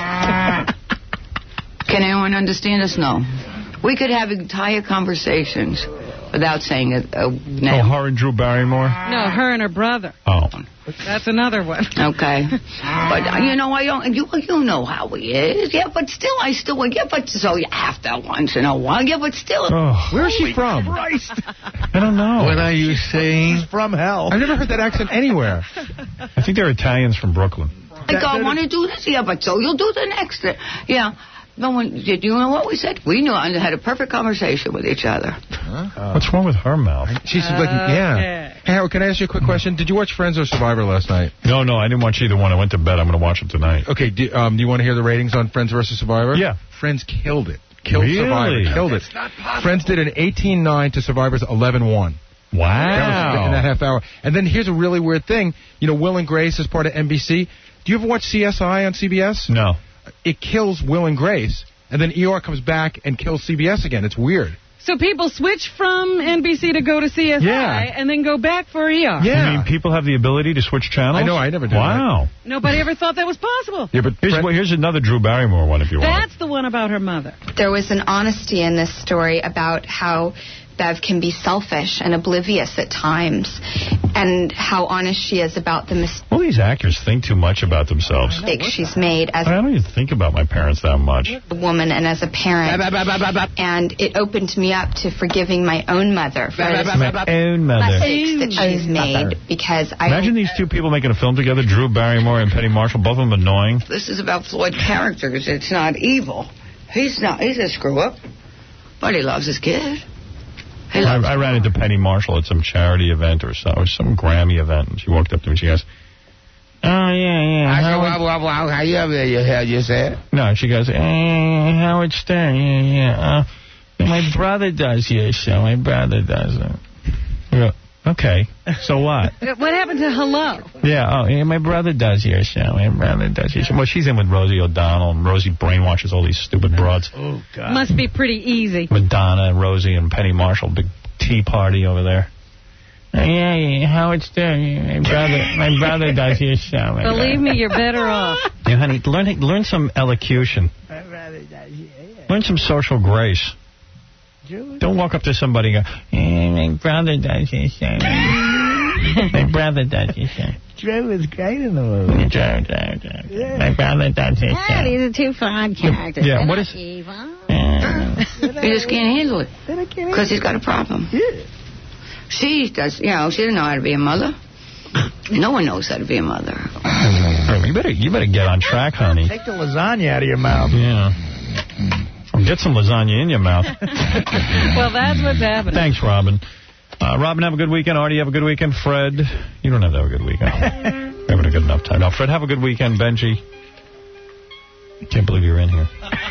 Can anyone understand us? No. We could have entire conversations without saying a, a name. Oh, her and Drew Barrymore? No, her and her brother. Oh. That's another one. Okay. But, uh, you know, I don't, you, you know how he is. Yeah, but still, I still, yeah, but so you have to once in a while. Yeah, but still. Oh, where is she from? Christ. I don't know. What are you saying? She's from hell. I've never heard that accent anywhere. I think they're Italians from Brooklyn. Like, I want to do this. Yeah, but so you'll do the next. Yeah. No one, did you know what we said? We knew and had a perfect conversation with each other. Huh? What's wrong with her mouth? She's like, yeah. Hey, Howard, can I ask you a quick question? Did you watch Friends or Survivor last night? No, no, I didn't watch either one. I went to bed. I'm going to watch it tonight. Okay, do, um, do you want to hear the ratings on Friends versus Survivor? Yeah. Friends killed it. Killed really? Survivor. Killed it. Friends did an eighteen nine to Survivor's eleven one. Wow. That was in that half hour. And then here's a really weird thing. You know, Will and Grace is part of N B C. Do you ever watch C S I on C B S? No. It kills Will and Grace, and then E R comes back and kills C B S again. It's weird. So people switch from N B C to go to C S I yeah. and then go back for E R. Yeah. You mean people have the ability to switch channels? I know, I never did. Wow. That. Nobody ever thought that was possible. Yeah, but here's, well, here's another Drew Barrymore one if you want. That's the one about her mother. There was an honesty in this story about how Bev can be selfish and oblivious at times, and how honest she is about the mistakes All these actors think too much about themselves. she's made as I don't even think about my parents that much. a woman and as a parent. And it opened me up to forgiving my own mother for My own mother. mistakes that she's made, because I Imagine these two people making a film together, Drew Barrymore and Penny Marshall, both of them annoying. This is about flawed characters. It's not evil. He's not. He's a screw-up, but he loves his kid. I, I ran into Penny Marshall at some charity event or, so, or some Grammy event, and she walked up to me and she goes, oh, yeah, yeah. I said, well, well, well, how you ever you heard you said? No, she goes, hey, Howard Stern, yeah, yeah. Uh, my brother does your show. My brother does it. I go, okay, so what? What happened to hello? Yeah, oh, yeah, my brother does your show. My brother does your show. Well, she's in with Rosie O'Donnell, and Rosie brainwashes all these stupid broads. Oh, God. Must be pretty easy. Madonna and Rosie and Penny Marshall, big tea party over there. Oh, yeah, yeah, Howard Stern. Yeah, my brother, my brother does your show. My Believe brother. me, you're better off. Yeah, honey, learn learn some elocution. Learn some social grace. Don't walk up to somebody and go, hey, my brother does your show. My brother does your show. Drew was great in the movie. Drew, Drew, Drew. Yeah. My brother does your show. these are two fine characters. Yeah, what is... Evil. He just can't handle it because he's got a problem. Yeah. She does, you know, she doesn't know how to be a mother. No one knows how to be a mother. You better, you better get on track, honey. Take the lasagna out of your mouth. Yeah. Or get some lasagna in your mouth. Well, that's what's happening. Thanks, Robin. Uh, Robin, have a good weekend. Artie, have a good weekend. Fred, you don't have to have a good weekend. You're having a good enough time. No, Fred, have a good weekend. Benji, can't believe you're in here.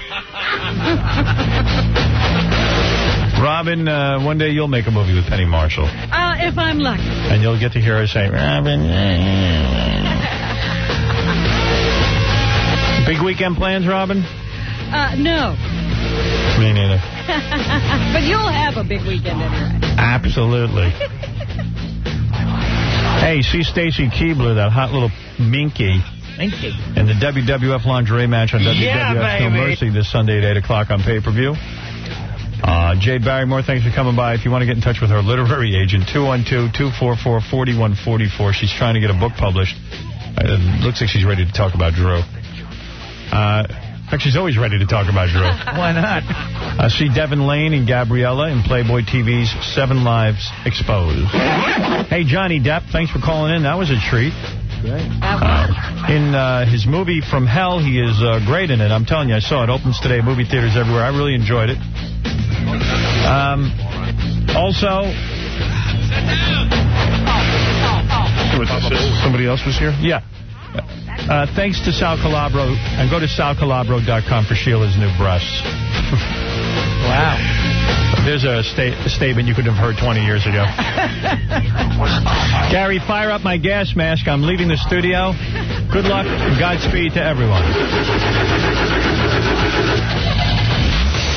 Robin, uh, one day you'll make a movie with Penny Marshall. Uh, if I'm lucky. And you'll get to hear her say, Robin. Big weekend plans, Robin? Uh, no. Me neither. But you'll have a big weekend anyway. Absolutely. Hey, see Stacy Keibler, that hot little minky. Minky. In the W W F lingerie match on W W F Yeah, No Mercy this Sunday at eight o'clock on pay-per-view. Uh, Jade Barrymore, thanks for coming by. If you want to get in touch with her literary agent, two one two, two four four, four one four four. She's trying to get a book published. It looks like she's ready to talk about Drew. Uh, in fact, she's always ready to talk about Drew. Why not? Uh, see Devin Lane and Gabriella in Playboy T V's Seven Lives Exposed. Hey, Johnny Depp, thanks for calling in. That was a treat. Great. Uh, in uh, his movie From Hell, he is uh, great in it. I'm telling you, I saw it. Opens today, movie theaters everywhere. I really enjoyed it. Um, also, somebody else was here? Yeah. Uh, thanks to Sal Calabro, and go to sal calabro dot com for Sheila's new breasts. Wow. There's a, sta a statement you could have heard twenty years ago. Gary, fire up my gas mask. I'm leaving the studio. Good luck and Godspeed to everyone.